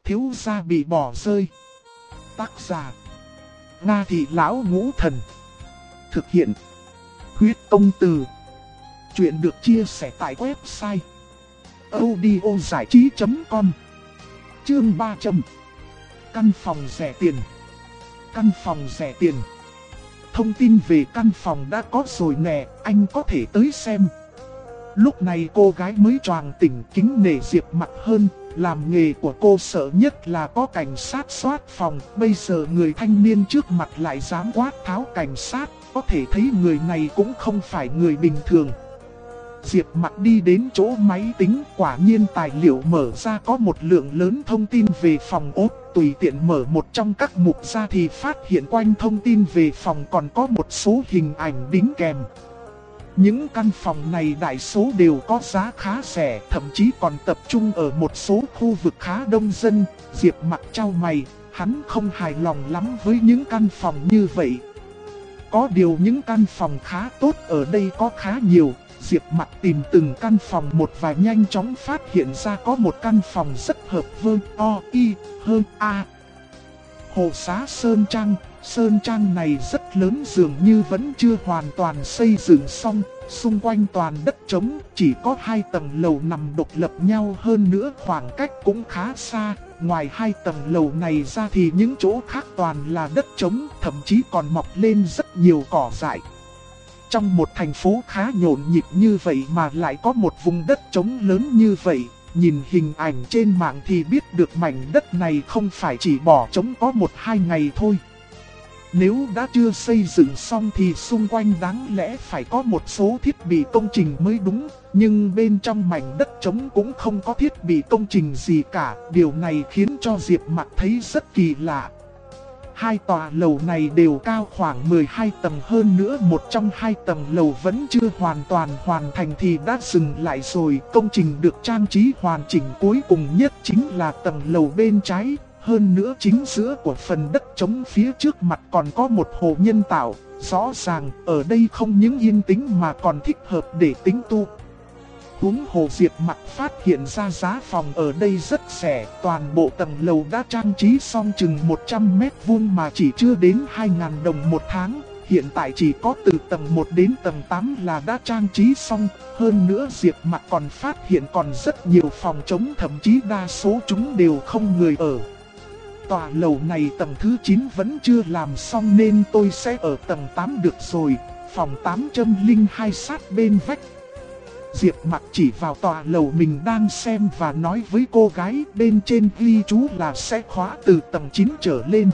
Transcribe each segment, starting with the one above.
thiếu gia bị bỏ rơi. Tác giả: Nga Thị Lão Ngũ Thần. Thực hiện: Huyết Công Từ. Chuyện được chia sẻ tại website audiozảichí.com. Chương 300. Căn phòng rẻ tiền. Căn phòng rẻ tiền. Thông tin về căn phòng đã có rồi nè, anh có thể tới xem. Lúc này cô gái mới choàng tỉnh, kính nể Diệp Mặc hơn. Làm nghề của cô sợ nhất là có cảnh sát soát phòng. Bây giờ người thanh niên trước mặt lại dám quát tháo cảnh sát, có thể thấy người này cũng không phải người bình thường. Diệp Mặc đi đến chỗ máy tính, quả nhiên tài liệu mở ra có một lượng lớn thông tin về phòng ốt. Tùy tiện mở một trong các mục ra thì phát hiện quanh thông tin về phòng còn có một số hình ảnh đính kèm. Những căn phòng này đại số đều có giá khá rẻ, thậm chí còn tập trung ở một số khu vực khá đông dân. Diệp Mặc chau mày, hắn không hài lòng lắm với những căn phòng như vậy. Có điều những căn phòng khá tốt ở đây có khá nhiều. Diệp Mặc tìm từng căn phòng một và nhanh chóng phát hiện ra có một căn phòng rất hợp với O.I. hơn A. Hồ Xá Sơn Trang. Sơn Trang này rất lớn, dường như vẫn chưa hoàn toàn xây dựng xong. Xung quanh toàn đất trống, chỉ có 2 tầng lầu nằm độc lập nhau, hơn nữa khoảng cách cũng khá xa. Ngoài 2 tầng lầu này ra thì những chỗ khác toàn là đất trống, thậm chí còn mọc lên rất nhiều cỏ dại. Trong một thành phố khá nhộn nhịp như vậy mà lại có một vùng đất trống lớn như vậy. Nhìn hình ảnh trên mạng thì biết được mảnh đất này không phải chỉ bỏ trống có 1-2 ngày thôi. Nếu đã chưa xây dựng xong thì xung quanh đáng lẽ phải có một số thiết bị công trình mới đúng. Nhưng bên trong mảnh đất trống cũng không có thiết bị công trình gì cả. Điều này khiến cho Diệp Mặc thấy rất kỳ lạ. 2 tòa lầu này đều cao khoảng 12 tầng, hơn nữa một trong 2 tầng lầu vẫn chưa hoàn toàn hoàn thành thì đã dừng lại rồi. Công trình được trang trí hoàn chỉnh cuối cùng nhất chính là tầng lầu bên trái. Hơn nữa chính giữa của phần đất trống phía trước mặt còn có một hồ nhân tạo. Rõ ràng ở đây không những yên tĩnh mà còn thích hợp để tính tu. Huống hồ Diệp Mặc phát hiện ra giá phòng ở đây rất rẻ. Toàn bộ tầng lầu đã trang trí xong chừng 100 mét vuông mà chỉ chưa đến 2.000 đồng một tháng. Hiện tại chỉ có từ tầng 1 đến tầng 8 là đã trang trí xong. Hơn nữa Diệp Mặc còn phát hiện còn rất nhiều phòng trống, thậm chí đa số chúng đều không người ở. Tòa lầu này tầng thứ 9 vẫn chưa làm xong nên tôi sẽ ở tầng 8 được rồi. Phòng 802 sát bên vách. Diệp Mặc chỉ vào tòa lầu mình đang xem và nói với cô gái, bên trên ghi chú là sẽ khóa từ tầng 9 trở lên.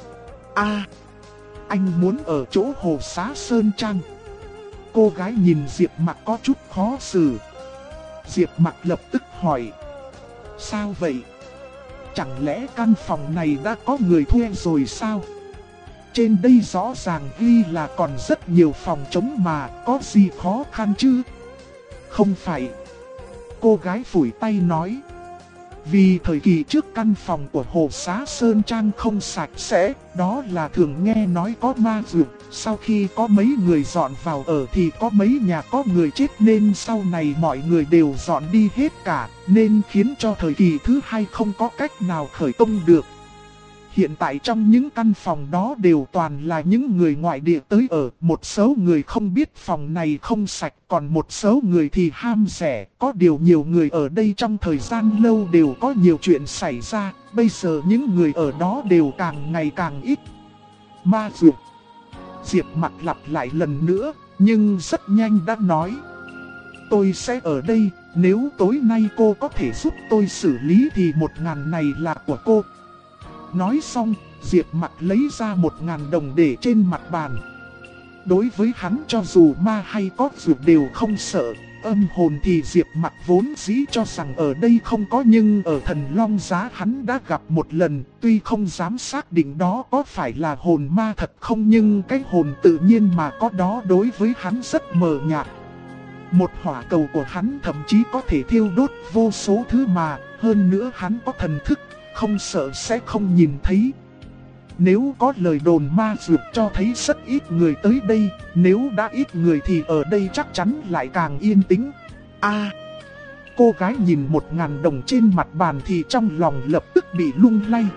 Anh muốn ở chỗ Hồ Xá Sơn Trang. Cô gái nhìn Diệp Mặc có chút khó xử. Diệp Mặc lập tức hỏi, sao vậy? Chẳng lẽ căn phòng này đã có người thuê rồi sao? Trên đây rõ ràng ghi là còn rất nhiều phòng trống mà, có gì khó khăn chứ? Không phải. Cô gái phủi tay nói. Vì thời kỳ trước căn phòng của Hồ Xá Sơn Trang không sạch sẽ, đó là thường nghe nói có ma dược. Sau khi có mấy người dọn vào ở thì có mấy nhà có người chết nên sau này mọi người đều dọn đi hết cả, nên khiến cho thời kỳ thứ 2 không có cách nào khởi công được. Hiện tại trong những căn phòng đó đều toàn là những người ngoại địa tới ở. Một số người không biết phòng này không sạch, còn một số người thì ham rẻ. Có điều nhiều người ở đây trong thời gian lâu đều có nhiều chuyện xảy ra. Bây giờ những người ở đó đều càng ngày càng ít. Ma dược. Diệp Mặc lặp lại lần nữa, nhưng rất nhanh đã nói. Tôi sẽ ở đây, nếu tối nay cô có thể giúp tôi xử lý thì 1.000 này là của cô. Nói xong, Diệp Mặc lấy ra 1.000 đồng để trên mặt bàn. Đối với hắn cho dù ma hay có dược đều không sợ. Âm hồn thì Diệp Mặc vốn dĩ cho rằng ở đây không có, nhưng ở Thần Long Giá hắn đã gặp một lần. Tuy không dám xác định đó có phải là hồn ma thật không, nhưng cái hồn tự nhiên mà có đó đối với hắn rất mờ nhạt. Một hỏa cầu của hắn thậm chí có thể thiêu đốt vô số thứ mà, hơn nữa hắn có thần thức, không sợ sẽ không nhìn thấy. Nếu có lời đồn ma dược cho thấy rất ít người tới đây, nếu đã ít người thì ở đây chắc chắn lại càng yên tĩnh. Cô gái nhìn 1.000 đồng trên mặt bàn thì trong lòng lập tức bị lung lay.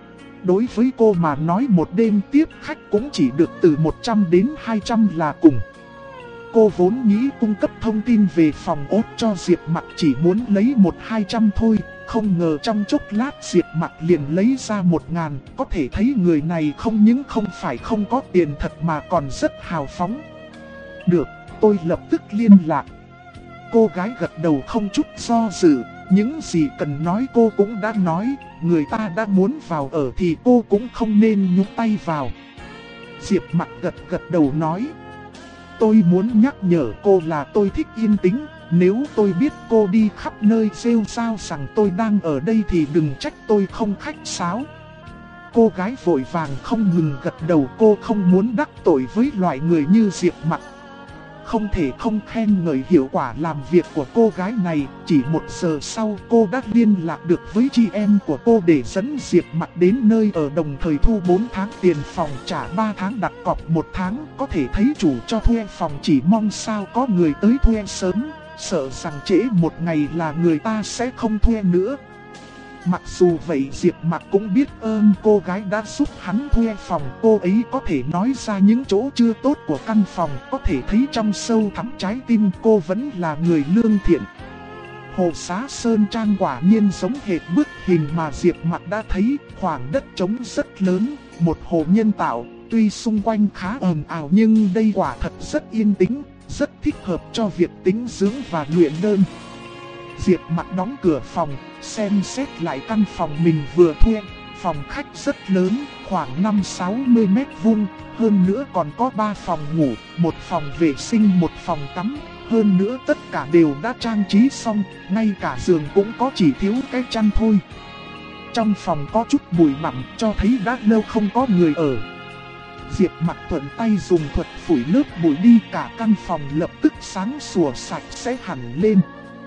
Đối với cô mà nói một đêm tiếp khách cũng chỉ được từ 100 đến 200 là cùng. Cô vốn nghĩ cung cấp thông tin về phòng ốt cho Diệp Mặc chỉ muốn lấy 100-200 thôi. Không ngờ trong chốc lát Diệp Mặc liền lấy ra 1.000. Có thể thấy người này không những không phải không có tiền thật mà còn rất hào phóng. Được, tôi lập tức liên lạc. Cô gái gật đầu không chút do dự. Những gì cần nói cô cũng đã nói. Người ta đã muốn vào ở thì cô cũng không nên nhúng tay vào. Diệp Mặc gật đầu nói. Tôi muốn nhắc nhở cô là tôi thích yên tĩnh. Nếu tôi biết cô đi khắp nơi rêu rao rằng tôi đang ở đây thì đừng trách tôi không khách sáo. Cô gái vội vàng không ngừng gật đầu, cô không muốn đắc tội với loại người như Diệp Mặc. Không thể không khen ngợi hiệu quả làm việc của cô gái này. Chỉ 1 giờ sau cô đã liên lạc được với chị em của cô để dẫn Diệp Mặc đến nơi ở, đồng thời thu 4 tháng tiền phòng, trả 3 tháng đặt cọc 1 tháng. Có thể thấy chủ cho thuê phòng chỉ mong sao có người tới thuê sớm, sợ rằng trễ 1 ngày là người ta sẽ không thuê nữa. Mặc dù vậy Diệp Mặc cũng biết ơn cô gái đã giúp hắn thuê phòng. Cô ấy có thể nói ra những chỗ chưa tốt của căn phòng. Có thể thấy trong sâu thẳm trái tim cô vẫn là người lương thiện. Hồ Xá Sơn Trang quả nhiên giống hệt bức hình mà Diệp Mặc đã thấy. Khoảng đất trống rất lớn, một hồ nhân tạo. Tuy xung quanh khá ồn ào nhưng đây quả thật rất yên tĩnh, rất thích hợp cho việc tĩnh dưỡng và luyện đơn. Diệp Mặc đóng cửa phòng, xem xét lại căn phòng mình vừa thuê. Phòng khách rất lớn, khoảng 5-60 mét vuông, hơn nữa còn có 3 phòng ngủ, 1 phòng vệ sinh, 1 phòng tắm. Hơn nữa tất cả đều đã trang trí xong, ngay cả giường cũng có, chỉ thiếu cái chăn thôi. Trong phòng có chút bụi bặm, cho thấy đã lâu không có người ở. Diệp Mặc thuận tay dùng thuật phủi lớp bụi đi, cả căn phòng lập tức sáng sủa sạch sẽ hẳn lên.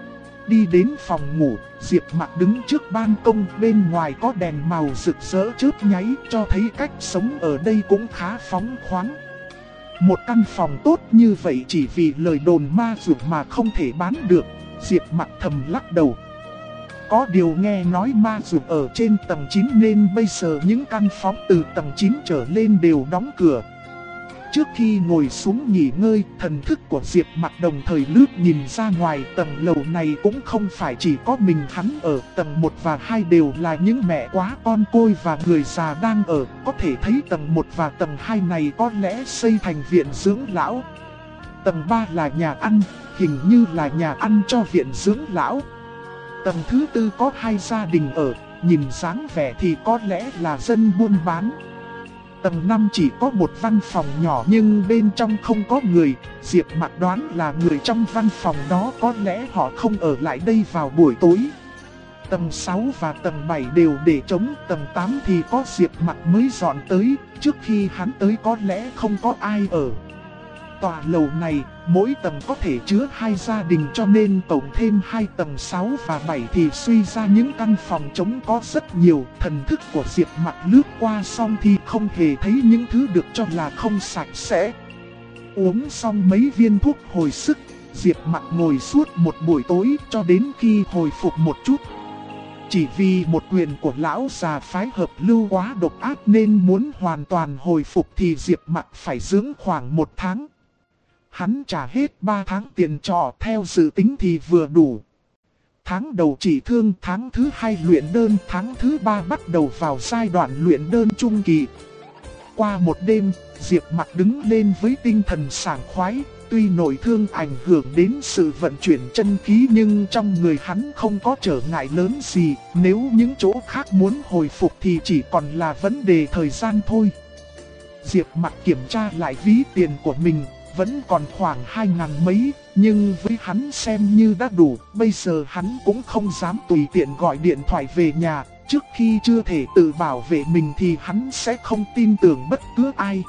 Đi đến phòng ngủ, Diệp Mặc đứng trước ban công, bên ngoài có đèn màu rực rỡ chớp nháy, cho thấy cách sống ở đây cũng khá phóng khoáng. Một căn phòng tốt như vậy chỉ vì lời đồn ma dược mà không thể bán được, Diệp Mặc thầm lắc đầu. Có điều nghe nói ma dược ở trên tầng 9 nên bây giờ những căn phòng từ tầng 9 trở lên đều đóng cửa. Trước khi ngồi xuống nghỉ ngơi, thần thức của Diệp Mặc đồng thời lướt nhìn ra ngoài. Tầng lầu này cũng không phải chỉ có mình hắn ở, tầng 1 và 2 đều là những mẹ quá con côi và người già đang ở. Có thể thấy tầng 1 và tầng 2 này có lẽ xây thành viện dưỡng lão. Tầng 3 là nhà ăn, hình như là nhà ăn cho viện dưỡng lão. Tầng thứ 4 có 2 gia đình ở, nhìn dáng vẻ thì có lẽ là dân buôn bán. Tầng 5 chỉ có 1 văn phòng nhỏ nhưng bên trong không có người. Diệp Mặc đoán là người trong văn phòng đó có lẽ họ không ở lại đây vào buổi tối. Tầng 6 và tầng 7 đều để trống, tầng 8 thì có Diệp Mặc mới dọn tới. Trước khi hắn tới có lẽ không có ai ở. Tòa lầu này, mỗi tầng có thể chứa 2 gia đình, cho nên tổng thêm 2 tầng 6 và 7 thì suy ra những căn phòng trống có rất nhiều. Thần thức của Diệp Mặc lướt qua xong thì không hề thấy những thứ được cho là không sạch sẽ. Uống xong mấy viên thuốc hồi sức, Diệp Mặc ngồi suốt một buổi tối cho đến khi hồi phục một chút. Chỉ vì một quyền của lão già phái hợp lưu quá độc ác nên muốn hoàn toàn hồi phục thì Diệp Mặc phải dưỡng khoảng 1 tháng. Hắn trả hết 3 tháng tiền trọ, theo dự tính thì vừa đủ. Tháng đầu trị thương, tháng thứ 2 luyện đơn, tháng thứ 3 bắt đầu vào giai đoạn luyện đơn trung kỳ. Qua một đêm, Diệp Mặc đứng lên với tinh thần sảng khoái. Tuy nội thương ảnh hưởng đến sự vận chuyển chân khí nhưng trong người hắn không có trở ngại lớn gì. Nếu những chỗ khác muốn hồi phục thì chỉ còn là vấn đề thời gian thôi. Diệp Mặc kiểm tra lại ví tiền của mình, vẫn còn khoảng 2.000 mấy, nhưng với hắn xem như đã đủ. Bây giờ hắn cũng không dám tùy tiện gọi điện thoại về nhà. Trước khi chưa thể tự bảo vệ mình thì hắn sẽ không tin tưởng bất cứ ai.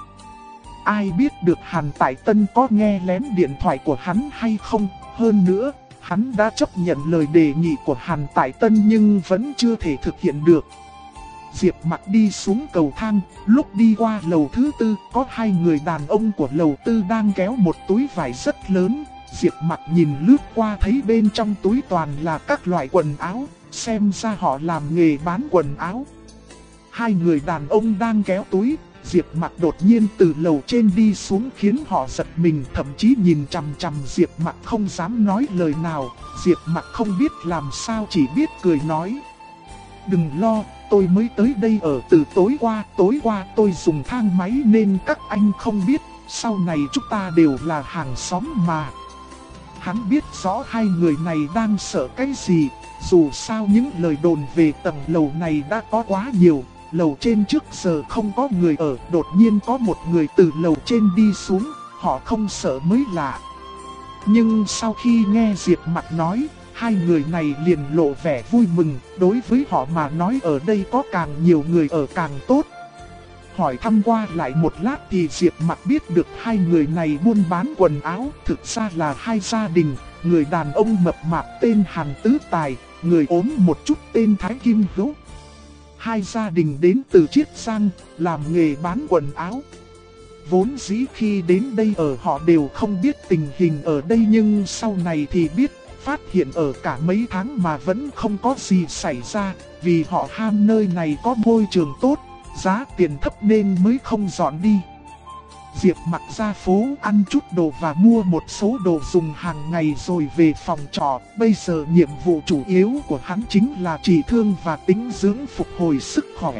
Ai biết được Hàn Tại Tân có nghe lén điện thoại của hắn hay không. Hơn nữa, hắn đã chấp nhận lời đề nghị của Hàn Tại Tân nhưng vẫn chưa thể thực hiện được. Diệp Mặc đi xuống cầu thang, lúc đi qua lầu thứ 4, có 2 người đàn ông của lầu 4 đang kéo một túi vải rất lớn. Diệp Mặc nhìn lướt qua thấy bên trong túi toàn là các loại quần áo, xem ra họ làm nghề bán quần áo. Hai người đàn ông đang kéo túi, Diệp Mặc đột nhiên từ lầu trên đi xuống khiến họ giật mình, thậm chí nhìn chằm chằm Diệp Mặc không dám nói lời nào. Diệp Mặc không biết làm sao, chỉ biết cười nói: "Đừng lo, tôi mới tới đây ở từ tối qua tôi dùng thang máy nên các anh không biết, sau này chúng ta đều là hàng xóm mà." Hắn biết rõ hai người này đang sợ cái gì, dù sao những lời đồn về tầng lầu này đã có quá nhiều. Lầu trên trước giờ không có người ở, đột nhiên có một người từ lầu trên đi xuống, họ không sợ mới lạ. Nhưng sau khi nghe Diệp Mặc nói, hai người này liền lộ vẻ vui mừng, đối với họ mà nói ở đây có càng nhiều người ở càng tốt. Hỏi thăm qua lại một lát thì Diệp Mặc biết được hai người này buôn bán quần áo, thực ra là hai gia đình, người đàn ông mập mạp tên Hàn Tứ Tài, người ốm một chút tên Thái Kim Hữu. Hai gia đình đến từ Chiết Giang, làm nghề bán quần áo. Vốn dĩ khi đến đây ở họ đều không biết tình hình ở đây, nhưng sau này thì biết, phát hiện ở cả mấy tháng mà vẫn không có gì xảy ra, vì họ ham nơi này có môi trường tốt, giá tiền thấp nên mới không dọn đi. Diệp Mặc ra phố ăn chút đồ và mua một số đồ dùng hàng ngày rồi về phòng trọ. Bây giờ nhiệm vụ chủ yếu của hắn chính là trị thương và tĩnh dưỡng, phục hồi sức khỏe.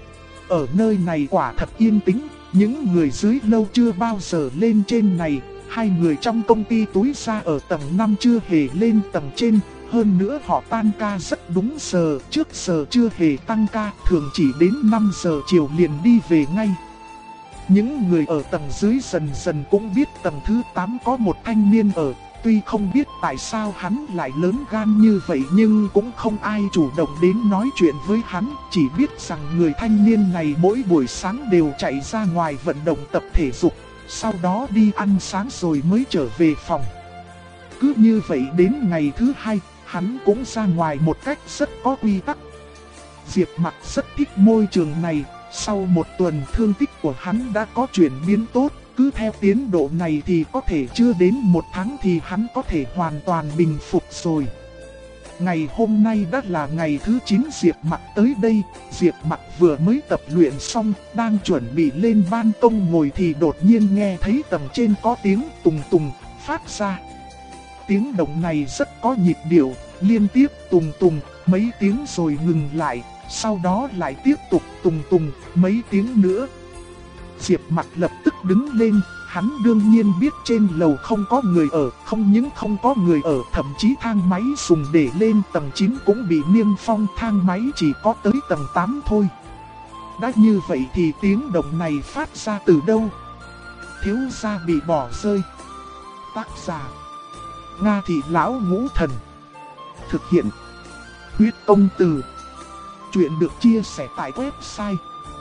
Ở nơi này quả thật yên tĩnh, những người dưới lâu chưa bao giờ lên trên này. Hai người trong công ty túi ra ở tầng 5 chưa hề lên tầng trên. Hơn nữa họ tan ca rất đúng giờ, trước giờ chưa hề tăng ca, thường chỉ đến 5 giờ chiều liền đi về ngay. Những người ở tầng dưới dần dần cũng biết tầng thứ 8 có một thanh niên ở, tuy không biết tại sao hắn lại lớn gan như vậy nhưng cũng không ai chủ động đến nói chuyện với hắn, chỉ biết rằng người thanh niên này mỗi buổi sáng đều chạy ra ngoài vận động tập thể dục, sau đó đi ăn sáng rồi mới trở về phòng. Cứ như vậy đến ngày thứ 2, hắn cũng ra ngoài một cách rất có quy tắc. Diệp Mặc rất thích môi trường này. Sau một tuần thương tích của hắn đã có chuyển biến tốt, cứ theo tiến độ này thì có thể chưa đến một tháng thì hắn có thể hoàn toàn bình phục rồi. Ngày hôm nay đã là ngày thứ 9 Diệp Mặc tới đây. Diệp Mặc vừa mới tập luyện xong, đang chuẩn bị lên ban công ngồi thì đột nhiên nghe thấy tầng trên có tiếng tùng tùng phát ra. Tiếng động này rất có nhịp điệu, liên tiếp tùng tùng mấy tiếng rồi ngừng lại. Sau đó lại tiếp tục tùng tùng mấy tiếng nữa. Diệp Mặc lập tức đứng lên, hắn đương nhiên biết trên lầu không có người ở, không những không có người ở, thậm chí thang máy dùng để lên tầng 9 cũng bị niêm phong, thang máy chỉ có tới tầng 8 thôi. Đã như vậy thì tiếng động này phát ra từ đâu? Thiếu gia bị bỏ rơi. Tác giả: Nga Thị Lão Ngũ Thần. Thực hiện: Huyết Công Từ. Chuyện được chia sẻ tại website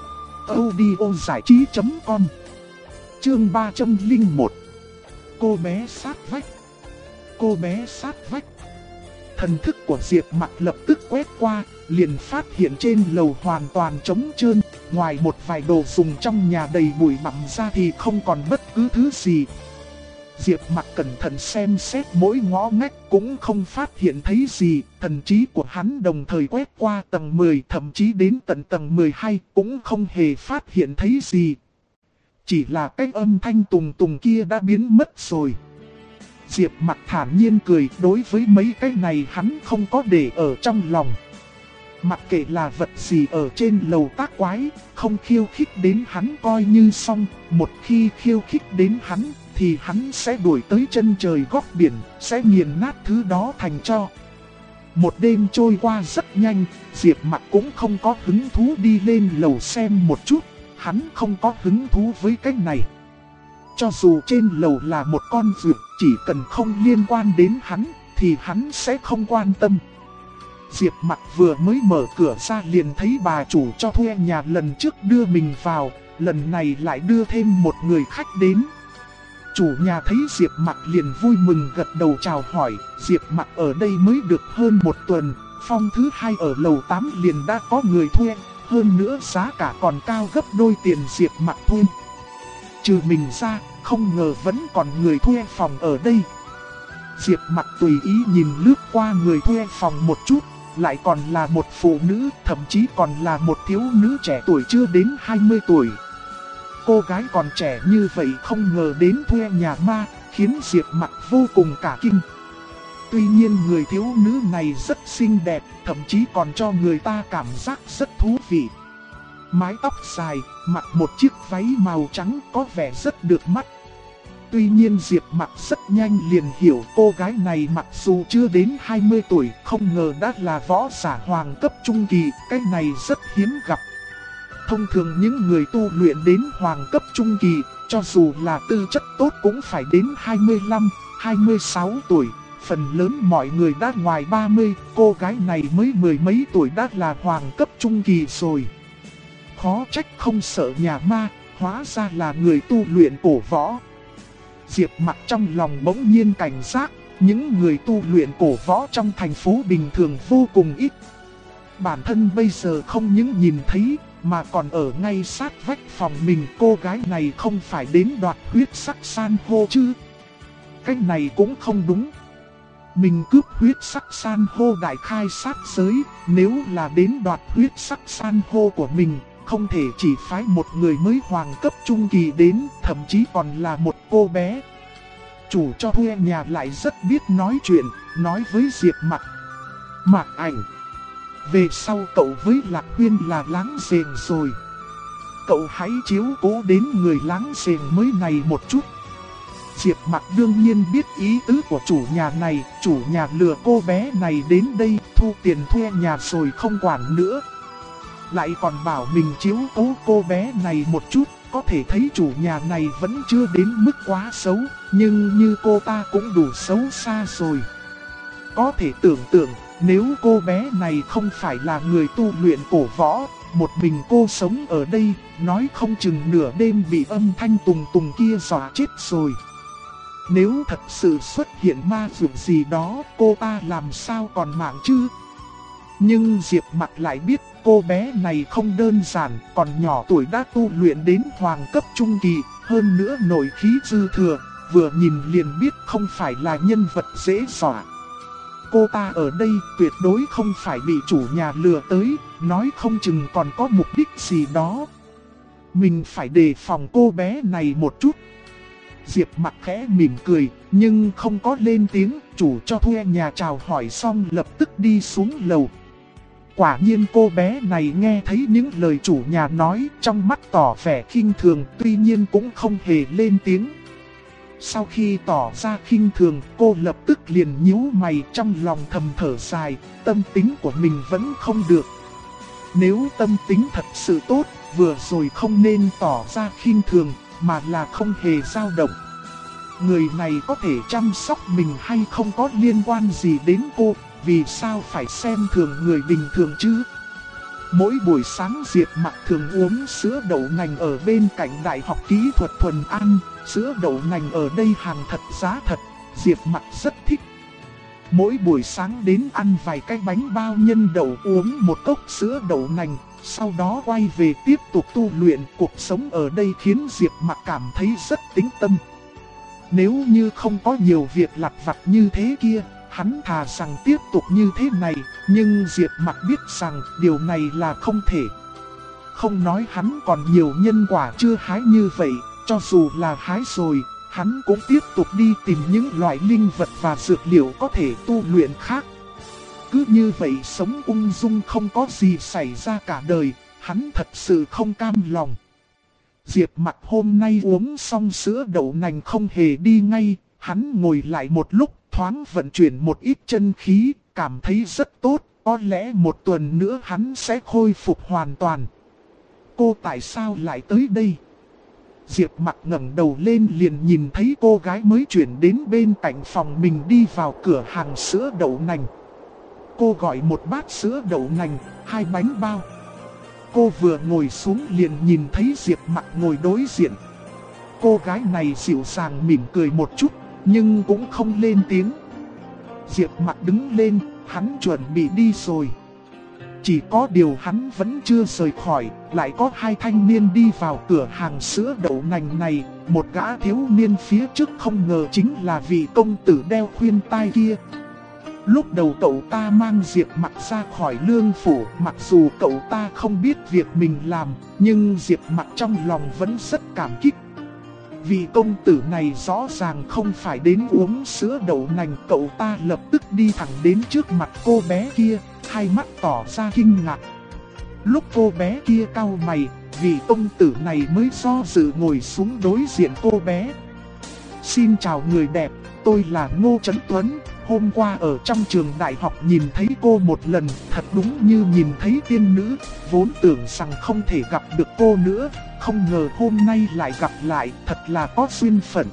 audiozảichí.com. Chương 301. Cô bé sát vách. Cô bé sát vách. Thần thức của Diệp Mặc lập tức quét qua, liền phát hiện trên lầu hoàn toàn trống trơn, ngoài một vài đồ dùng trong nhà đầy bụi bặm ra thì không còn bất cứ thứ gì. Diệp Mặc cẩn thận xem xét mỗi ngõ ngách cũng không phát hiện thấy gì, thần trí của hắn đồng thời quét qua tầng 10 thậm chí đến tận tầng 12 cũng không hề phát hiện thấy gì. Chỉ là cái âm thanh tùng tùng kia đã biến mất rồi. Diệp Mặc thản nhiên cười, đối với mấy cái này hắn không có để ở trong lòng. Mặc kệ là vật gì ở trên lầu tác quái, không khiêu khích đến hắn coi như xong, một khi khiêu khích đến hắn thì hắn sẽ đuổi tới chân trời góc biển, sẽ nghiền nát thứ đó thành tro. Một đêm trôi qua rất nhanh, Diệp Mặc cũng không có hứng thú đi lên lầu xem một chút, hắn không có hứng thú với cái này. Cho dù trên lầu là một con vượt, chỉ cần không liên quan đến hắn, thì hắn sẽ không quan tâm. Diệp Mặc vừa mới mở cửa ra liền thấy bà chủ cho thuê nhà lần trước đưa mình vào, lần này lại đưa thêm một người khách đến. Chủ nhà thấy Diệp Mặc liền vui mừng gật đầu chào hỏi. Diệp Mặc ở đây mới được hơn một tuần, phòng thứ 2 ở lầu 8 liền đã có người thuê, hơn nữa giá cả còn cao gấp đôi tiền Diệp Mặc thuê. Trừ mình ra, không ngờ vẫn còn người thuê phòng ở đây. Diệp Mặc tùy ý nhìn lướt qua người thuê phòng một chút, lại còn là một phụ nữ, thậm chí còn là một thiếu nữ trẻ tuổi chưa đến 20 tuổi. Cô gái còn trẻ như vậy không ngờ đến thuê nhà ma, khiến Diệp Mặc vô cùng cả kinh. Tuy nhiên người thiếu nữ này rất xinh đẹp, thậm chí còn cho người ta cảm giác rất thú vị. Mái tóc dài, mặc một chiếc váy màu trắng có vẻ rất được mắt. Tuy nhiên Diệp Mặc rất nhanh liền hiểu cô gái này mặc dù chưa đến 20 tuổi, không ngờ đã là võ giả hoàng cấp trung kỳ, cái này rất hiếm gặp. Thông thường những người tu luyện đến hoàng cấp trung kỳ, cho dù là tư chất tốt cũng phải đến 25, 26 tuổi. Phần lớn mọi người đã ngoài 30, cô gái này mới mười mấy tuổi đã là hoàng cấp trung kỳ rồi. Khó trách không sợ nhà ma, hóa ra là người tu luyện cổ võ. Diệp Mặc trong lòng bỗng nhiên cảnh giác, những người tu luyện cổ võ trong thành phố bình thường vô cùng ít. Bản thân bây giờ không những nhìn thấy, mà còn ở ngay sát vách phòng mình. Cô gái này không phải đến đoạt huyết sắc san hô chứ? Cái này cũng không đúng. Mình cướp huyết sắc san hô đại khai sát giới, nếu là đến đoạt huyết sắc san hô của mình, không thể chỉ phái một người mới hoàng cấp trung kỳ đến, thậm chí còn là một cô bé. Chủ cho thuê nhà lại rất biết nói chuyện, nói với Diệp Mặc. Mặc Ảnh, về sau cậu với Lạc Huyên là láng giềng rồi. Cậu hãy chiếu cố đến người láng giềng mới này một chút. Diệp Mặc đương nhiên biết ý tứ của chủ nhà này, chủ nhà lừa cô bé này đến đây thu tiền thuê nhà rồi không quản nữa. Lại còn bảo mình chiếu cố cô bé này một chút, có thể thấy chủ nhà này vẫn chưa đến mức quá xấu, nhưng như cô ta cũng đủ xấu xa rồi. Có thể tưởng tượng, nếu cô bé này không phải là người tu luyện cổ võ, một mình cô sống ở đây, nói không chừng nửa đêm bị âm thanh tùng tùng kia dọa chết rồi. Nếu thật sự xuất hiện ma dược gì đó, cô ta làm sao còn mạng chứ? Nhưng Diệp Mặc lại biết cô bé này không đơn giản, còn nhỏ tuổi đã tu luyện đến hoàng cấp trung kỳ, hơn nữa nội khí dư thừa, vừa nhìn liền biết không phải là nhân vật dễ dọa. Cô ta ở đây tuyệt đối không phải bị chủ nhà lừa tới, nói không chừng còn có mục đích gì đó. Mình phải đề phòng cô bé này một chút. Diệp Mặc khẽ mỉm cười, nhưng không có lên tiếng, chủ cho thuê nhà chào hỏi xong lập tức đi xuống lầu. Quả nhiên cô bé này nghe thấy những lời chủ nhà nói, trong mắt tỏ vẻ khinh thường, tuy nhiên cũng không hề lên tiếng. Sau khi tỏ ra khinh thường, cô lập tức liền nhíu mày, trong lòng thầm thở dài, tâm tính của mình vẫn không được. Nếu tâm tính thật sự tốt, vừa rồi không nên tỏ ra khinh thường, mà là không hề dao động. Người này có thể chăm sóc mình hay không có liên quan gì đến cô, vì sao phải xem thường người bình thường chứ? Mỗi buổi sáng Diệp Mặc thường uống sữa đậu nành ở bên cạnh Đại học Kỹ thuật Thuần An, sữa đậu nành ở đây hàng thật giá thật, Diệp Mặc rất thích. Mỗi buổi sáng đến ăn vài cái bánh bao nhân đậu, uống một cốc sữa đậu nành, sau đó quay về tiếp tục tu luyện. Cuộc sống ở đây khiến Diệp Mặc cảm thấy rất tĩnh tâm. Nếu như không có nhiều việc lặt vặt như thế kia, hắn thà rằng tiếp tục như thế này, nhưng Diệp Mặc biết rằng điều này là không thể. Không nói hắn còn nhiều nhân quả chưa hái như vậy, cho dù là hái rồi, hắn cũng tiếp tục đi tìm những loại linh vật và dược liệu có thể tu luyện khác. Cứ như vậy sống ung dung không có gì xảy ra cả đời, hắn thật sự không cam lòng. Diệp Mặc hôm nay uống xong sữa đậu nành không hề đi ngay, hắn ngồi lại một lúc, thoáng vận chuyển một ít chân khí, cảm thấy rất tốt, có lẽ một tuần nữa hắn sẽ khôi phục hoàn toàn. Cô tại sao lại tới đây? Diệp Mặc ngẩng đầu lên liền nhìn thấy cô gái mới chuyển đến bên cạnh phòng mình đi vào cửa hàng sữa đậu nành. Cô gọi một bát sữa đậu nành, 2 bánh bao. Cô vừa ngồi xuống liền nhìn thấy Diệp Mặc ngồi đối diện. Cô gái này dịu dàng mỉm cười một chút, nhưng cũng không lên tiếng. Diệp Mặc đứng lên, hắn chuẩn bị đi rồi. Chỉ có điều hắn vẫn chưa rời khỏi, lại có hai thanh niên đi vào cửa hàng sữa đậu nành này. Một gã thiếu niên phía trước không ngờ chính là vị công tử đeo khuyên tai kia. Lúc đầu cậu ta mang Diệp Mặc ra khỏi lương phủ, mặc dù cậu ta không biết việc mình làm, nhưng Diệp Mặc trong lòng vẫn rất cảm kích. Vị công tử này rõ ràng không phải đến uống sữa đậu nành, cậu ta lập tức đi thẳng đến trước mặt cô bé kia, hai mắt tỏ ra kinh ngạc. Lúc cô bé kia cau mày, vị công tử này mới do dự ngồi xuống đối diện cô bé. Xin chào người đẹp, tôi là Ngô Chấn Tuấn. Hôm qua ở trong trường đại học nhìn thấy cô một lần, thật đúng như nhìn thấy tiên nữ, vốn tưởng rằng không thể gặp được cô nữa, không ngờ hôm nay lại gặp lại, thật là có duyên phận.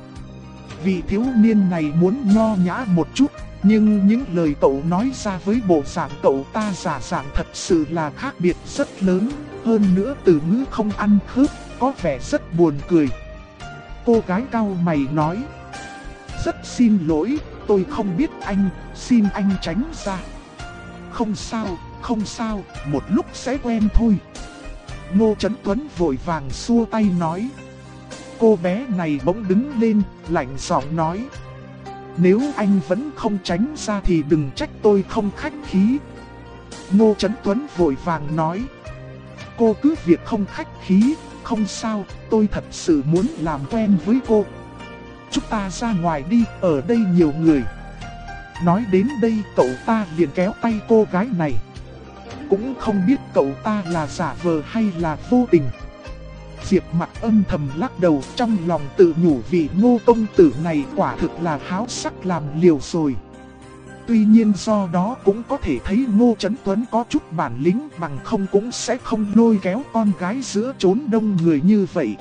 Vị thiếu niên này muốn nho nhã một chút, nhưng những lời cậu nói ra với bộ dạng cậu ta giả dạng thật sự là khác biệt rất lớn, hơn nữa từ ngữ không ăn khớp, có vẻ rất buồn cười. Cô gái cau mày nói, rất xin lỗi, tôi không biết anh, xin anh tránh ra. Không sao, không sao, một lúc sẽ quen thôi. Ngô Chấn Tuấn vội vàng xua tay nói. Cô bé này bỗng đứng lên, lạnh giọng nói. Nếu anh vẫn không tránh ra thì đừng trách tôi không khách khí. Ngô Chấn Tuấn vội vàng nói. Cô cứ việc không khách khí, không sao, tôi thật sự muốn làm quen với cô. Chúng ta ra ngoài đi, ở đây nhiều người. Nói đến đây cậu ta liền kéo tay cô gái này. Cũng không biết cậu ta là giả vờ hay là vô tình. Diệp Mặc âm thầm lắc đầu, trong lòng tự nhủ vị Ngô công tử này quả thực là háo sắc làm liều rồi. Tuy nhiên do đó cũng có thể thấy Ngô Chấn Tuấn có chút bản lĩnh, bằng không cũng sẽ không lôi kéo con gái giữa chốn đông người như vậy.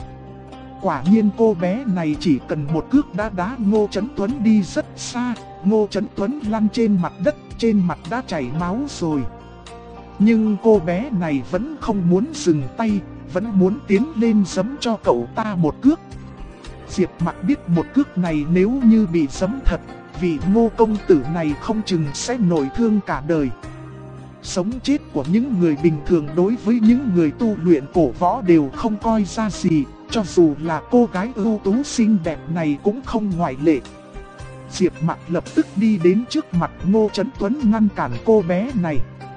Quả nhiên cô bé này chỉ cần một cước đã đá Ngô Chấn Tuấn đi rất xa, Ngô Chấn Tuấn lăn trên mặt đất, trên mặt đã chảy máu rồi. Nhưng cô bé này vẫn không muốn dừng tay, vẫn muốn tiến lên giẫm cho cậu ta một cước. Diệp Mặc biết một cước này nếu như bị giẫm thật, vị Ngô công tử này không chừng sẽ nổi thương cả đời. Sống chết của những người bình thường đối với những người tu luyện cổ võ đều không coi ra gì, cho dù là cô gái ưu tú xinh đẹp này cũng không ngoại lệ. Diệp Mặc lập tức đi đến trước mặt Ngô Chấn Tuấn ngăn cản cô bé này.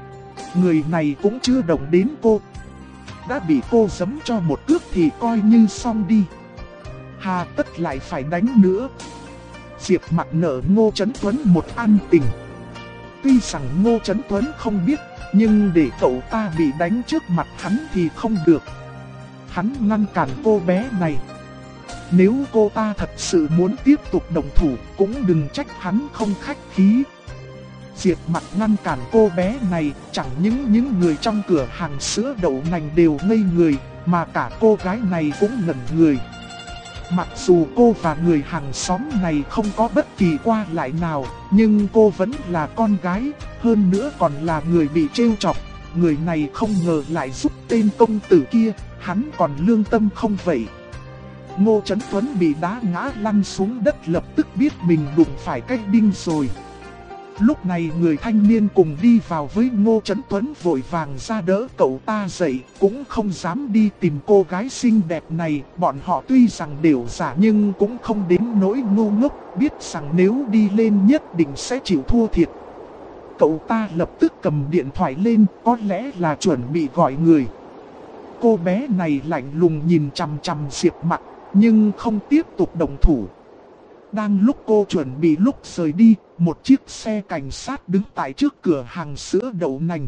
Người này cũng chưa động đến cô, đã bị cô giẫm cho một cước thì coi như xong đi. Hà tất lại phải đánh nữa. Diệp Mặc nợ Ngô Chấn Tuấn một ân tình. Tuy rằng Ngô Chấn Tuấn không biết, nhưng để cậu ta bị đánh trước mặt hắn thì không được. Hắn ngăn cản cô bé này. Nếu cô ta thật sự muốn tiếp tục đồng thủ, cũng đừng trách hắn không khách khí. Diệp Mặc ngăn cản cô bé này, chẳng những người trong cửa hàng sữa đậu nành đều ngây người, mà cả cô gái này cũng ngẩn người. Mặc dù cô và người hàng xóm này không có bất kỳ qua lại nào, nhưng cô vẫn là con gái, hơn nữa còn là người bị trêu chọc. Người này không ngờ lại giúp tên công tử kia, hắn còn lương tâm không vậy? Ngô Chấn Tuấn bị đá ngã lăn xuống đất, lập tức biết mình đụng phải cái đinh rồi. Lúc này người thanh niên cùng đi vào với Ngô Chấn Tuấn vội vàng ra đỡ cậu ta dậy, cũng không dám đi tìm cô gái xinh đẹp này. Bọn họ tuy rằng đều giả nhưng cũng không đến nỗi ngu ngốc, biết rằng nếu đi lên nhất định sẽ chịu thua thiệt. Cậu ta lập tức cầm điện thoại lên, có lẽ là chuẩn bị gọi người. Cô bé này lạnh lùng nhìn chằm chằm Diệp Mặc, nhưng không tiếp tục động thủ. Đang lúc cô chuẩn bị lúc rời đi, một chiếc xe cảnh sát đứng tại trước cửa hàng sữa đậu nành.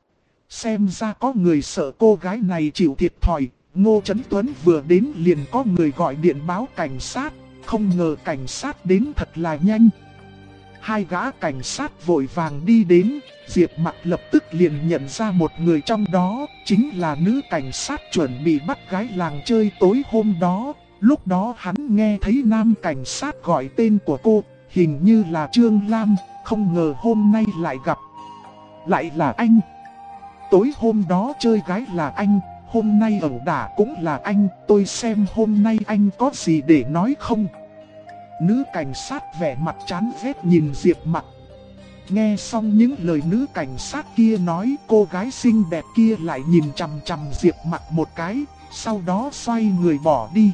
Xem ra có người sợ cô gái này chịu thiệt thòi, Ngô Chấn Tuấn vừa đến liền có người gọi điện báo cảnh sát, không ngờ cảnh sát đến thật là nhanh. Hai gã cảnh sát vội vàng đi đến, Diệp Mặc lập tức liền nhận ra một người trong đó, chính là nữ cảnh sát chuẩn bị bắt gái làng chơi tối hôm đó. Lúc đó hắn nghe thấy nam cảnh sát gọi tên của cô, hình như là Trương Lam, không ngờ hôm nay lại gặp. Lại là anh. Tối hôm đó chơi gái là anh, hôm nay ẩu đả cũng là anh, tôi xem hôm nay anh có gì để nói không? Nữ cảnh sát vẻ mặt chán ghét nhìn Diệp Mặc. Nghe xong những lời nữ cảnh sát kia nói, cô gái xinh đẹp kia lại nhìn chằm chằm Diệp Mặc một cái, sau đó xoay người bỏ đi.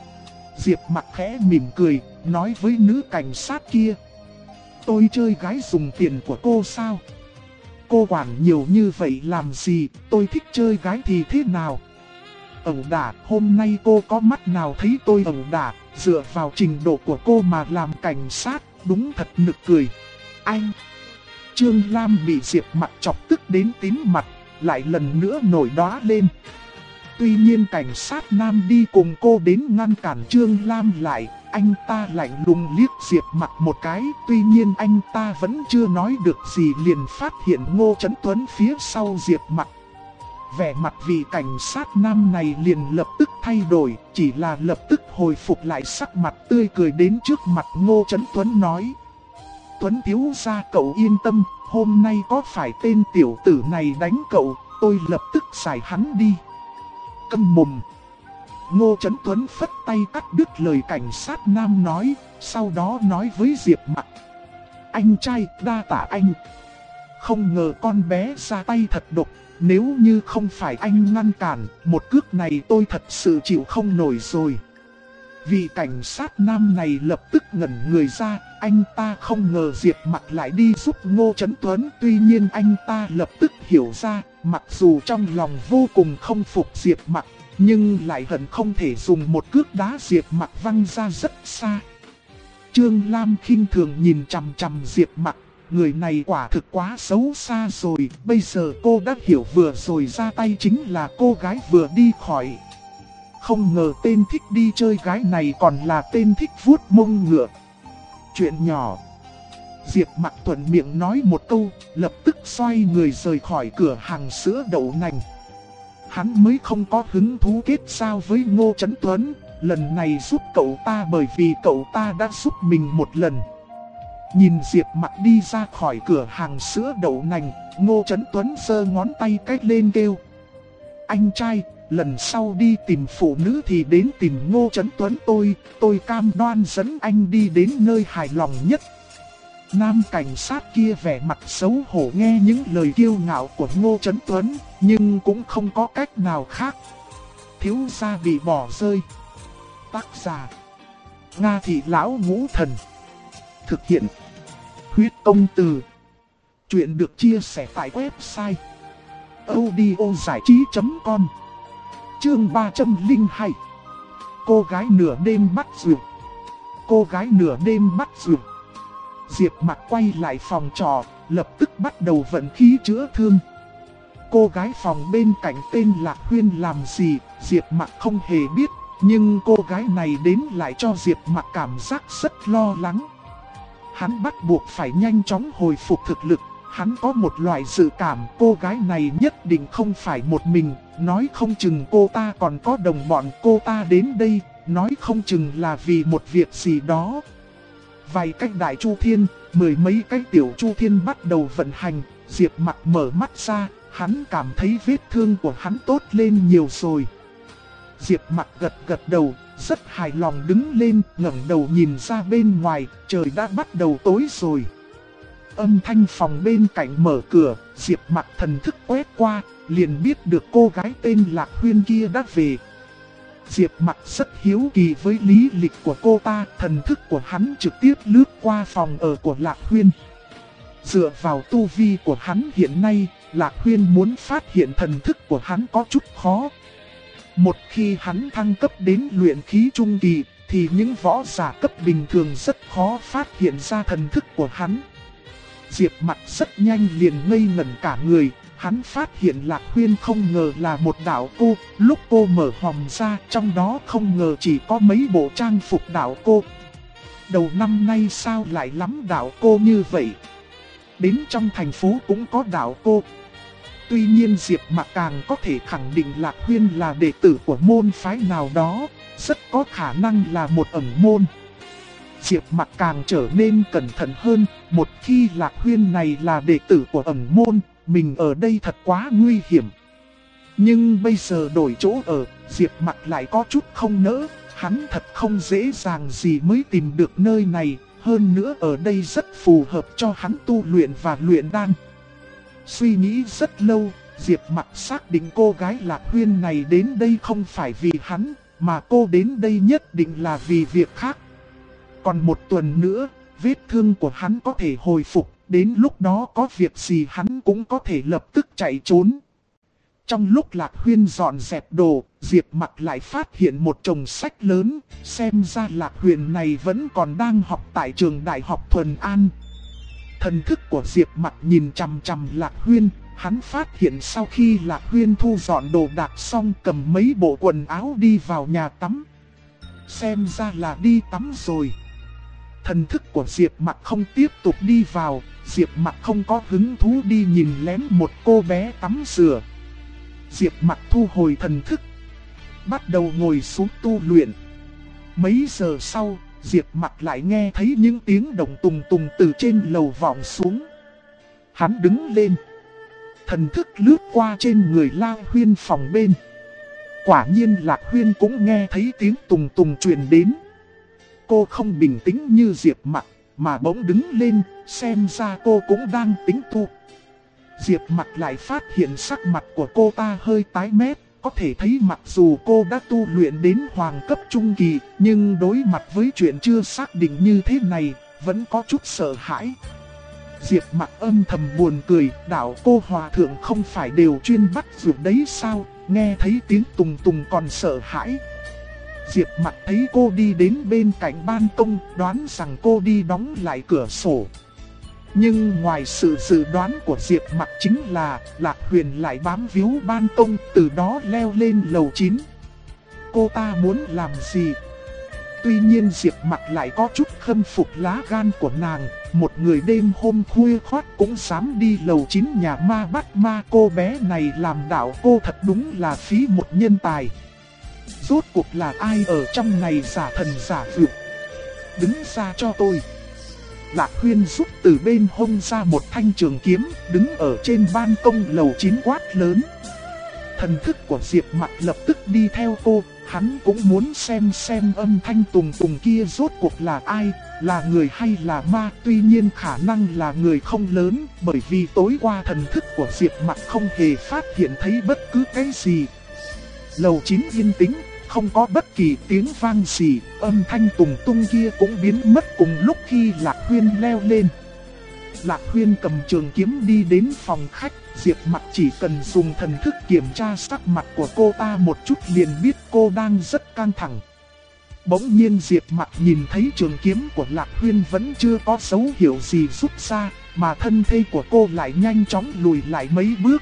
Diệp Mặc khẽ mỉm cười, nói với nữ cảnh sát kia: tôi chơi gái dùng tiền của cô sao? Cô quản nhiều như vậy làm gì, tôi thích chơi gái thì thế nào? Ẩu đả, hôm nay cô có mắt nào thấy tôi ẩu đả, dựa vào trình độ của cô mà làm cảnh sát, đúng thật nực cười. Anh! Trương Lam bị Diệp Mặc chọc tức đến tím mặt, lại lần nữa nổi đóa lên. Tuy nhiên cảnh sát nam đi cùng cô đến ngăn cản Trương Lam lại, anh ta lạnh lùng liếc Diệp Mặc một cái, tuy nhiên anh ta vẫn chưa nói được gì liền phát hiện Ngô Chấn Tuấn phía sau Diệp Mặc. Vẻ mặt vị cảnh sát nam này liền lập tức thay đổi, chỉ là lập tức hồi phục lại sắc mặt tươi cười đến trước mặt Ngô Chấn Tuấn nói: Tuấn thiếu gia cậu yên tâm, hôm nay có phải tên tiểu tử này đánh cậu, tôi lập tức giải hắn đi. Câm mồm! Ngô Chấn Tuấn phất tay cắt đứt lời cảnh sát nam nói, sau đó nói với Diệp Mặc: anh trai, đa tạ anh. Không ngờ con bé ra tay thật độc, nếu như không phải anh ngăn cản, một cước này tôi thật sự chịu không nổi rồi. Vị cảnh sát nam này lập tức ngẩn người ra, anh ta không ngờ Diệp Mặc lại đi giúp Ngô Chấn Tuấn. Tuy nhiên anh ta lập tức hiểu ra, mặc dù trong lòng vô cùng không phục Diệp Mặc, nhưng lại hận không thể dùng một cước đá Diệp Mặc văng ra rất xa. Trương Lam khinh thường nhìn chằm chằm Diệp Mặc, người này quả thực quá xấu xa rồi. Bây giờ cô đã hiểu vừa rồi ra tay chính là cô gái vừa đi khỏi. Không ngờ tên thích đi chơi gái này còn là tên thích vuốt mông ngựa. Chuyện nhỏ. Diệp Mặc thuận miệng nói một câu, lập tức xoay người rời khỏi cửa hàng sữa đậu nành. Hắn mới không có hứng thú kết giao với Ngô Chấn Tuấn, lần này giúp cậu ta bởi vì cậu ta đã giúp mình một lần. Nhìn Diệp Mặc đi ra khỏi cửa hàng sữa đậu nành, Ngô Chấn Tuấn giơ ngón tay cách lên kêu: anh trai, lần sau đi tìm phụ nữ thì đến tìm Ngô Chấn Tuấn tôi cam đoan dẫn anh đi đến nơi hài lòng nhất. Nam cảnh sát kia vẻ mặt xấu hổ nghe những lời kiêu ngạo của Ngô Chấn Tuấn, nhưng cũng không có cách nào khác. Thiếu gia bị bỏ rơi. Tác giả: Nga Thị Lão Ngũ Thần. Thực hiện: Huyết Công Từ. Chuyện được chia sẻ tại website audiozảichí.com. Chương 302. Cô gái nửa đêm bắt duyệt. Cô gái nửa đêm bắt duyệt. Diệp Mặc quay lại phòng trọ, lập tức bắt đầu vận khí chữa thương. Cô gái phòng bên cạnh tên Lạc Huyên làm gì, Diệp Mặc không hề biết, nhưng cô gái này đến lại cho Diệp Mặc cảm giác rất lo lắng. Hắn bắt buộc phải nhanh chóng hồi phục thực lực. Hắn có một loại dự cảm cô gái này nhất định không phải một mình, nói không chừng cô ta còn có đồng bọn. Cô ta đến đây, nói không chừng là vì một việc gì đó. Vài cách đại chu thiên, mười mấy cách tiểu chu thiên bắt đầu vận hành. Diệp Mặc mở mắt ra, hắn cảm thấy vết thương của hắn tốt lên nhiều rồi. Diệp Mặc gật đầu, rất hài lòng đứng lên, ngẩng đầu nhìn ra bên ngoài, trời đã bắt đầu tối rồi. Âm thanh phòng bên cạnh mở cửa, Diệp Mặc thần thức quét qua, liền biết được cô gái tên Lạc Huyên kia đã về. Diệp Mặc rất hiếu kỳ với lý lịch của cô ta, thần thức của hắn trực tiếp lướt qua phòng ở của Lạc Huyên. Dựa vào tu vi của hắn hiện nay, Lạc Huyên muốn phát hiện thần thức của hắn có chút khó. Một khi hắn thăng cấp đến luyện khí trung kỳ, thì những võ giả cấp bình thường rất khó phát hiện ra thần thức của hắn. Diệp Mặc rất nhanh liền ngây ngẩn cả người, hắn phát hiện Lạc Huyên không ngờ là một đạo cô, lúc cô mở hòm ra trong đó không ngờ chỉ có mấy bộ trang phục đạo cô. Đầu năm nay sao lại lắm đạo cô như vậy? Đến trong thành phố cũng có đạo cô. Tuy nhiên Diệp Mặc càng có thể khẳng định Lạc Huyên là đệ tử của môn phái nào đó, rất có khả năng là một ẩn môn. Diệp Mặc càng trở nên cẩn thận hơn, một khi Lạc Huyên này là đệ tử của ẩn môn, mình ở đây thật quá nguy hiểm. Nhưng bây giờ đổi chỗ ở, Diệp Mặc lại có chút không nỡ, hắn thật không dễ dàng gì mới tìm được nơi này, hơn nữa ở đây rất phù hợp cho hắn tu luyện và luyện đan. Suy nghĩ rất lâu, Diệp Mặc xác định cô gái Lạc Huyên này đến đây không phải vì hắn, mà cô đến đây nhất định là vì việc khác. Còn một tuần nữa, vết thương của hắn có thể hồi phục, đến lúc đó có việc gì hắn cũng có thể lập tức chạy trốn. Trong lúc Lạc Huyên dọn dẹp đồ, Diệp Mặc lại phát hiện một chồng sách lớn, xem ra Lạc Huyền này vẫn còn đang học tại trường Đại học Thuần An. Thần thức của Diệp Mặc nhìn chằm chằm Lạc Huyên, hắn phát hiện sau khi Lạc Huyên thu dọn đồ đạc xong cầm mấy bộ quần áo đi vào nhà tắm. Xem ra là đi tắm rồi. Thần thức của Diệp Mặc không tiếp tục đi vào, Diệp Mặc không có hứng thú đi nhìn lén một cô bé tắm rửa. Diệp Mặc thu hồi thần thức, bắt đầu ngồi xuống tu luyện. Mấy giờ sau, Diệp Mặc lại nghe thấy những tiếng động tùng tùng từ trên lầu vọng xuống. Hắn đứng lên, thần thức lướt qua trên người Lạc Huyên phòng bên. Quả nhiên Lạc Huyên cũng nghe thấy tiếng tùng tùng truyền đến. Cô không bình tĩnh như Diệp Mặc, mà bỗng đứng lên, xem ra cô cũng đang tính tu. Diệp Mặc lại phát hiện sắc mặt của cô ta hơi tái mét, có thể thấy mặc dù cô đã tu luyện đến hoàng cấp trung kỳ, nhưng đối mặt với chuyện chưa xác định như thế này, vẫn có chút sợ hãi. Diệp Mặc âm thầm buồn cười, đạo cô hòa thượng không phải đều chuyên bắt ruột đấy sao, nghe thấy tiếng tùng tùng còn sợ hãi. Diệp Mặc thấy cô đi đến bên cạnh ban công, đoán rằng cô đi đóng lại cửa sổ. Nhưng ngoài sự dự đoán của Diệp Mặc chính là Lạc Huyền lại bám víu ban công, từ đó leo lên lầu 9. Cô ta muốn làm gì? Tuy nhiên Diệp Mặc lại có chút khâm phục lá gan của nàng, một người đêm hôm khuya khoắt cũng dám đi lầu 9 nhà ma bắt ma. Cô bé này làm đạo cô thật đúng là phí một nhân tài. Rốt cuộc là ai ở trong này giả thần giả vượt? Đứng ra cho tôi. Lạc Huyên rút từ bên hông ra một thanh trường kiếm, đứng ở trên ban công lầu 9 quát lớn. Thần thức của Diệp Mặc lập tức đi theo cô, hắn cũng muốn xem âm thanh tùng tùng kia rốt cuộc là ai, là người hay là ma. Tuy nhiên khả năng là người không lớn, bởi vì tối qua thần thức của Diệp Mặc không hề phát hiện thấy bất cứ cái gì. Lầu 9 yên tĩnh, không có bất kỳ tiếng vang gì, âm thanh tùng tung kia cũng biến mất cùng lúc khi Lạc Huyên leo lên. Lạc Huyên cầm trường kiếm đi đến phòng khách, Diệp Mặc chỉ cần dùng thần thức kiểm tra sắc mặt của cô ta một chút liền biết cô đang rất căng thẳng. Bỗng nhiên Diệp Mặc nhìn thấy trường kiếm của Lạc Huyên vẫn chưa có dấu hiệu gì rút ra, mà thân thể của cô lại nhanh chóng lùi lại mấy bước.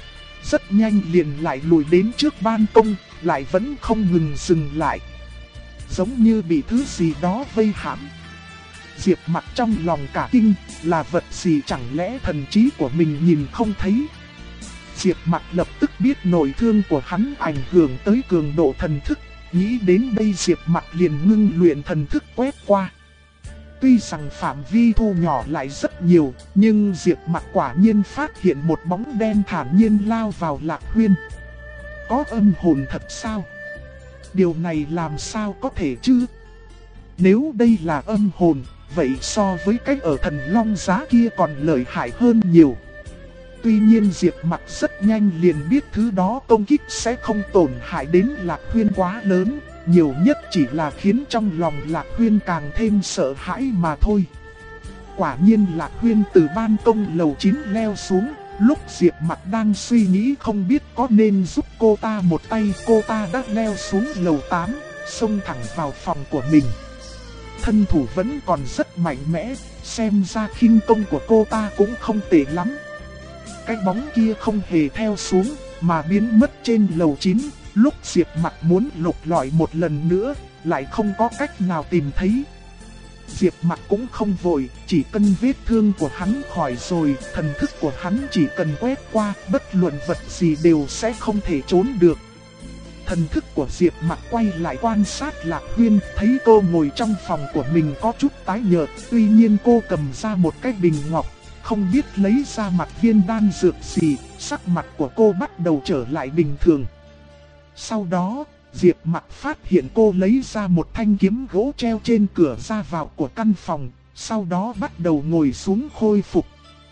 Rất nhanh liền lại lùi đến trước ban công, lại vẫn không ngừng dừng lại. Giống như bị thứ gì đó vây hãm. Diệp Mặc trong lòng cả kinh, là vật gì chẳng lẽ thần trí của mình nhìn không thấy. Diệp Mặc lập tức biết nội thương của hắn ảnh hưởng tới cường độ thần thức, nghĩ đến đây Diệp Mặc liền ngưng luyện thần thức quét qua. Tuy rằng phạm vi thu nhỏ lại rất nhiều, nhưng Diệp Mặc quả nhiên phát hiện một bóng đen thản nhiên lao vào Lạc Huyên. Có âm hồn thật sao? Điều này làm sao có thể chứ? Nếu đây là âm hồn, vậy so với cách ở Thần Long Giá kia còn lợi hại hơn nhiều. Tuy nhiên Diệp Mặc rất nhanh liền biết thứ đó công kích sẽ không tổn hại đến Lạc Huyên quá lớn, nhiều nhất chỉ là khiến trong lòng Lạc Huyên càng thêm sợ hãi mà thôi. Quả nhiên Lạc Huyên từ ban công lầu 9 leo xuống, lúc Diệp Mặc đang suy nghĩ không biết có nên giúp cô ta một tay, cô ta đã leo xuống lầu 8, xông thẳng vào phòng của mình. Thân thủ vẫn còn rất mạnh mẽ, xem ra khinh công của cô ta cũng không tệ lắm. Cái bóng kia không hề theo xuống, mà biến mất trên lầu 9, lúc Diệp Mặc muốn lục lọi một lần nữa, lại không có cách nào tìm thấy. Diệp Mặc cũng không vội, chỉ cần vết thương của hắn khỏi rồi, thần thức của hắn chỉ cần quét qua, bất luận vật gì đều sẽ không thể trốn được. Thần thức của Diệp Mặc quay lại quan sát Lạc Huyên, thấy cô ngồi trong phòng của mình có chút tái nhợt, tuy nhiên cô cầm ra một cái bình ngọc, không biết lấy ra mặt viên đan dược gì, sắc mặt của cô bắt đầu trở lại bình thường. Sau đó, Diệp Mặc phát hiện cô lấy ra một thanh kiếm gỗ treo trên cửa ra vào của căn phòng, sau đó bắt đầu ngồi xuống khôi phục.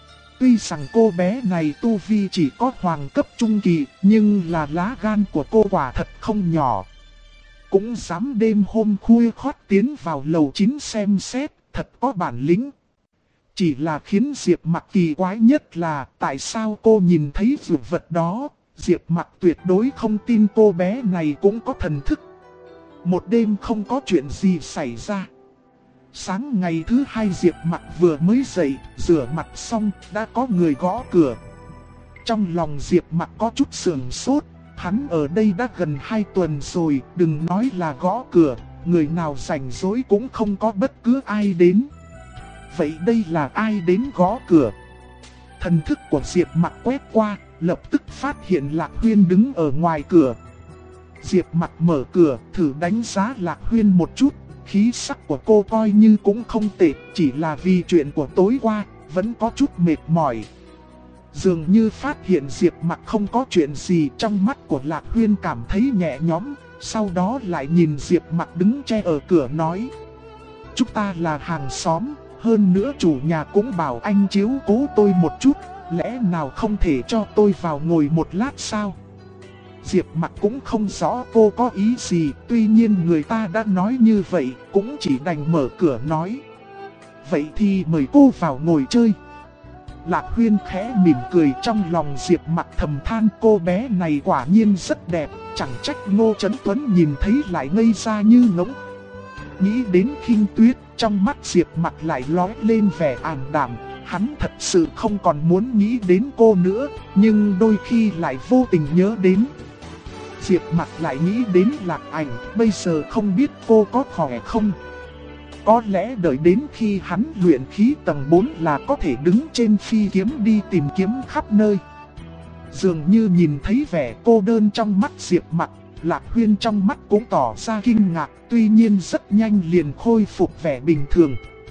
Tuy rằng cô bé này tu vi chỉ có hoàng cấp trung kỳ, nhưng là lá gan của cô quả thật không nhỏ. Cũng dám đêm hôm khuya khót tiến vào lầu 9 xem xét, thật có bản lĩnh. Chỉ là khiến Diệp Mặc kỳ quái nhất là tại sao cô nhìn thấy dược vật đó, Diệp Mặc tuyệt đối không tin cô bé này cũng có thần thức. Một đêm không có chuyện gì xảy ra. Sáng ngày thứ hai Diệp Mặc vừa mới dậy, rửa mặt xong, đã có người gõ cửa. Trong lòng Diệp Mặc có chút sườn sốt, hắn ở đây đã gần 2 tuần rồi, đừng nói là gõ cửa, người nào rảnh rỗi cũng không có bất cứ ai đến. Vậy đây là ai đến gõ cửa? Thần thức của Diệp Mặc quét qua, lập tức phát hiện Lạc Huyên đứng ở ngoài cửa. Diệp Mặc mở cửa, thử đánh giá Lạc Huyên một chút. Khí sắc của cô coi như cũng không tệ, chỉ là vì chuyện của tối qua, vẫn có chút mệt mỏi. Dường như phát hiện Diệp Mặc không có chuyện gì, trong mắt của Lạc Huyên cảm thấy nhẹ nhõm, sau đó lại nhìn Diệp Mặc đứng che ở cửa nói: chúng ta là hàng xóm, hơn nữa chủ nhà cũng bảo anh chiếu cố tôi một chút, lẽ nào không thể cho tôi vào ngồi một lát sao? Diệp Mặc cũng không rõ cô có ý gì, tuy nhiên người ta đã nói như vậy, cũng chỉ đành mở cửa nói: vậy thì mời cô vào ngồi chơi. Lạc Huyên khẽ mỉm cười, trong lòng Diệp Mặc thầm than cô bé này quả nhiên rất đẹp, chẳng trách Ngô Chấn Tuấn nhìn thấy lại ngây ra như ngỗng. Nghĩ đến Khinh Tuyết, trong mắt Diệp Mặc lại lóe lên vẻ ảm đạm, hắn thật sự không còn muốn nghĩ đến cô nữa, nhưng đôi khi lại vô tình nhớ đến. Diệp Mặc lại nghĩ đến Lạc Ảnh, bây giờ không biết cô có khỏe không. Có lẽ đợi đến khi hắn luyện khí tầng 4 là có thể đứng trên phi kiếm đi tìm kiếm khắp nơi. Dường như nhìn thấy vẻ cô đơn trong mắt Diệp Mặc, Lạc Huyên trong mắt cũng tỏ ra kinh ngạc, tuy nhiên rất nhanh liền khôi phục vẻ bình thường.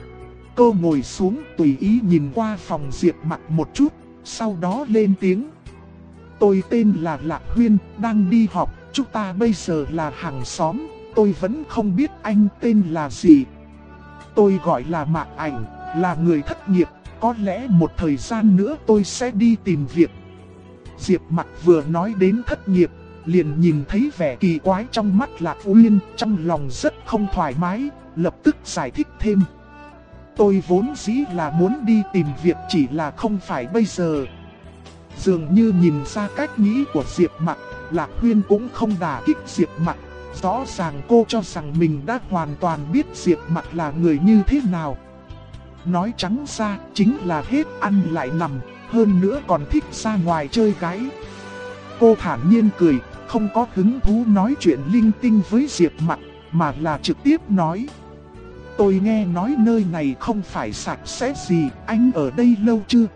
Cô ngồi xuống tùy ý nhìn qua phòng Diệp Mặc một chút, sau đó lên tiếng: tôi tên là Lạc Huyên, đang đi học, chúng ta bây giờ là hàng xóm, tôi vẫn không biết anh tên là gì. Tôi gọi là Mạc Ảnh, là người thất nghiệp, có lẽ một thời gian nữa tôi sẽ đi tìm việc. Diệp Mặc vừa nói đến thất nghiệp, liền nhìn thấy vẻ kỳ quái trong mắt Lạc Huyên, trong lòng rất không thoải mái, lập tức giải thích thêm: tôi vốn dĩ là muốn đi tìm việc, chỉ là không phải bây giờ. Dường như nhìn ra cách nghĩ của Diệp Mặc, Lạc Huyên cũng không đả kích Diệp Mặc. Rõ ràng cô cho rằng mình đã hoàn toàn biết Diệp Mặc là người như thế nào. Nói trắng ra chính là hết ăn lại nằm, hơn nữa còn thích ra ngoài chơi gái. Cô thản nhiên cười, không có hứng thú nói chuyện linh tinh với Diệp Mặc, mà là trực tiếp nói: tôi nghe nói nơi này không phải sạch sẽ gì, anh ở đây lâu chưa?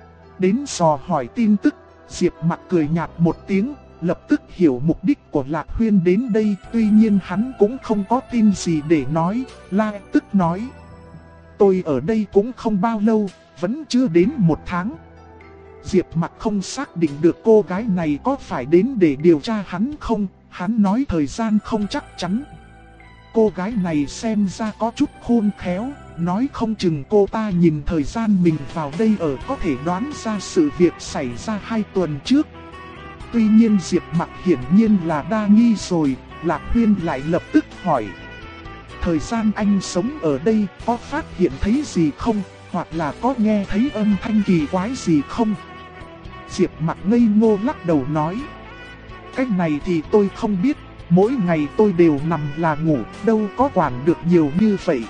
Đến dò hỏi tin tức, Diệp Mặc cười nhạt một tiếng, lập tức hiểu mục đích của Lạc Huyên đến đây, tuy nhiên hắn cũng không có tin gì để nói, lập tức nói: tôi ở đây cũng không bao lâu, vẫn chưa đến 1 tháng. Diệp Mặc không xác định được cô gái này có phải đến để điều tra hắn không, hắn nói thời gian không chắc chắn. Cô gái này xem ra có chút khôn khéo, nói không chừng cô ta nhìn thời gian mình vào đây ở có thể đoán ra sự việc xảy ra 2 tuần trước. Tuy nhiên Diệp Mặc hiển nhiên là đa nghi rồi, Lạc Huyên lại lập tức hỏi: thời gian anh sống ở đây có phát hiện thấy gì không, hoặc là có nghe thấy âm thanh kỳ quái gì không? Diệp Mặc ngây ngô lắc đầu nói: cách này thì tôi không biết, mỗi ngày tôi đều nằm là ngủ, đâu có quản được nhiều như vậy.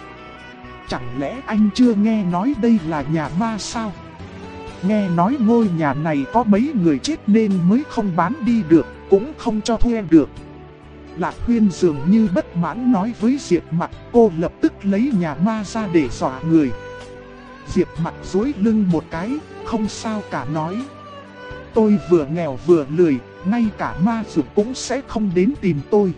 Chẳng lẽ anh chưa nghe nói đây là nhà ma sao? Nghe nói ngôi nhà này có mấy người chết nên mới không bán đi được, cũng không cho thuê được. Lạc Huyên dường như bất mãn nói với Diệp Mặc, cô lập tức lấy nhà ma ra để dọa người. Diệp Mặc duỗi lưng một cái, không sao cả nói: tôi vừa nghèo vừa lười, ngay cả ma dược cũng sẽ không đến tìm tôi.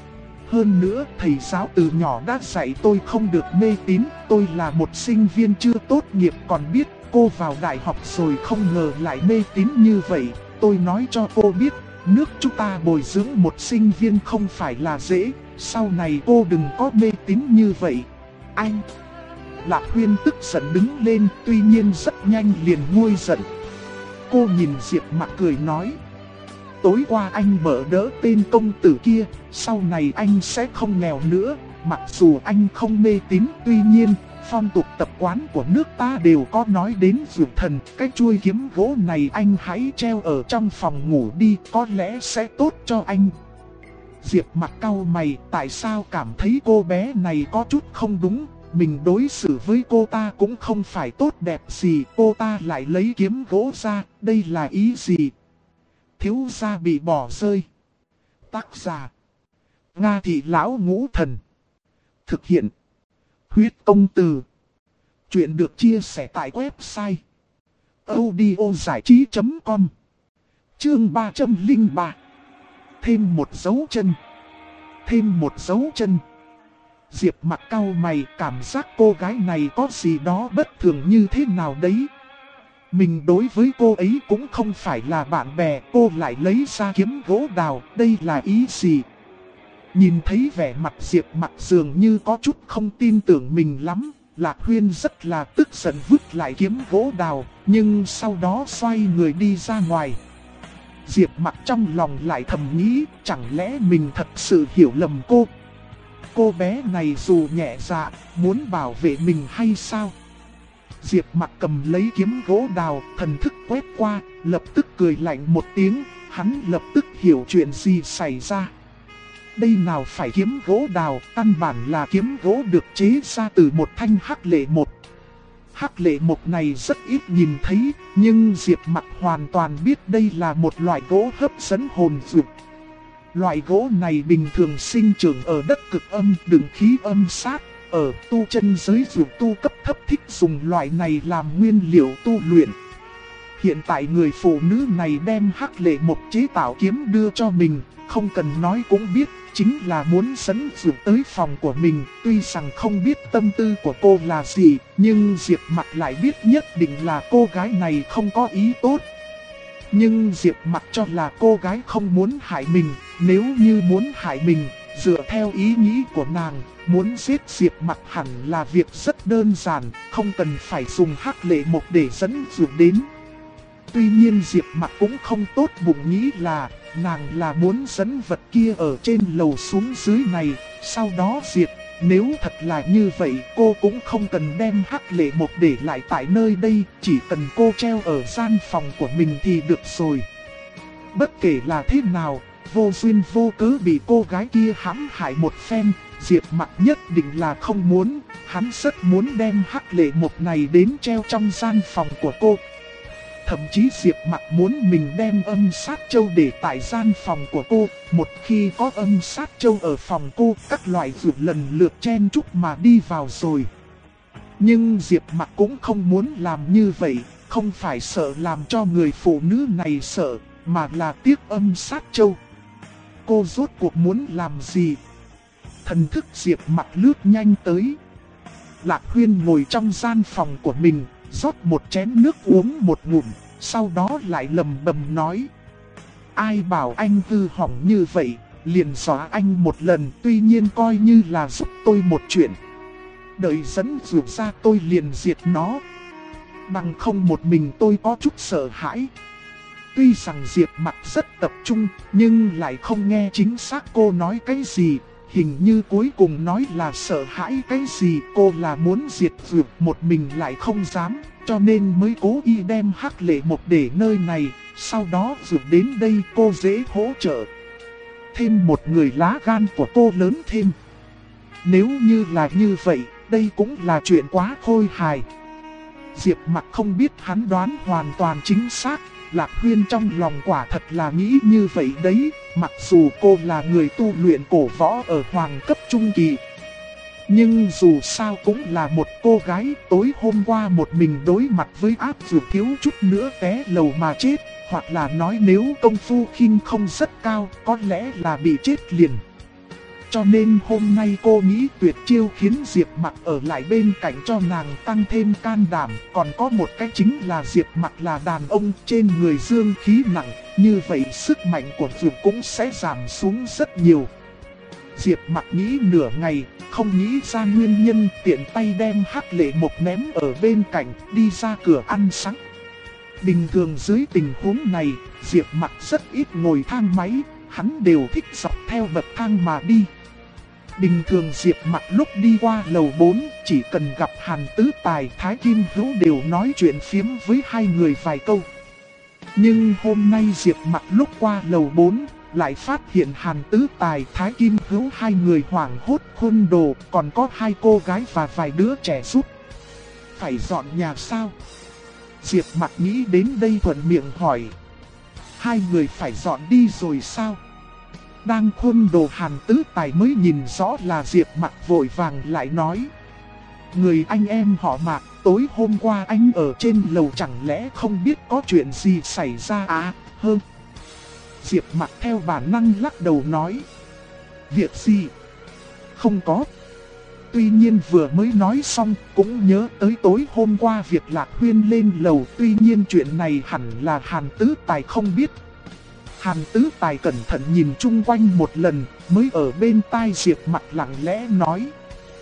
Hơn nữa, thầy giáo từ nhỏ đã dạy tôi không được mê tín, tôi là một sinh viên chưa tốt nghiệp còn biết cô vào đại học rồi không ngờ lại mê tín như vậy. Tôi nói cho cô biết, nước chúng ta bồi dưỡng một sinh viên không phải là dễ, sau này cô đừng có mê tín như vậy. Lạc Huyên tức giận đứng lên, tuy nhiên rất nhanh liền nguôi giận. Cô nhìn Diệp Mặc cười nói: tối qua anh bỡ đỡ tên công tử kia, sau này anh sẽ không nghèo nữa. Mặc dù anh không mê tín, tuy nhiên phong tục tập quán của nước ta đều có nói đến dược thần. Cái chuôi kiếm gỗ này anh hãy treo ở trong phòng ngủ đi, có lẽ sẽ tốt cho anh. Diệp Mặc cau mày, tại sao cảm thấy cô bé này có chút không đúng. Mình đối xử với cô ta cũng không phải tốt đẹp gì, cô ta lại lấy kiếm gỗ ra, đây là ý gì? Thiếu gia bị bỏ rơi. Tác giả: Nga Thị Lão Ngũ Thần. Thực hiện: Huyết Công Từ. Chuyện được chia sẻ tại website audiozảichí.com. Chương 303. Thêm một dấu chân. Thêm một dấu chân. Diệp Mặc cau mày, cảm giác cô gái này có gì đó bất thường như thế nào đấy. Mình đối với cô ấy cũng không phải là bạn bè, cô lại lấy ra kiếm gỗ đào, đây là ý gì? Nhìn thấy vẻ mặt Diệp Mặc dường như có chút không tin tưởng mình lắm, Lạc Huyên rất là tức giận vứt lại kiếm gỗ đào, nhưng sau đó xoay người đi ra ngoài. Diệp Mặc trong lòng lại thầm nghĩ, chẳng lẽ mình thật sự hiểu lầm cô? Cô bé này dù nhẹ dạ, muốn bảo vệ mình hay sao? Diệp Mặc cầm lấy kiếm gỗ đào, thần thức quét qua, lập tức cười lạnh một tiếng, hắn lập tức hiểu chuyện gì xảy ra. Đây nào phải kiếm gỗ đào, căn bản là kiếm gỗ được chế ra từ một thanh hắc lệ mộc. Hắc lệ mộc này rất ít nhìn thấy, nhưng Diệp Mặc hoàn toàn biết đây là một loại gỗ hấp dẫn hồn dược. Loại gỗ này bình thường sinh trưởng ở đất cực âm, đừng khí âm sát. Ở tu chân giới dược tu cấp thấp thích dùng loại này làm nguyên liệu tu luyện. Hiện tại người phụ nữ này đem hắc lệ mộc chế tạo kiếm đưa cho mình, không cần nói cũng biết, chính là muốn dẫn dược tới phòng của mình. Tuy rằng không biết tâm tư của cô là gì, nhưng Diệp Mặc lại biết nhất định là cô gái này không có ý tốt. Nhưng Diệp Mặc cho là cô gái không muốn hại mình, nếu như muốn hại mình, dựa theo ý nghĩ của nàng, muốn giết Diệp Mặc hẳn là việc rất đơn giản, không cần phải dùng hắc lệ mộc để dẫn dược đến. Tuy nhiên Diệp Mặc cũng không tốt bụng nghĩ là nàng là muốn dẫn vật kia ở trên lầu xuống dưới này, sau đó diệt. Nếu thật là như vậy, cô cũng không cần đem hắc lệ mộc để lại tại nơi đây, chỉ cần cô treo ở gian phòng của mình thì được rồi. Bất kể là thế nào, vô duyên vô cớ bị cô gái kia hãm hại một phen, Diệp Mặc nhất định là không muốn, hắn rất muốn đem hắc lệ mộc này đến treo trong gian phòng của cô. Thậm chí Diệp Mặc muốn mình đem âm sát châu để tại gian phòng của cô, một khi có âm sát châu ở phòng cô, các loại dược lần lượt chen chúc mà đi vào rồi. Nhưng Diệp Mặc cũng không muốn làm như vậy, không phải sợ làm cho người phụ nữ này sợ, mà là tiếc âm sát châu. Cô rốt cuộc muốn làm gì? Thần thức Diệp Mặc lướt nhanh tới. Lạc Huyên ngồi trong gian phòng của mình, rót một chén nước uống một ngụm, sau đó lại lầm bầm nói: ai bảo anh hư hỏng như vậy, liền xóa anh một lần, tuy nhiên coi như là giúp tôi một chuyện. Đợi dẫn dược ra tôi liền diệt nó. Bằng không một mình tôi có chút sợ hãi. Tuy rằng Diệp Mặc rất tập trung, nhưng lại không nghe chính xác cô nói cái gì. Hình như cuối cùng nói là sợ hãi cái gì, cô là muốn diệt dược một mình lại không dám, cho nên mới cố ý đem hắc lệ mộc để nơi này, sau đó dược đến đây cô dễ hỗ trợ. Thêm một người lá gan của cô lớn thêm. Nếu như là như vậy, đây cũng là chuyện quá khôi hài. Diệp Mặc không biết hắn đoán hoàn toàn chính xác. Lạc Huyên trong lòng quả thật là nghĩ như vậy đấy, mặc dù cô là người tu luyện cổ võ ở hoàng cấp trung kỳ. Nhưng dù sao cũng là một cô gái, tối hôm qua một mình đối mặt với áp dược thiếu chút nữa té lầu mà chết, hoặc là nói nếu công phu khinh không rất cao, có lẽ là bị chết liền. Cho nên hôm nay cô nghĩ tuyệt chiêu khiến Diệp Mặc ở lại bên cạnh cho nàng tăng thêm can đảm. Còn có một cái chính là Diệp Mặc là đàn ông, trên người dương khí nặng, như vậy sức mạnh của dược cũng sẽ giảm xuống rất nhiều. Diệp Mặc nghĩ nửa ngày, không nghĩ ra nguyên nhân, tiện tay đem Hắc Lệ Mộc ném ở bên cạnh, đi ra cửa ăn sáng. Bình thường dưới tình huống này, Diệp Mặc rất ít ngồi thang máy, hắn đều thích dọc theo bậc thang mà đi. Bình thường Diệp Mặc lúc đi qua lầu 4, chỉ cần gặp Hàn Tứ Tài, Thái Kim Hữu đều nói chuyện phiếm với hai người vài câu. Nhưng hôm nay Diệp Mặc lúc qua lầu 4, lại phát hiện Hàn Tứ Tài, Thái Kim Hữu hai người hoảng hốt khuôn đồ, còn có hai cô gái và vài đứa trẻ giúp. Phải dọn nhà sao? Diệp Mặc nghĩ đến đây thuận miệng hỏi. Hai người phải dọn đi rồi sao? Đang khuôn đồ Hàn Tứ Tài mới nhìn rõ là Diệp Mặc, vội vàng lại nói. Người anh em họ Mạc, tối hôm qua anh ở trên lầu chẳng lẽ không biết có chuyện gì xảy ra à? Diệp Mặc theo bản năng lắc đầu nói. Việc gì? Không có. Tuy nhiên vừa mới nói xong, cũng nhớ tới tối hôm qua việc Lạc Huyên lên lầu. Tuy nhiên chuyện này hẳn là Hàn Tứ Tài không biết. Hàn Tứ Tài cẩn thận nhìn chung quanh một lần, mới ở bên tai Diệp Mặc lặng lẽ nói.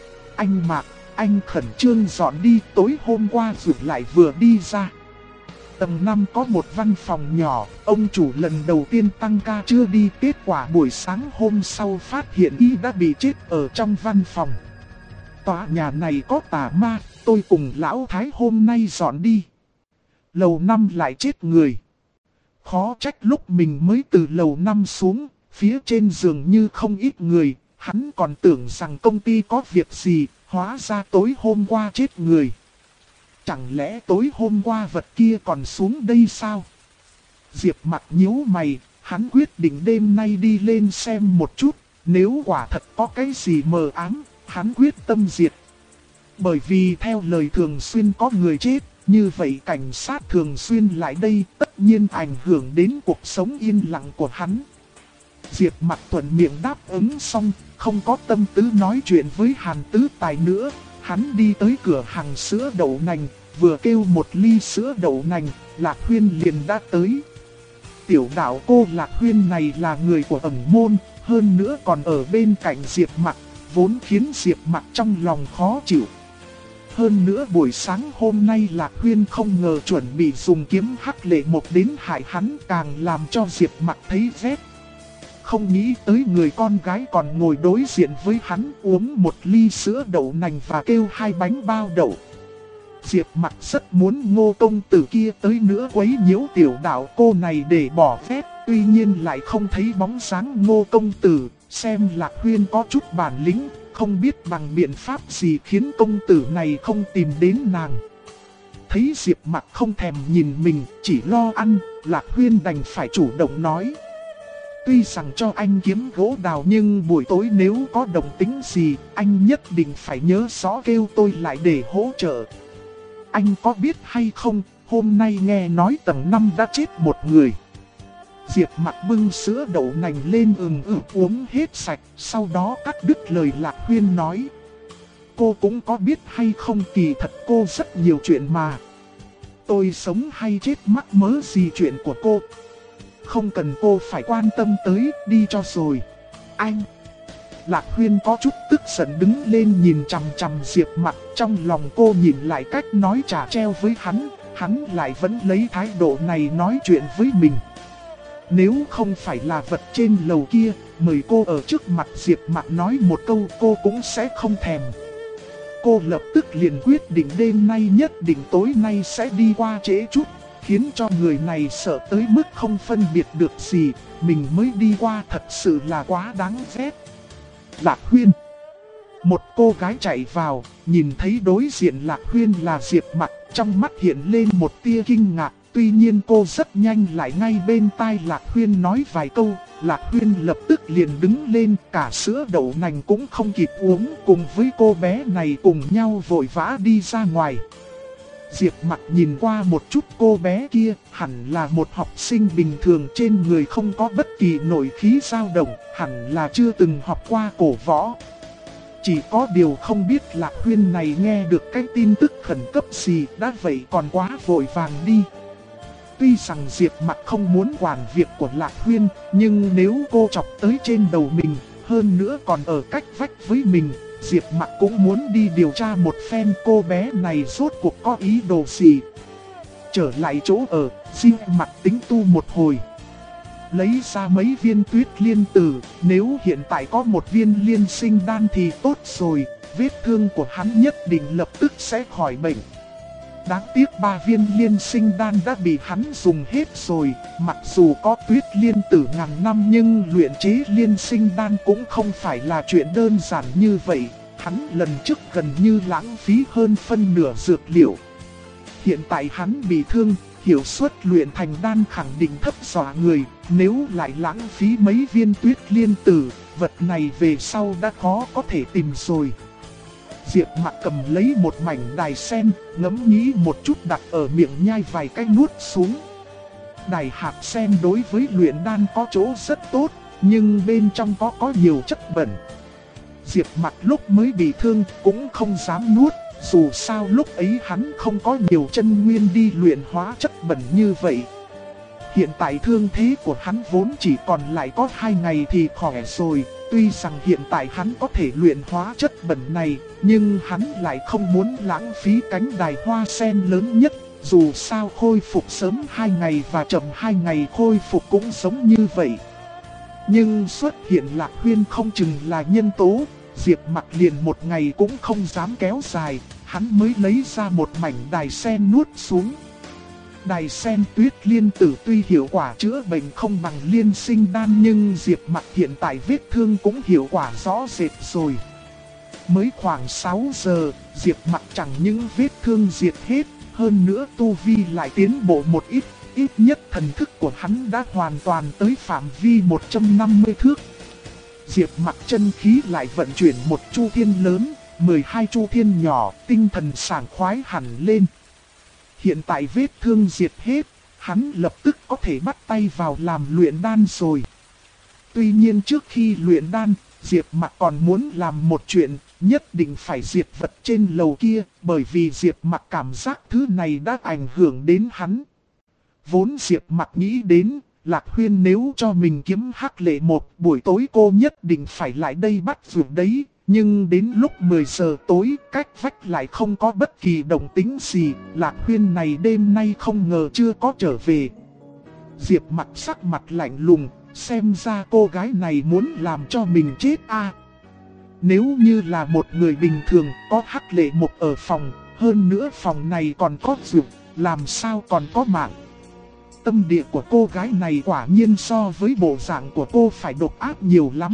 Anh Mạc, anh khẩn trương dọn đi, tối hôm qua rủ lại vừa đi ra. Tầng 5 có một văn phòng nhỏ, ông chủ lần đầu tiên tăng ca chưa đi, kết quả buổi sáng hôm sau phát hiện y đã bị chết ở trong văn phòng. Tòa nhà này có tà ma, tôi cùng lão Thái hôm nay dọn đi. Lầu 5 lại chết người. Khó trách lúc mình mới từ lầu 5 xuống, phía trên giường như không ít người, hắn còn tưởng rằng công ty có việc gì, hóa ra tối hôm qua chết người. Chẳng lẽ tối hôm qua vật kia còn xuống đây sao? Diệp Mặc nhíu mày, hắn quyết định đêm nay đi lên xem một chút, nếu quả thật có cái gì mờ ám, hắn quyết tâm diệt. Bởi vì theo lời thường xuyên có người chết, như vậy cảnh sát thường xuyên lại đây tất nhiên ảnh hưởng đến cuộc sống yên lặng của hắn. Diệp Mặc thuận miệng đáp ứng xong, không có tâm tư nói chuyện với Hàn Tứ Tài nữa. Hắn đi tới cửa hàng sữa đậu nành, vừa kêu một ly sữa đậu nành, Lạc Huyên liền đã tới. Tiểu đạo cô Lạc Huyên này là người của ẩn môn, hơn nữa còn ở bên cạnh Diệp Mặc, vốn khiến Diệp Mặc trong lòng khó chịu. Hơn nữa buổi sáng hôm nay Lạc Huyên không ngờ chuẩn bị dùng kiếm Hắc Lệ Mộc đến hại hắn, càng làm cho Diệp Mặc thấy ghét. Không nghĩ tới người con gái còn ngồi đối diện với hắn uống một ly sữa đậu nành và kêu 2 bánh bao đậu. Diệp Mặc rất muốn Ngô công tử kia tới nữa quấy nhiễu tiểu đạo cô này để bỏ phép, tuy nhiên lại không thấy bóng dáng Ngô công tử, xem Lạc Huyên có chút bản lĩnh, không biết bằng biện pháp gì khiến công tử này không tìm đến nàng. Thấy Diệp Mặc không thèm nhìn mình, chỉ lo ăn, Lạc Huyên đành phải chủ động nói. Tuy rằng cho anh kiếm gỗ đào nhưng buổi tối nếu có động tĩnh gì, anh nhất định phải nhớ rõ kêu tôi lại để hỗ trợ. Anh có biết hay không, hôm nay nghe nói tầng 5 đã chết một người. Diệp Mặc bưng sữa đậu nành lên uống hết sạch, sau đó cắt đứt lời Lạc Huyên nói. Cô cũng có biết hay không, kỳ thật cô rất nhiều chuyện mà. Tôi sống hay chết mắc mớ gì chuyện của cô. Không cần cô phải quan tâm tới, đi cho rồi. Anh! Lạc Huyên có chút tức giận đứng lên nhìn chằm chằm Diệp Mặc, trong lòng cô nhìn lại cách nói trà treo với hắn lại vẫn lấy thái độ này nói chuyện với mình. Nếu không phải là vật trên lầu kia, mời cô ở trước mặt Diệp Mặc nói một câu cô cũng sẽ không thèm. Cô lập tức liền quyết định đêm nay nhất định tối nay sẽ đi qua trễ chút, khiến cho người này sợ tới mức không phân biệt được gì, mình mới đi qua thật sự là quá đáng ghét. Lạc Huyên. Một cô gái chạy vào, nhìn thấy đối diện Lạc Huyên là Diệp Mặc, trong mắt hiện lên một tia kinh ngạc. Tuy nhiên cô rất nhanh lại ngay bên tai Lạc Huyên nói vài câu, Lạc Huyên lập tức liền đứng lên, cả sữa đậu nành cũng không kịp uống, cùng với cô bé này cùng nhau vội vã đi ra ngoài. Diệp Mặc nhìn qua một chút cô bé kia, hẳn là một học sinh bình thường, trên người không có bất kỳ nội khí dao động, hẳn là chưa từng học qua cổ võ. Chỉ có điều không biết Lạc Huyên này nghe được cái tin tức khẩn cấp gì, đã vậy còn quá vội vàng đi. Tuy rằng Diệp Mặc không muốn quản việc của Lạc Huyên, nhưng nếu cô chọc tới trên đầu mình, hơn nữa còn ở cách vách với mình. Diệp Mặc cũng muốn đi điều tra một phen cô bé này rốt cuộc có ý đồ gì. Trở lại chỗ ở, Diệp Mặc tính tu một hồi. Lấy ra mấy viên tuyết liên tử, nếu hiện tại có một viên liên sinh đan thì tốt rồi, vết thương của hắn nhất định lập tức sẽ khỏi bệnh. Đáng tiếc 3 viên liên sinh đan đã bị hắn dùng hết rồi, mặc dù có tuyết liên tử ngàn năm nhưng luyện chế liên sinh đan cũng không phải là chuyện đơn giản như vậy. Hắn lần trước gần như lãng phí hơn phân nửa dược liệu. Hiện tại hắn bị thương, hiệu suất luyện thành đan khẳng định thấp dọa người, nếu lại lãng phí mấy viên tuyết liên tử, vật này về sau đã khó có thể tìm rồi. Diệp Mặc cầm lấy một mảnh đài sen, ngẫm nghĩ một chút đặt ở miệng nhai vài cái nuốt xuống. Đài hạt sen đối với luyện đan có chỗ rất tốt, nhưng bên trong có nhiều chất bẩn. Diệp Mặc lúc mới bị thương cũng không dám nuốt, dù sao lúc ấy hắn không có nhiều chân nguyên đi luyện hóa chất bẩn như vậy. Hiện tại thương thế của hắn vốn chỉ còn lại có 2 ngày thì khỏe rồi. Tuy rằng hiện tại hắn có thể luyện hóa chất bẩn này, nhưng hắn lại không muốn lãng phí cánh đài hoa sen lớn nhất. Dù sao khôi phục sớm 2 ngày và chậm 2 ngày khôi phục cũng giống như vậy. Nhưng xuất hiện Lạc Huyên không chừng là nhân tố, Diệp Mặc liền một ngày cũng không dám kéo dài, hắn mới lấy ra một mảnh đài sen nuốt xuống. Đài sen tuyết liên tử tuy hiệu quả chữa bệnh không bằng liên sinh đan nhưng Diệp Mặc hiện tại vết thương cũng hiệu quả rõ rệt rồi. Mới khoảng 6 giờ, Diệp Mặc chẳng những vết thương diệt hết, hơn nữa tu vi lại tiến bộ một ít, ít nhất thần thức của hắn đã hoàn toàn tới phạm vi 150 thước. Diệp Mặc chân khí lại vận chuyển một chu thiên lớn, 12 chu thiên nhỏ, tinh thần sảng khoái hẳn lên. Hiện tại vết thương diệt hết, hắn lập tức có thể bắt tay vào làm luyện đan rồi. Tuy nhiên trước khi luyện đan, Diệp Mặc còn muốn làm một chuyện, nhất định phải diệt vật trên lầu kia, bởi vì Diệp Mặc cảm giác thứ này đã ảnh hưởng đến hắn. Vốn Diệp Mặc nghĩ đến, Lạc Huyên nếu cho mình kiếm hắc lệ một buổi tối cô nhất định phải lại đây bắt vượt đấy. Nhưng đến lúc 10 giờ tối, cách vách lại không có bất kỳ động tĩnh gì, Lạc Huyên này đêm nay không ngờ chưa có trở về. Diệp Mặc sắc mặt lạnh lùng, xem ra cô gái này muốn làm cho mình chết à. Nếu như là một người bình thường có hắc lệ một ở phòng, hơn nữa phòng này còn có vượt, làm sao còn có mạng. Tâm địa của cô gái này quả nhiên so với bộ dạng của cô phải độc ác nhiều lắm.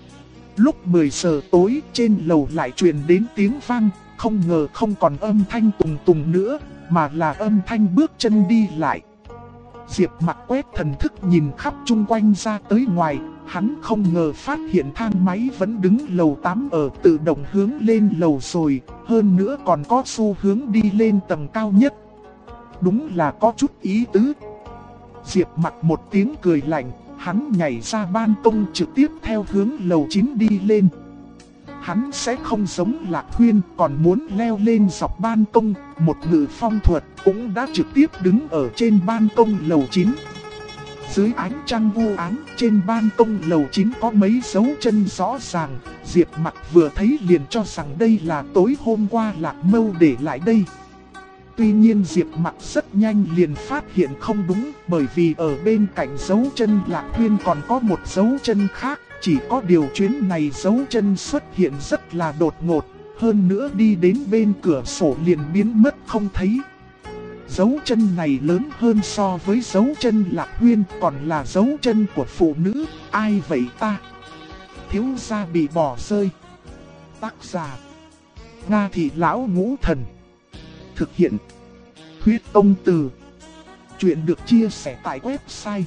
Lúc 10 giờ tối trên lầu lại truyền đến tiếng vang, không ngờ không còn âm thanh tùng tùng nữa, mà là âm thanh bước chân đi lại. Diệp Mặc quét thần thức nhìn khắp chung quanh ra tới ngoài, hắn không ngờ phát hiện thang máy vẫn đứng lầu 8 ở tự động hướng lên lầu rồi, hơn nữa còn có xu hướng đi lên tầng cao nhất. Đúng là có chút ý tứ. Diệp Mặc một tiếng cười lạnh, hắn nhảy ra ban công trực tiếp theo hướng lầu 9 đi lên. Hắn sẽ không giống Lạc Huyên còn muốn leo lên dọc ban công, một ngự phong thuật cũng đã trực tiếp đứng ở trên ban công lầu 9. Dưới ánh trăng u ám trên ban công lầu 9 có mấy dấu chân rõ ràng, Diệp Mặc vừa thấy liền cho rằng đây là tối hôm qua Lạc Mâu để lại đây. Tuy nhiên Diệp Mặc rất nhanh liền phát hiện không đúng, bởi vì ở bên cạnh dấu chân Lạc Huyên còn có một dấu chân khác, chỉ có điều chuyến này dấu chân xuất hiện rất là đột ngột, hơn nữa đi đến bên cửa sổ liền biến mất không thấy. Dấu chân này lớn hơn so với dấu chân Lạc Huyên, còn là dấu chân của phụ nữ, ai vậy ta? Thiếu gia bị bỏ rơi. Tác giả: Nga Thị Lão Ngũ Thần. Thực hiện: Huyết Tông Từ. Chuyện được chia sẻ tại website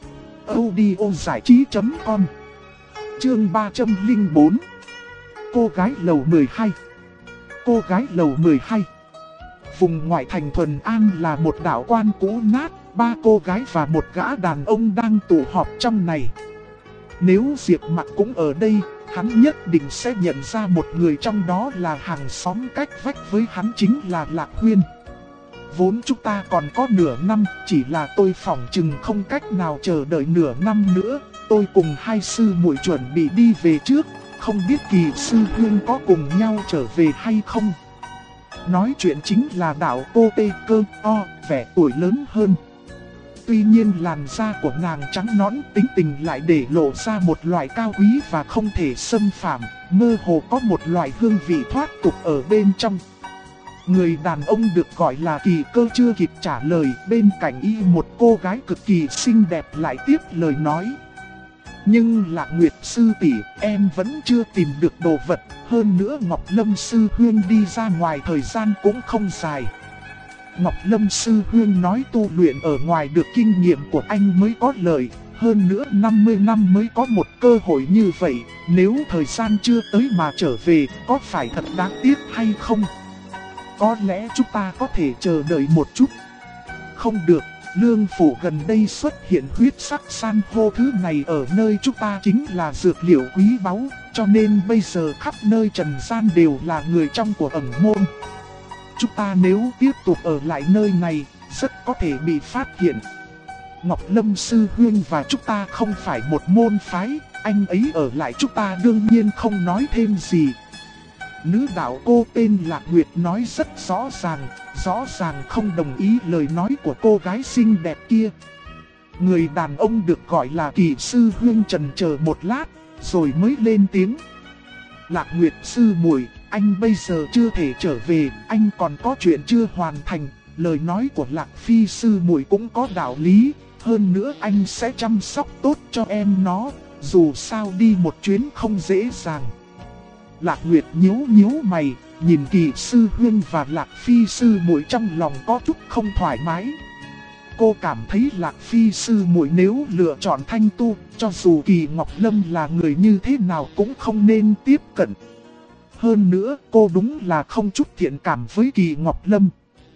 audiozảichí.com. Chương 304. Cô gái lầu 12. Cô gái lầu 12. Vùng ngoại thành Thuần An là một đảo quan cũ nát, 3 cô gái và một gã đàn ông đang tụ họp trong này. Nếu Diệp Mặc cũng ở đây, hắn nhất định sẽ nhận ra một người trong đó là hàng xóm cách vách với hắn, chính là Lạc Huyên. Vốn chúng ta còn có nửa năm, chỉ là tôi phỏng chừng không cách nào chờ đợi nửa năm nữa. tôi cùng hai sư muội chuẩn bị đi về trước, không biết Kỳ sư huynh có cùng nhau trở về hay không. Nói chuyện chính là đạo cô Tê Cơ O, vẻ tuổi lớn hơn. Tuy nhiên làn da của nàng trắng nõn, tính tình lại để lộ ra một loại cao quý và không thể xâm phạm, mơ hồ có một loại hương vị thoát tục ở bên trong. Người đàn ông được gọi là Kỳ Cơ chưa kịp trả lời, bên cạnh y một cô gái cực kỳ xinh đẹp lại tiếp lời nói. Nhưng Lạc Nguyệt sư tỷ, em vẫn chưa tìm được đồ vật, hơn nữa Ngọc Lâm sư huynh đi ra ngoài thời gian cũng không dài. Ngọc Lâm sư huynh nói tu luyện ở ngoài được kinh nghiệm của anh mới có lợi, hơn nữa 50 năm mới có một cơ hội như vậy, nếu thời gian chưa tới mà trở về, có phải thật đáng tiếc hay không? Có lẽ chúng ta có thể chờ đợi một chút. Không được, Lương phủ gần đây xuất hiện huyết sắc san hô, thứ này ở nơi chúng ta chính là dược liệu quý báu, cho nên bây giờ khắp nơi trần gian đều là người trong của ẩn môn. Chúng ta nếu tiếp tục ở lại nơi này, rất có thể bị phát hiện. Ngọc Lâm sư huynh và chúng ta không phải một môn phái, anh ấy ở lại chúng ta đương nhiên không nói thêm gì. Nữ đạo cô tên Lạc Nguyệt nói rất rõ ràng không đồng ý lời nói của cô gái xinh đẹp kia. Người đàn ông được gọi là Kỳ sư huynh trần chờ một lát, rồi mới lên tiếng. Lạc Nguyệt sư muội, anh bây giờ chưa thể trở về, anh còn có chuyện chưa hoàn thành. Lời nói của Lạc Phi sư muội cũng có đạo lý, hơn nữa anh sẽ chăm sóc tốt cho em nó, dù sao đi một chuyến không dễ dàng. Lạc Nguyệt nhíu mày, nhìn Kỳ sư huynh và Lạc Phi sư muội trong lòng có chút không thoải mái. Cô cảm thấy Lạc Phi sư muội nếu lựa chọn thanh tu, cho dù Kỳ Ngọc Lâm là người như thế nào cũng không nên tiếp cận. Hơn nữa, cô đúng là không chút thiện cảm với Kỳ Ngọc Lâm.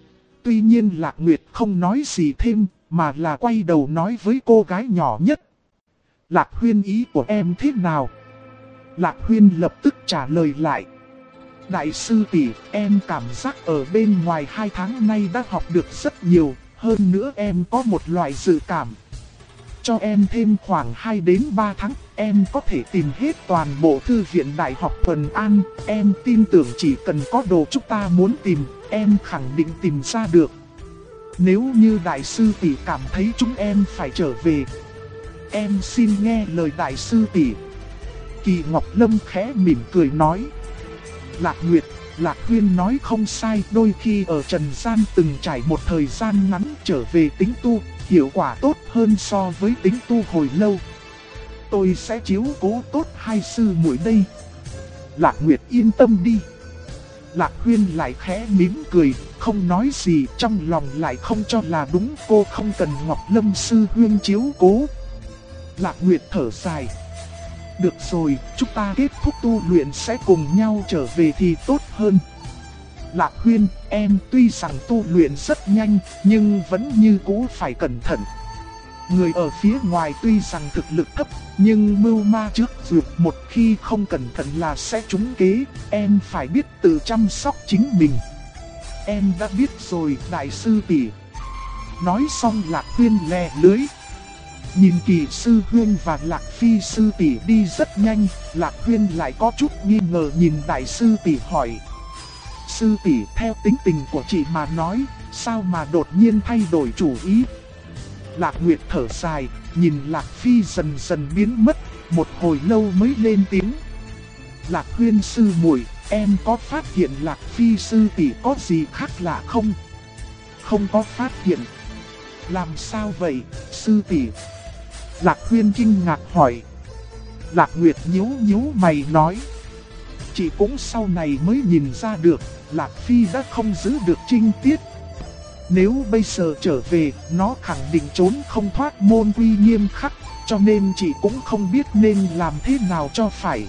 Tuy nhiên Lạc Nguyệt không nói gì thêm, mà là quay đầu nói với cô gái nhỏ nhất. Lạc Huyên, ý của em thế nào? Lạc Huyên lập tức trả lời lại. Đại sư tỷ, em cảm giác ở bên ngoài 2 tháng nay đã học được rất nhiều, hơn nữa em có một loại dự cảm. Cho em thêm khoảng 2 đến 3 tháng, em có thể tìm hết toàn bộ thư viện Đại học Thuần An. Em tin tưởng chỉ cần có đồ chúng ta muốn tìm, em khẳng định tìm ra được. Nếu như đại sư tỷ cảm thấy chúng em phải trở về, em xin nghe lời đại sư tỷ. Kỳ Ngọc Lâm khẽ mỉm cười nói. Lạc Nguyệt, Lạc Huyên nói không sai, đôi khi ở trần gian từng trải một thời gian ngắn trở về tính tu, hiệu quả tốt hơn so với tính tu hồi lâu. Tôi sẽ chiếu cố tốt hai sư muội đây. Lạc Nguyệt yên tâm đi. Lạc Huyên lại khẽ mỉm cười, không nói gì, trong lòng lại không cho là đúng, cô không cần Ngọc Lâm sư huyên chiếu cố. Lạc Nguyệt thở dài. Được rồi, chúng ta kết thúc tu luyện sẽ cùng nhau trở về thì tốt hơn. Lạc Huyên, em tuy rằng tu luyện rất nhanh, nhưng vẫn như cũ phải cẩn thận. Người ở phía ngoài tuy rằng thực lực thấp, nhưng mưu ma trước dược, một khi không cẩn thận là sẽ trúng kế, em phải biết tự chăm sóc chính mình. Em đã biết rồi, đại sư tỷ. Nói xong Lạc Huyên lè lưới. Nhìn Kỳ sư huyên và Lạc Phi sư tỷ đi rất nhanh, Lạc Huyên lại có chút nghi ngờ nhìn đại sư tỷ hỏi. Sư tỷ, theo tính tình của chị mà nói, sao mà đột nhiên thay đổi chủ ý? Lạc Nguyệt thở dài, nhìn Lạc Phi dần dần biến mất, một hồi lâu mới lên tiếng. Lạc Huyên sư muội, em có phát hiện Lạc Phi sư tỷ có gì khác lạ không? Không có phát hiện. Làm sao vậy, sư tỷ? Lạc Huyên kinh ngạc hỏi. Lạc Nguyệt nhíu mày nói. Chị cũng sau này mới nhìn ra được, Lạc Phi đã không giữ được trinh tiết. Nếu bây giờ trở về, nó khẳng định trốn không thoát môn quy nghiêm khắc, cho nên chị cũng không biết nên làm thế nào cho phải.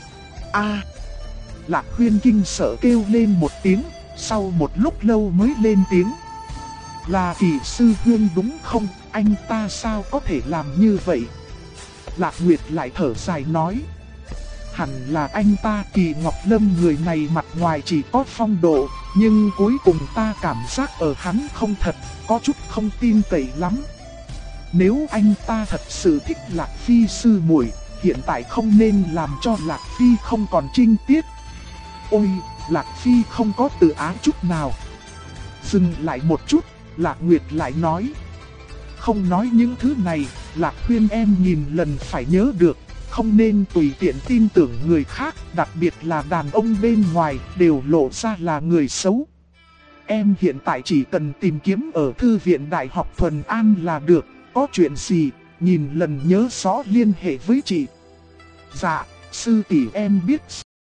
Lạc Huyên kinh sợ kêu lên một tiếng, sau một lúc lâu mới lên tiếng. Là Kỳ sư huyên đúng không, anh ta sao có thể làm như vậy? Lạc Nguyệt lại thở dài nói. Hẳn là anh ta, Kỳ Ngọc Lâm người này mặt ngoài chỉ có phong độ, nhưng cuối cùng ta cảm giác ở hắn không thật, có chút không tin cậy lắm. Nếu anh ta thật sự thích Lạc Phi sư muội, hiện tại không nên làm cho Lạc Phi không còn trinh tiết. Ôi, Lạc Phi không có tự ái chút nào. Dừng lại một chút, Lạc Nguyệt lại nói. Không nói những thứ này, Lạc Huyên em nhìn lần phải nhớ được, không nên tùy tiện tin tưởng người khác, đặc biệt là đàn ông bên ngoài đều lộ ra là người xấu. Em hiện tại chỉ cần tìm kiếm ở Thư viện Đại học Thuần An là được, có chuyện gì, nhìn lần nhớ rõ liên hệ với chị. Dạ, sư tỷ em biết.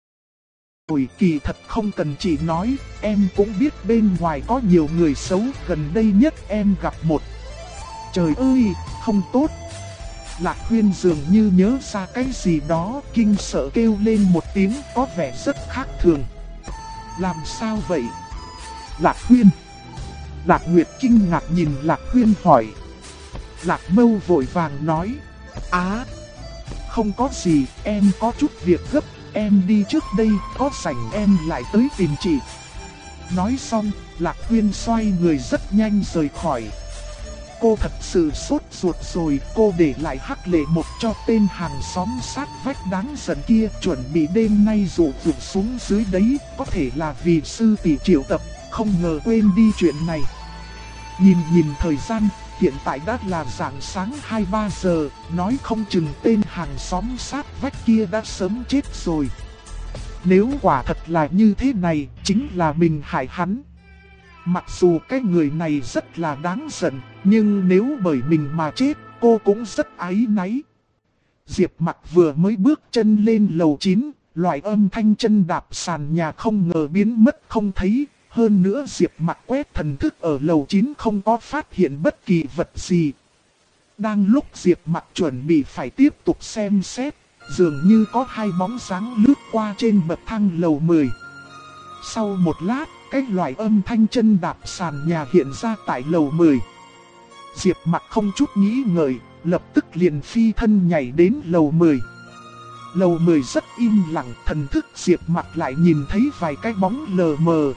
Ôi kỳ thật không cần chị nói, em cũng biết bên ngoài có nhiều người xấu, gần đây nhất em gặp một. Trời ơi, không tốt. Lạc Huyên dường như nhớ ra cái gì đó, kinh sợ kêu lên một tiếng có vẻ rất khác thường. Làm sao vậy? Lạc Huyên. Lạc Nguyệt kinh ngạc nhìn Lạc Huyên hỏi. Lạc Mâu vội vàng nói. Không có gì, em có chút việc gấp, em đi trước đây, có rảnh em lại tới tìm chị. Nói xong, Lạc Huyên xoay người rất nhanh rời khỏi. Cô thật sự sốt ruột rồi, cô để lại Hắc Lệ Một cho tên hàng xóm sát vách đáng giận kia, chuẩn bị đêm nay dụ xuống dưới đấy, có thể là vì sư tỷ triệu tập, không ngờ quên đi chuyện này. Nhìn thời gian, hiện tại đã là rạng sáng 2-3 giờ, nói không chừng tên hàng xóm sát vách kia đã sớm chết rồi. Nếu quả thật là như thế này, chính là mình hại hắn. Mặc dù cái người này rất là đáng giận, nhưng nếu bởi mình mà chết, cô cũng rất áy náy. Diệp Mặc vừa mới bước chân lên lầu 9, loại âm thanh chân đạp sàn nhà không ngờ biến mất không thấy. Hơn nữa Diệp Mặc quét thần thức ở lầu 9 không có phát hiện bất kỳ vật gì. Đang lúc Diệp Mặc chuẩn bị phải tiếp tục xem xét, dường như có hai bóng dáng lướt qua trên bậc thang lầu 10. Sau một lát, cái loại âm thanh chân đạp sàn nhà hiện ra tại lầu 10. Diệp Mặc không chút nghĩ ngợi, lập tức liền phi thân nhảy đến lầu 10. Lầu 10 rất im lặng, thần thức Diệp Mặc lại nhìn thấy vài cái bóng lờ mờ.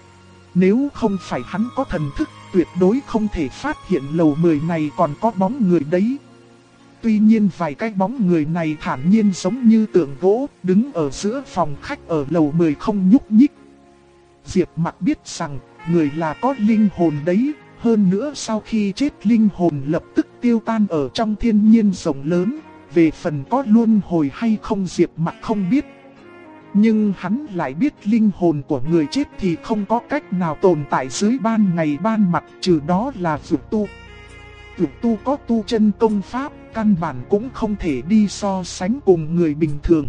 Nếu không phải hắn có thần thức, tuyệt đối không thể phát hiện lầu 10 này còn có bóng người đấy. Tuy nhiên vài cái bóng người này thản nhiên giống như tượng gỗ, đứng ở giữa phòng khách ở lầu 10 không nhúc nhích. Diệp Mặc biết rằng, người là có linh hồn đấy, hơn nữa sau khi chết linh hồn lập tức tiêu tan ở trong thiên nhiên rộng lớn, về phần có luân hồi hay không Diệp Mặc không biết. Nhưng hắn lại biết linh hồn của người chết thì không có cách nào tồn tại dưới ban ngày ban mặt, trừ đó là dược tu. Dược tu có tu chân công pháp, căn bản cũng không thể đi so sánh cùng người bình thường.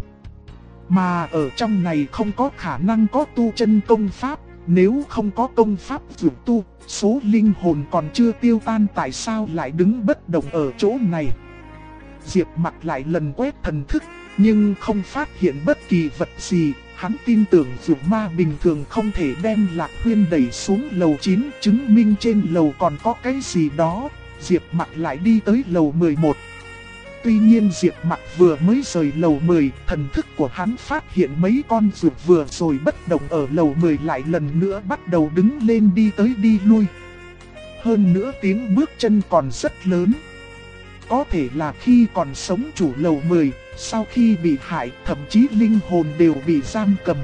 Mà ở trong này không có khả năng có tu chân công pháp, nếu không có công pháp dược tu, số linh hồn còn chưa tiêu tan tại sao lại đứng bất động ở chỗ này. Diệp Mặc lại lần quét thần thức, nhưng không phát hiện bất kỳ vật gì. Hắn tin tưởng dược ma bình thường không thể đem Lạc Huyên đẩy xuống lầu 9, chứng minh trên lầu còn có cái gì đó. Diệp Mặc lại đi tới lầu 11. Tuy nhiên Diệp Mặc vừa mới rời lầu 10, thần thức của hắn phát hiện mấy con dược vừa rồi bất động ở lầu 10 lại lần nữa bắt đầu đứng lên đi tới đi lui. Hơn nữa tiếng bước chân còn rất lớn. Có thể là khi còn sống chủ lầu 10, sau khi bị hại thậm chí linh hồn đều bị giam cầm.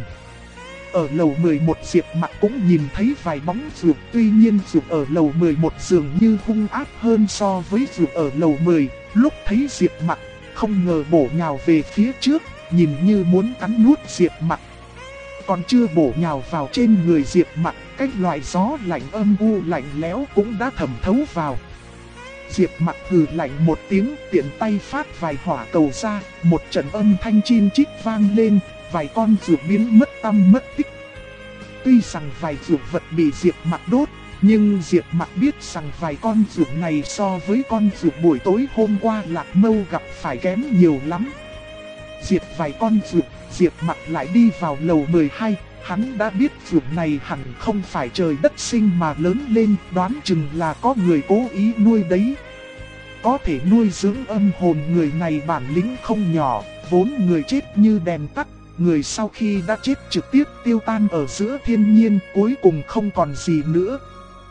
Ở lầu 11 Diệp Mặc cũng nhìn thấy vài bóng dược, tuy nhiên dược ở lầu 11 dường như hung ác hơn so với dược ở lầu 10. Lúc thấy Diệp Mặc, không ngờ bổ nhào về phía trước, nhìn như muốn cắn nuốt Diệp Mặc. Còn chưa bổ nhào vào trên người Diệp Mặc, cái loại gió lạnh âm u lạnh lẽo cũng đã thẩm thấu vào. Diệp Mặc hừ lạnh một tiếng, tiện tay phát vài hỏa cầu ra, một trận âm thanh chin chít vang lên, vài con dược biến mất tăm mất tích. Tuy rằng vài dược vật bị Diệp Mặc đốt, nhưng Diệp Mặc biết rằng vài con dược này so với con dược buổi tối hôm qua Lạc Mâu gặp phải kém nhiều lắm. Diệt vài con dược, Diệp Mặc lại đi vào lầu 12, hắn đã biết dược này hẳn không phải trời đất sinh mà lớn lên, đoán chừng là có người cố ý nuôi đấy. Có thể nuôi dưỡng âm hồn người này bản lĩnh không nhỏ, vốn người chết như đèn tắt, người sau khi đã chết trực tiếp tiêu tan ở giữa thiên nhiên, cuối cùng không còn gì nữa.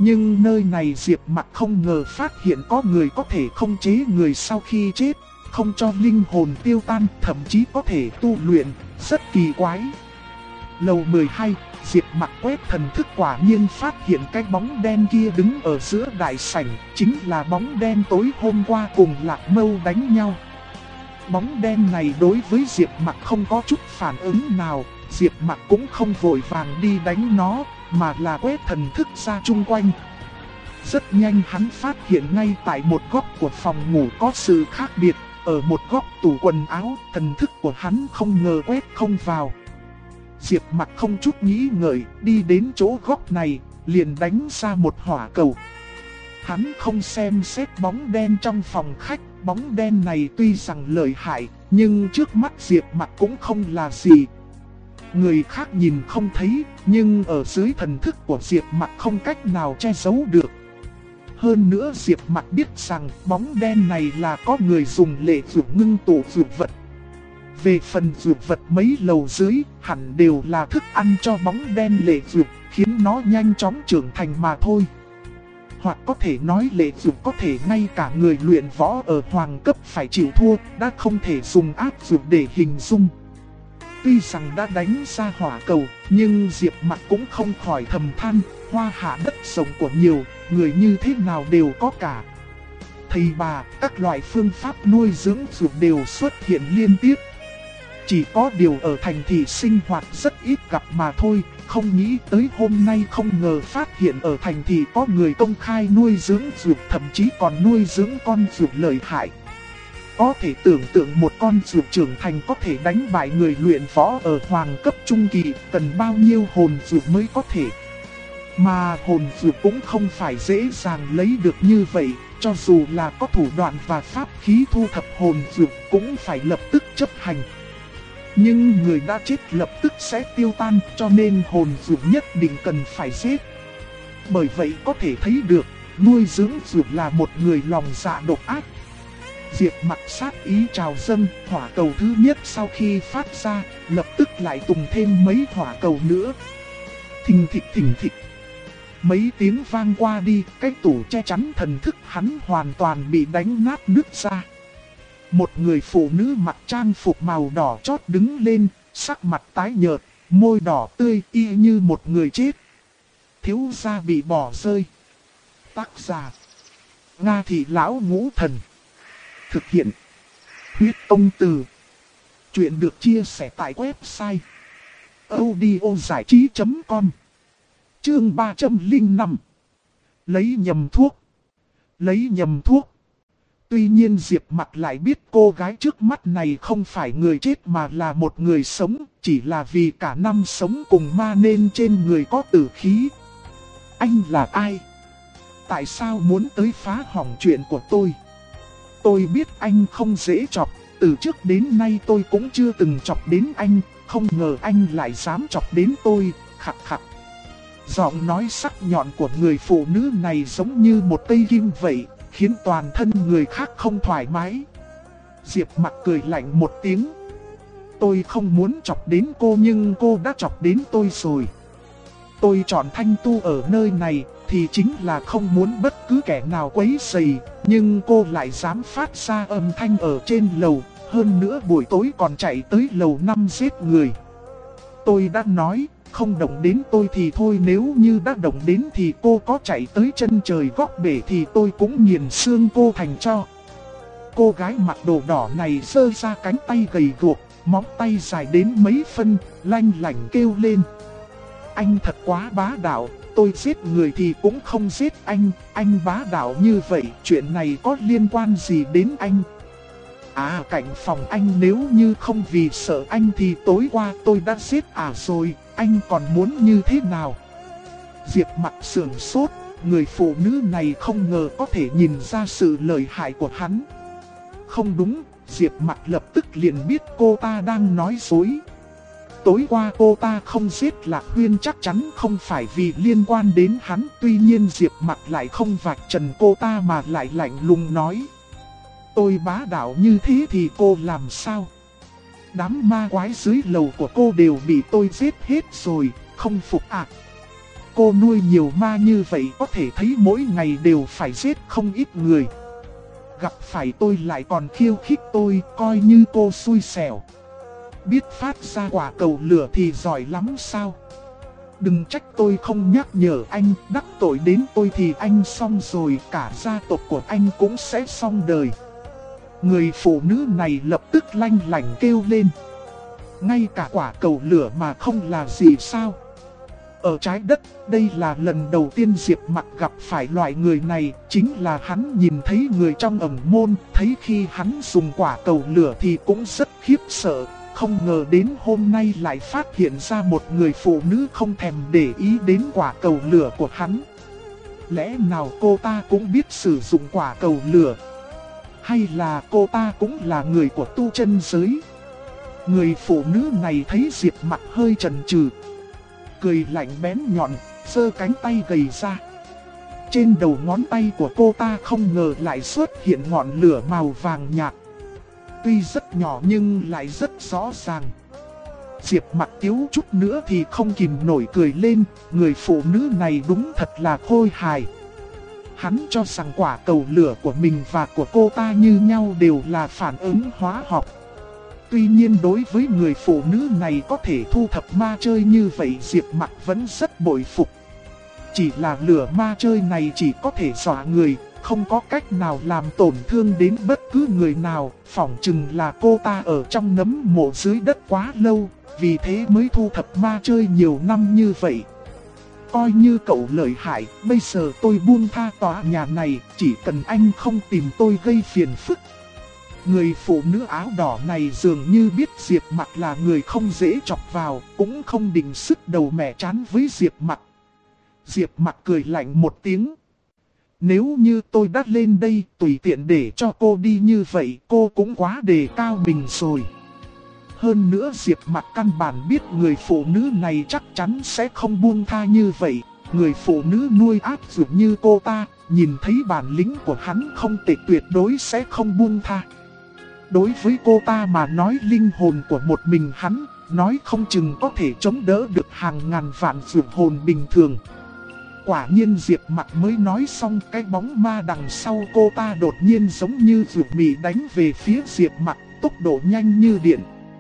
Nhưng nơi này Diệp Mặc không ngờ phát hiện có người có thể khống chế người sau khi chết, không cho linh hồn tiêu tan, thậm chí có thể tu luyện, rất kỳ quái. Lầu 12, Diệp Mặc quét thần thức quả nhiên phát hiện cái bóng đen kia đứng ở giữa đại sảnh, chính là bóng đen tối hôm qua cùng Lạc Mâu đánh nhau. Bóng đen này đối với Diệp Mặc không có chút phản ứng nào, Diệp Mặc cũng không vội vàng đi đánh nó, mà là quét thần thức ra chung quanh. Rất nhanh hắn phát hiện ngay tại một góc của phòng ngủ có sự khác biệt, ở một góc tủ quần áo, thần thức của hắn không ngờ quét không vào. Diệp Mặc không chút nghĩ ngợi, đi đến chỗ góc này, liền đánh ra một hỏa cầu. Hắn không xem xét bóng đen trong phòng khách, bóng đen này tuy rằng lợi hại, nhưng trước mắt Diệp Mặc cũng không là gì. Người khác nhìn không thấy, nhưng ở dưới thần thức của Diệp Mặc không cách nào che giấu được. Hơn nữa Diệp Mặc biết rằng bóng đen này là có người dùng lệ dược ngưng tụ dược vật. Về phần dược vật mấy lầu dưới, hẳn đều là thức ăn cho bóng đen lệ dược, khiến nó nhanh chóng trưởng thành mà thôi. Hoặc có thể nói lệ dược có thể ngay cả người luyện võ ở hoàng cấp phải chịu thua, đã không thể dùng áp dược để hình dung. Tuy rằng đã đánh ra hỏa cầu, nhưng Diệp Mặc cũng không khỏi thầm than, hoa hạ đất sống của nhiều, người như thế nào đều có cả. Thầy bà, các loại phương pháp nuôi dưỡng dược đều xuất hiện liên tiếp. Chỉ có điều ở thành thị sinh hoạt rất ít gặp mà thôi, không nghĩ tới hôm nay không ngờ phát hiện ở thành thị có người công khai nuôi dưỡng dược, thậm chí còn nuôi dưỡng con dược lợi hại. Có thể tưởng tượng một con dược trưởng thành có thể đánh bại người luyện võ ở hoàng cấp trung kỳ, cần bao nhiêu hồn dược mới có thể. Mà hồn dược cũng không phải dễ dàng lấy được như vậy, cho dù là có thủ đoạn và pháp khí thu thập hồn dược cũng phải lập tức chấp hành. Nhưng người đã chết lập tức sẽ tiêu tan, cho nên hồn dược nhất định cần phải giết. Bởi vậy có thể thấy được, nuôi dưỡng dược là một người lòng dạ độc ác. Diệp Mặc sát ý trào dâng, hỏa cầu thứ nhất sau khi phát ra, lập tức lại tùng thêm mấy hỏa cầu nữa. Thình thịch. Mấy tiếng vang qua đi, cái tủ che chắn thần thức hắn hoàn toàn bị đánh nát nứt ra. Một người phụ nữ mặc trang phục màu đỏ chót đứng lên, sắc mặt tái nhợt, môi đỏ tươi y như một người chết. Thiếu gia bị bỏ rơi. Tác giả: Nga Thị Lão Ngũ Thần. Thực hiện: Huyết Công Từ. Chuyện được chia sẻ tại website audiozảichí.com. Chương 305. Lấy nhầm thuốc. Tuy nhiên Diệp Mặc lại biết cô gái trước mắt này không phải người chết mà là một người sống, chỉ là vì cả năm sống cùng ma nên trên người có tử khí. Anh là ai? Tại sao muốn tới phá hỏng chuyện của tôi? Tôi biết anh không dễ chọc, từ trước đến nay tôi cũng chưa từng chọc đến anh, không ngờ anh lại dám chọc đến tôi, khặc khặc. Giọng nói sắc nhọn của người phụ nữ này giống như một cây kim vậy, khiến toàn thân người khác không thoải mái. Diệp Mặc cười lạnh một tiếng. Tôi không muốn chọc đến cô nhưng cô đã chọc đến tôi rồi. Tôi chọn Thanh Tu ở nơi này thì chính là không muốn bất cứ kẻ nào quấy rầy, nhưng cô lại dám phát ra âm thanh ở trên lầu, hơn nữa buổi tối còn chạy tới lầu 5 giết người. Tôi đã nói, không động đến tôi thì thôi, nếu như đã động đến thì cô có chạy tới chân trời góc bể thì tôi cũng nghiền xương cô thành tro. Cô gái mặc đồ đỏ này giơ ra cánh tay gầy guộc, móng tay dài đến mấy phân, lanh lảnh kêu lên. Anh thật quá bá đạo, tôi giết người thì cũng không giết anh bá đạo như vậy, chuyện này có liên quan gì đến anh? À, cạnh phòng anh nếu như không vì sợ anh thì tối qua tôi đã giết rồi, anh còn muốn như thế nào? Diệp Mặc sườn sốt, người phụ nữ này không ngờ có thể nhìn ra sự lợi hại của hắn. Không đúng, Diệp Mặc lập tức liền biết cô ta đang nói dối. Tối qua cô ta không giết Lạc Huyên chắc chắn không phải vì liên quan đến hắn, tuy nhiên Diệp Mặc lại không vạch trần cô ta mà lại lạnh lùng nói. Tôi bá đạo như thế thì cô làm sao? Đám ma quái dưới lầu của cô đều bị tôi giết hết rồi, không phục ạ. cô nuôi nhiều ma như vậy có thể thấy mỗi ngày đều phải giết không ít người. Gặp phải tôi lại còn khiêu khích tôi, coi như cô xui xẻo. Biết phát ra quả cầu lửa thì giỏi lắm sao? Đừng trách tôi không nhắc nhở anh, đắc tội đến tôi thì anh xong rồi, cả gia tộc của anh cũng sẽ xong đời. Người phụ nữ này lập tức lanh lảnh kêu lên. Ngay cả quả cầu lửa mà không là gì sao? Ở trái đất, đây là lần đầu tiên Diệp Mặc gặp phải loại người này, chính là hắn nhìn thấy người trong ẩn môn, thấy khi hắn dùng quả cầu lửa thì cũng rất khiếp sợ, không ngờ đến hôm nay lại phát hiện ra một người phụ nữ không thèm để ý đến quả cầu lửa của hắn. Lẽ nào cô ta cũng biết sử dụng quả cầu lửa? Hay là cô ta cũng là người của tu chân giới? Người phụ nữ này thấy Diệp Mặc hơi chần chừ, cười lạnh bén nhọn, giơ cánh tay gầy ra. Trên đầu ngón tay của cô ta không ngờ lại xuất hiện ngọn lửa màu vàng nhạt. Tuy rất nhỏ nhưng lại rất rõ ràng. Diệp Mặc thiếu chút nữa thì không kìm nổi cười lên, người phụ nữ này đúng thật là khôi hài. Hắn cho rằng quả cầu lửa của mình và của cô ta như nhau đều là phản ứng hóa học. Tuy nhiên đối với người phụ nữ này có thể thu thập ma chơi như vậy, Diệp Mặc vẫn rất bội phục. Chỉ là lửa ma chơi này chỉ có thể dọa người, không có cách nào làm tổn thương đến bất cứ người nào. Phỏng chừng là cô ta ở trong nấm mộ dưới đất quá lâu, vì thế mới thu thập ma chơi nhiều năm như vậy. Coi như cậu lợi hại, bây giờ tôi buông tha tòa nhà này, chỉ cần anh không tìm tôi gây phiền phức. Người phụ nữ áo đỏ này dường như biết Diệp Mặc là người không dễ chọc vào, cũng không định sức đầu mẻ chán với Diệp Mặc. Diệp Mặc cười lạnh một tiếng. Nếu như tôi đã lên đây tùy tiện để cho cô đi như vậy, cô cũng quá đề cao mình rồi. Hơn nữa Diệp Mặc căn bản biết người phụ nữ này chắc chắn sẽ không buông tha như vậy. Người phụ nữ nuôi áp dụng như cô ta, nhìn thấy bản lĩnh của hắn không tệ, tuyệt đối sẽ không buông tha. Đối với cô ta mà nói, linh hồn của một mình hắn, nói không chừng có thể chống đỡ được hàng ngàn vạn vượt hồn bình thường. Quả nhiên Diệp Mặc mới nói xong, cái bóng ma đằng sau cô ta đột nhiên giống như vượt mị đánh về phía Diệp Mặc, tốc độ nhanh như điện.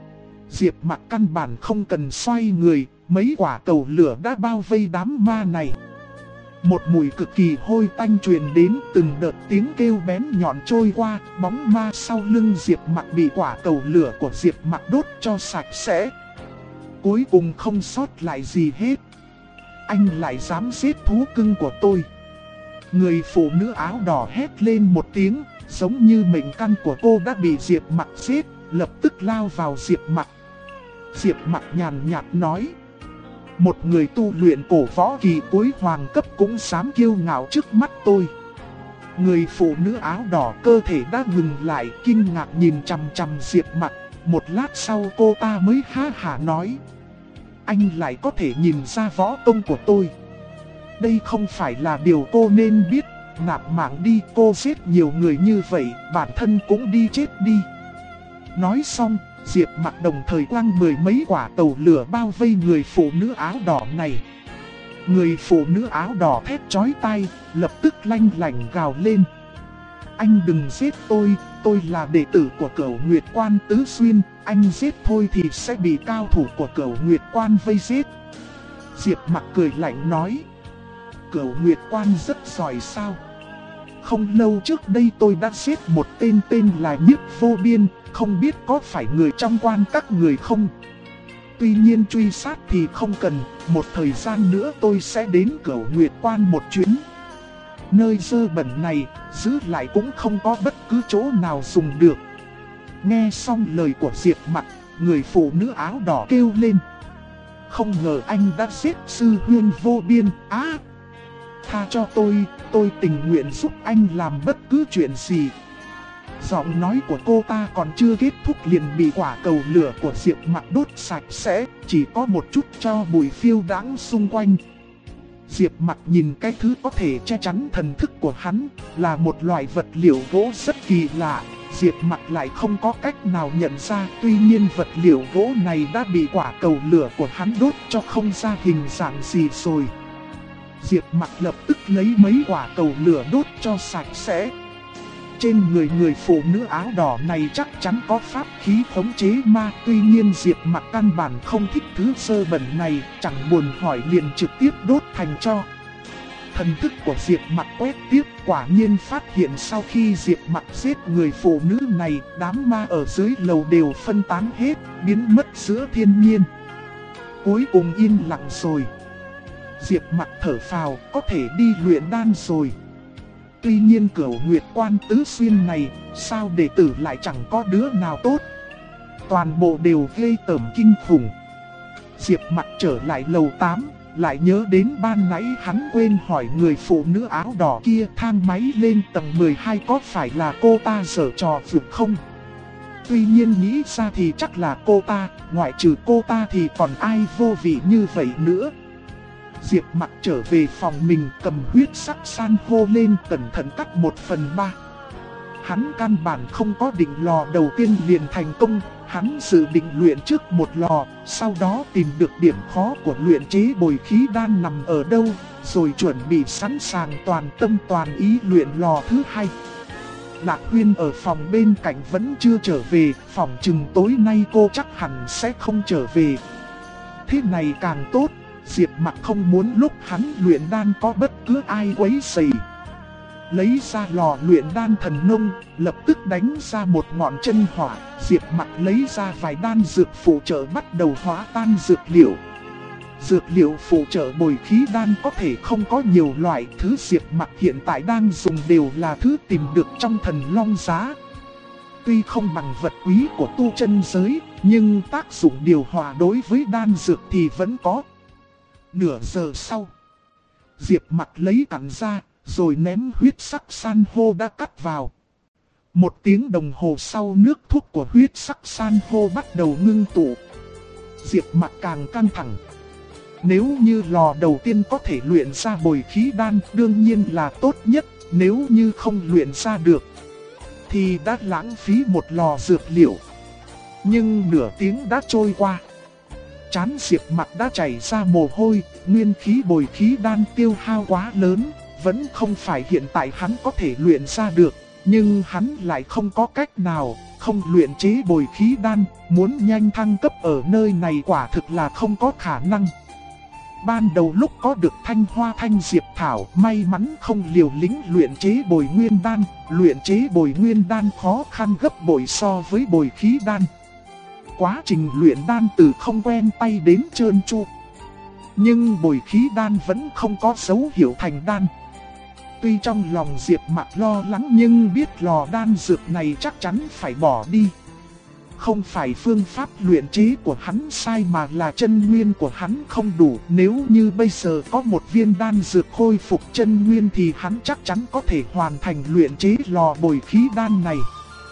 Diệp Mặc căn bản không cần xoay người, mấy quả cầu lửa đã bao vây đám ma này. Một mùi cực kỳ hôi tanh truyền đến, từng đợt tiếng kêu bén nhọn trôi qua, bóng ma sau lưng Diệp Mặc bị quả cầu lửa của Diệp Mặc đốt cho sạch sẽ. Cuối cùng không sót lại gì hết. Anh lại dám giết thú cưng của tôi. Người phụ nữ áo đỏ hét lên một tiếng, giống như mệnh căn của cô đã bị Diệp Mặc giết, lập tức lao vào Diệp Mặc. Diệp Mặc nhàn nhạt nói. Một người tu luyện cổ võ kỳ cuối hoàng cấp cũng dám kiêu ngạo trước mắt tôi. Người phụ nữ áo đỏ cơ thể đã ngừng lại, kinh ngạc nhìn chằm chằm Diệp Mặc. Một lát sau cô ta mới ha hả nói. Anh lại có thể nhìn ra võ công của tôi. Đây không phải là điều cô nên biết. Nạp mạng đi, cô giết nhiều người như vậy, bản thân cũng đi chết đi. Nói xong, Diệp Mặc đồng thời quăng mười mấy quả cầu lửa bao vây người phụ nữ áo đỏ này. Người phụ nữ áo đỏ thét chói tai, lập tức lanh lảnh gào lên. Anh đừng giết tôi là đệ tử của Cửu Nguyệt Quan Tứ Xuyên, anh giết thôi thì sẽ bị cao thủ của Cửu Nguyệt Quan vây giết. Diệp Mặc cười lạnh nói. Cửu Nguyệt Quan rất giỏi sao? Không lâu trước đây tôi đã giết một tên là Nhiếp Vô Biên, không biết có phải người trong quan các người không? Tuy nhiên truy sát thì không cần, một thời gian nữa tôi sẽ đến Cửu Nguyệt Quan một chuyến. Nơi dơ bẩn này, giữ lại cũng không có bất cứ chỗ nào dùng được. Nghe xong lời của Diệp Mặc, người phụ nữ áo đỏ kêu lên. Không ngờ anh đã giết sư huynh Vô Biên, tha cho tôi tình nguyện giúp anh làm bất cứ chuyện gì. Giọng nói của cô ta còn chưa kết thúc liền bị quả cầu lửa của Diệp Mặc đốt sạch sẽ, chỉ có một chút tro bụi phiêu đãng xung quanh. Diệp Mặc nhìn cái thứ có thể che chắn thần thức của hắn, là một loại vật liệu gỗ rất kỳ lạ. Diệp Mặc lại không có cách nào nhận ra, tuy nhiên vật liệu gỗ này đã bị quả cầu lửa của hắn đốt cho không ra hình dạng gì rồi. Diệp Mặc lập tức lấy mấy quả cầu lửa đốt cho sạch sẽ. Trên người người phụ nữ áo đỏ này chắc chắn có pháp khí khống chế ma. Tuy nhiên Diệp Mặc căn bản không thích thứ sơ bẩn này, chẳng buồn hỏi liền trực tiếp đốt thành tro. Thần thức của Diệp Mặc quét tiếp, quả nhiên phát hiện sau khi Diệp Mặc giết người phụ nữ này, đám ma ở dưới lầu đều phân tán hết, biến mất giữa thiên nhiên. Cuối cùng yên lặng rồi. Diệp Mặc thở phào, có thể đi luyện đan rồi. Tuy nhiên Cửu Nguyệt Quan tứ xuyên này, sao đệ tử lại chẳng có đứa nào tốt. Toàn bộ đều ghê tởm kinh khủng. Diệp Mặc trở lại lầu 8, lại nhớ đến ban nãy hắn quên hỏi người phụ nữ áo đỏ kia thang máy lên tầng 12 có phải là cô ta giở trò vượt không. Tuy nhiên nghĩ ra thì chắc là cô ta, ngoại trừ cô ta thì còn ai vô vị như vậy nữa. Diệp Mặc trở về phòng mình, cầm huyết sắc san hô lên cẩn thận cắt 1/3. Hắn căn bản không có định lò đầu tiên liền thành công, hắn dự định luyện trước một lò, sau đó tìm được điểm khó của luyện chế bồi khí đan nằm ở đâu, rồi chuẩn bị sẵn sàng toàn tâm toàn ý luyện lò thứ hai. Lạc Huyên ở phòng bên cạnh vẫn chưa trở về, phòng chừng tối nay cô chắc hẳn sẽ không trở về. Thế này càng tốt, Diệp Mặc không muốn lúc hắn luyện đan có bất cứ ai quấy rầy. Lấy ra lò luyện đan thần nông, lập tức đánh ra một ngọn chân hỏa. Diệp Mặc lấy ra vài đan dược phụ trợ bắt đầu hóa tan dược liệu. Dược liệu phụ trợ bồi khí đan có thể không có nhiều loại, thứ Diệp Mặc hiện tại đang dùng đều là thứ tìm được trong Thần Long Giá. Tuy không bằng vật quý của tu chân giới, nhưng tác dụng điều hòa đối với đan dược thì vẫn có. Nửa giờ sau, Diệp Mặc lấy cặn ra, rồi ném huyết sắc san hô đã cắt vào. 1 tiếng đồng hồ sau, nước thuốc của huyết sắc san hô bắt đầu ngưng tụ. Diệp Mặc càng căng thẳng. Nếu như lò đầu tiên có thể luyện ra bồi khí đan, đương nhiên là tốt nhất. Nếu như không luyện ra được, thì đã lãng phí một lò dược liệu. Nhưng nửa tiếng đã trôi qua, trán Diệp Mặc đã chảy ra mồ hôi, nguyên khí bồi khí đan tiêu hao quá lớn, vẫn không phải hiện tại hắn có thể luyện ra được, nhưng hắn lại không có cách nào, không luyện chế bồi khí đan, muốn nhanh thăng cấp ở nơi này quả thực là không có khả năng. Ban đầu lúc có được thanh hoa thanh diệp thảo, may mắn không liều lĩnh luyện chế bồi nguyên đan, luyện chế bồi nguyên đan khó khăn gấp bội so với bồi khí đan. Quá trình luyện đan từ không quen tay đến trơn tru. Nhưng bồi khí đan vẫn không có dấu hiệu thành đan. Tuy trong lòng Diệp Mặc lo lắng nhưng biết lò đan dược này chắc chắn phải bỏ đi. Không phải phương pháp luyện chế của hắn sai mà là chân nguyên của hắn không đủ. Nếu như bây giờ có một viên đan dược khôi phục chân nguyên thì hắn chắc chắn có thể hoàn thành luyện chế lò bồi khí đan này.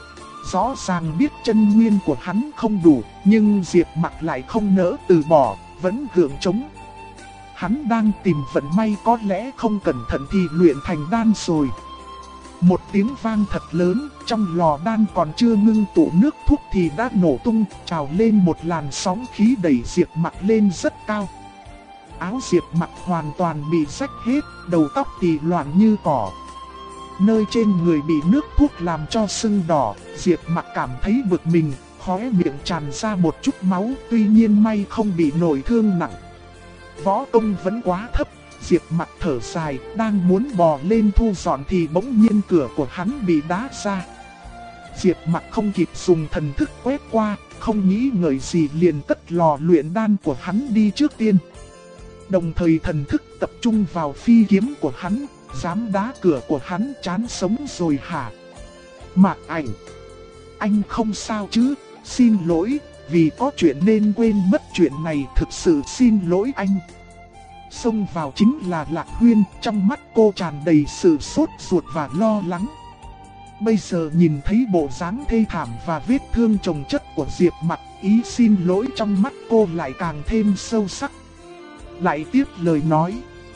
Rõ ràng biết chân nguyên của hắn không đủ, nhưng Diệp Mặc lại không nỡ từ bỏ, vẫn gượng chống. Hắn đang tìm vận may, có lẽ không cẩn thận thì luyện thành đan rồi. Một tiếng vang thật lớn, trong lò đan còn chưa ngưng tụ nước thuốc thì đã nổ tung, trào lên một làn sóng khí đẩy Diệp Mặc lên rất cao. Áo Diệp Mặc hoàn toàn bị rách hết, đầu tóc thì loạn như cỏ. Nơi trên người bị nước thuốc làm cho sưng đỏ, Diệp Mặc cảm thấy bực mình, khóe miệng tràn ra một chút máu, tuy nhiên may không bị nổi thương nặng. Võ công vẫn quá thấp, Diệp Mặc thở dài, đang muốn bò lên thu dọn thì bỗng nhiên cửa của hắn bị đá ra. Diệp Mặc không kịp dùng thần thức quét qua, không nghĩ ngợi gì liền cất lò luyện đan của hắn đi trước tiên. Đồng thời thần thức tập trung vào phi kiếm của hắn, dám đá cửa của hắn, chán sống rồi hả? Mạc Ảnh, anh không sao chứ? Xin lỗi, vì có chuyện nên quên mất chuyện này, thực sự xin lỗi anh. Xông vào chính là Lạc Huyên, trong mắt cô tràn đầy sự sốt ruột và lo lắng. Bây giờ nhìn thấy bộ dáng thê thảm và vết thương chồng chất của Diệp Mặc, ý xin lỗi trong mắt cô lại càng thêm sâu sắc. Lại tiếp lời nói,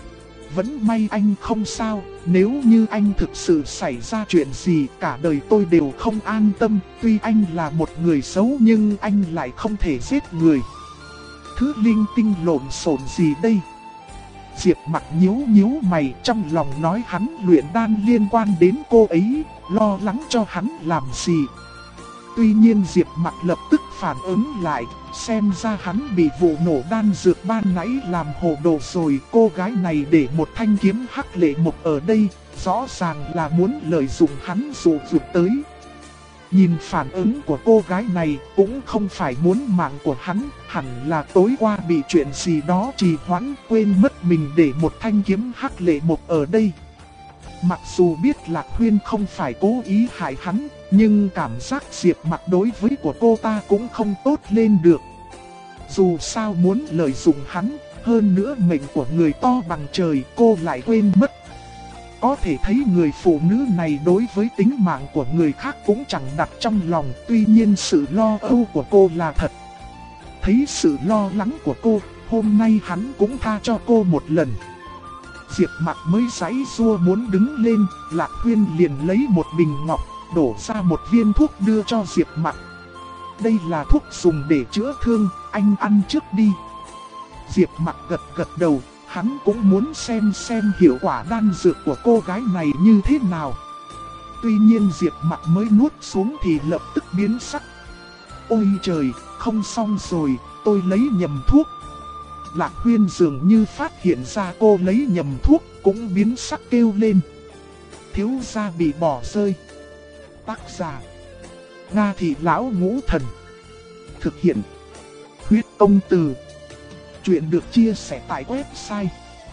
vẫn may anh không sao, nếu như anh thực sự xảy ra chuyện gì cả đời tôi đều không an tâm. Tuy anh là một người xấu nhưng anh lại không thể giết người. Thứ linh tinh lộn xộn gì đây? Diệp Mặc nhíu nhíu mày, trong lòng nói hắn luyện đan liên quan đến cô ấy, lo lắng cho hắn làm gì. Tuy nhiên Diệp Mặc lập tức phản ứng lại, xem ra hắn bị vụ nổ đan dược ban nãy làm hồ đồ rồi. Cô gái này để một thanh kiếm hắc lệ mộc ở đây, rõ ràng là muốn lợi dụng hắn dụ dụ tới. Nhìn phản ứng của cô gái này cũng không phải muốn mạng của hắn, hẳn là tối qua bị chuyện gì đó trì hoãn, quên mất mình để một thanh kiếm hắc lệ mộc ở đây. Mặc dù biết Lạc Huyên không phải cố ý hại hắn, nhưng cảm giác Diệp Mặc đối với của cô ta cũng không tốt lên được. Dù sao muốn lợi dụng hắn, hơn nữa mệnh của người to bằng trời cô lại quên mất. Có thể thấy người phụ nữ này đối với tính mạng của người khác cũng chẳng đặt trong lòng, tuy nhiên sự lo âu của cô là thật. Thấy sự lo lắng của cô, hôm nay hắn cũng tha cho cô một lần. Diệp Mặc mới giãy giụa muốn đứng lên, Lạc Huyên liền lấy một bình ngọc, đổ ra một viên thuốc đưa cho Diệp Mặc. Đây là thuốc dùng để chữa thương, anh ăn trước đi. Diệp Mặc gật gật đầu, hắn cũng muốn xem hiệu quả đan dược của cô gái này như thế nào. Tuy nhiên Diệp Mặc mới nuốt xuống thì lập tức biến sắc. Ôi trời, không xong rồi, tôi lấy nhầm thuốc. Lạc Huyên dường như phát hiện ra cô lấy nhầm thuốc, cũng biến sắc kêu lên. Thiếu gia bị bỏ rơi. Tác giả: Nga Thị Lão Ngũ Thần. Thực hiện: Huyết Công Từ. Chuyện được chia sẻ tại website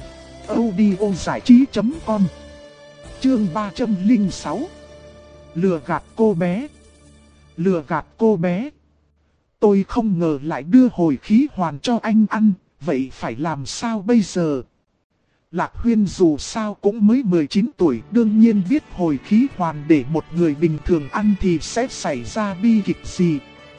audiozảichí.com. Chương 306. Lừa gạt cô bé. Lừa gạt cô bé. Tôi không ngờ lại đưa hồi khí hoàn cho anh ăn, vậy phải làm sao bây giờ? Lạc Huyên dù sao cũng mới 19 tuổi, đương nhiên biết hồi khí hoàn để một người bình thường ăn thì sẽ xảy ra bi kịch gì.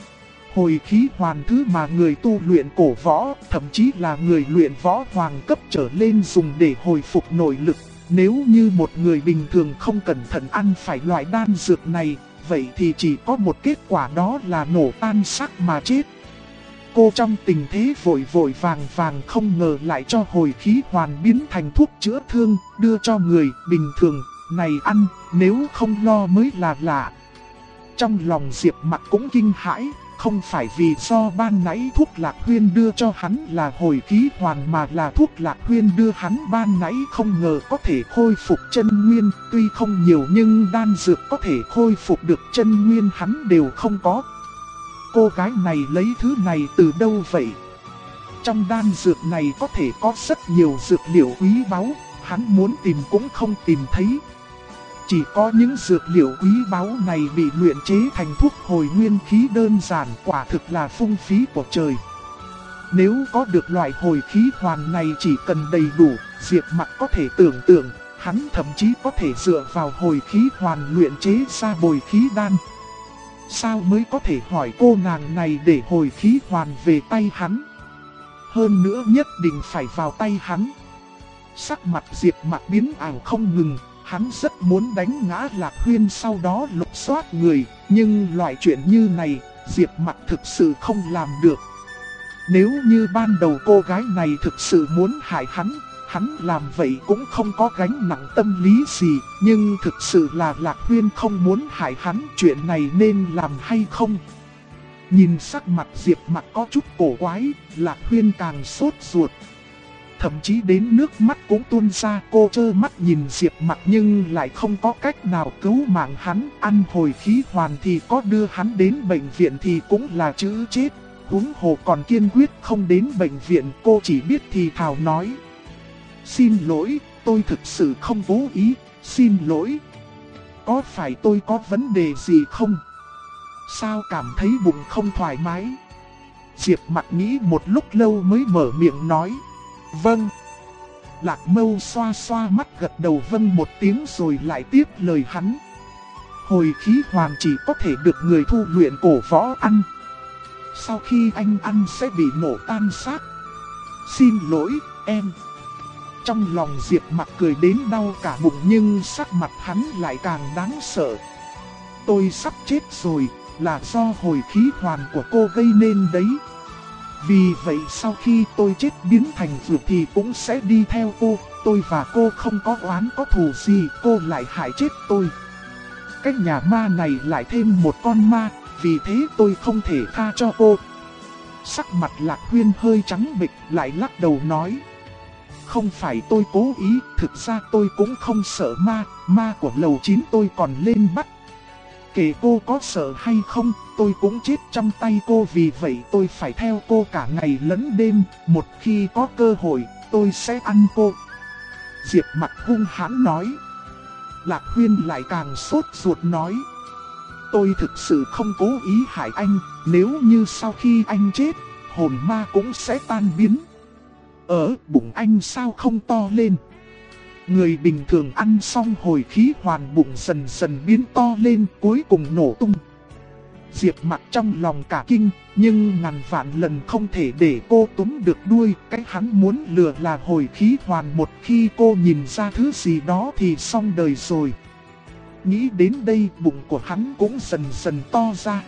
Hồi khí hoàn thứ mà người tu luyện cổ võ, thậm chí là người luyện võ hoàng cấp trở lên dùng để hồi phục nội lực. Nếu như một người bình thường không cẩn thận ăn phải loại đan dược này, vậy thì chỉ có một kết quả, đó là nổ tan xác mà chết. Cô trong tình thế vội vội vàng không ngờ lại cho hồi khí hoàn biến thành thuốc chữa thương, đưa cho người bình thường này ăn, nếu không lo mới là lạ. Trong lòng Diệp Mặc cũng kinh hãi, không phải vì do ban nãy thuốc Lạc Huyên đưa cho hắn là hồi khí hoàn, mà là thuốc Lạc Huyên đưa hắn ban nãy không ngờ có thể khôi phục chân nguyên, tuy không nhiều nhưng đan dược có thể khôi phục được chân nguyên hắn đều không có. Cô gái này lấy thứ này từ đâu vậy? Trong đan dược này có thể có rất nhiều dược liệu quý báu, hắn muốn tìm cũng không tìm thấy. Chỉ có những dược liệu quý báu này bị luyện chế thành thuốc hồi nguyên khí đơn giản, quả thực là phung phí của trời. Nếu có được loại hồi khí hoàn này chỉ cần đầy đủ, Diệp Mặc có thể tưởng tượng, hắn thậm chí có thể dựa vào hồi khí hoàn luyện chế ra bồi khí đan. Sao mới có thể hỏi cô nàng này để hồi khí hoàn về tay hắn? Hơn nữa nhất định phải vào tay hắn. Sắc mặt Diệp Mặc biến ảo không ngừng, hắn rất muốn đánh ngã Lạc Huyên sau đó lục soát người, nhưng loại chuyện như này, Diệp Mặc thực sự không làm được. Nếu như ban đầu cô gái này thực sự muốn hại hắn làm vậy cũng không có gánh nặng tâm lý gì, nhưng thực sự là Lạc Huyên không muốn hại hắn, chuyện này nên làm hay không? Nhìn sắc mặt Diệp Mặc có chút cổ quái, Lạc Huyên càng sốt ruột. Thậm chí đến nước mắt cũng tuôn ra, cô trơ mắt nhìn Diệp Mặc nhưng lại không có cách nào cứu mạng hắn. Ăn hồi khí hoàn thì có đưa hắn đến bệnh viện thì cũng là chữ chết. Huống hồ còn kiên quyết không đến bệnh viện, cô chỉ biết thì thào nói. Xin lỗi, tôi thực sự không cố ý, xin lỗi. Có phải tôi có vấn đề gì không? Sao cảm thấy bụng không thoải mái? Diệp Mặc nghĩ một lúc lâu mới mở miệng nói. Vâng. Lạc Mâu xoa xoa mắt gật đầu vâng một tiếng rồi lại tiếp lời hắn. Hồi khí hoàn chỉ có thể được người tu luyện cổ võ ăn. Sau khi anh ăn sẽ bị nổ tan xác. Xin lỗi, em. Trong lòng Diệp Mặc cười đến đau cả bụng nhưng sắc mặt hắn lại càng đáng sợ. Tôi sắp chết rồi, là do hồi khí hoàn của cô gây nên đấy. Vì vậy sau khi tôi chết biến thành dược thì cũng sẽ đi theo cô. Tôi và cô không có oán có thù gì, cô lại hại chết tôi. Cái nhà ma này lại thêm một con ma, vì thế tôi không thể tha cho cô. Sắc mặt Lạc Huyên hơi trắng bệch, lại lắc đầu nói. Không phải tôi cố ý, thực ra tôi cũng không sợ ma, ma của lầu 9 tôi còn lên bắt. Kể cô có sợ hay không, tôi cũng chết trong tay cô, vì vậy tôi phải theo cô cả ngày lẫn đêm, một khi có cơ hội, tôi sẽ ăn cô. Diệp Mặc hung hãn nói. Lạc Huyên lại càng sốt ruột nói. Tôi thực sự không cố ý hại anh, nếu như sau khi anh chết, hồn ma cũng sẽ tan biến. Bụng anh sao không to lên? Người bình thường ăn xong hồi khí hoàn bụng dần dần biến to lên, cuối cùng nổ tung. Diệp Mặc trong lòng cả kinh, nhưng ngàn vạn lần không thể để cô túm được đuôi. Cái hắn muốn lừa là hồi khí hoàn, một khi cô nhìn ra thứ gì đó thì xong đời rồi. Nghĩ đến đây, bụng của hắn cũng dần dần to ra.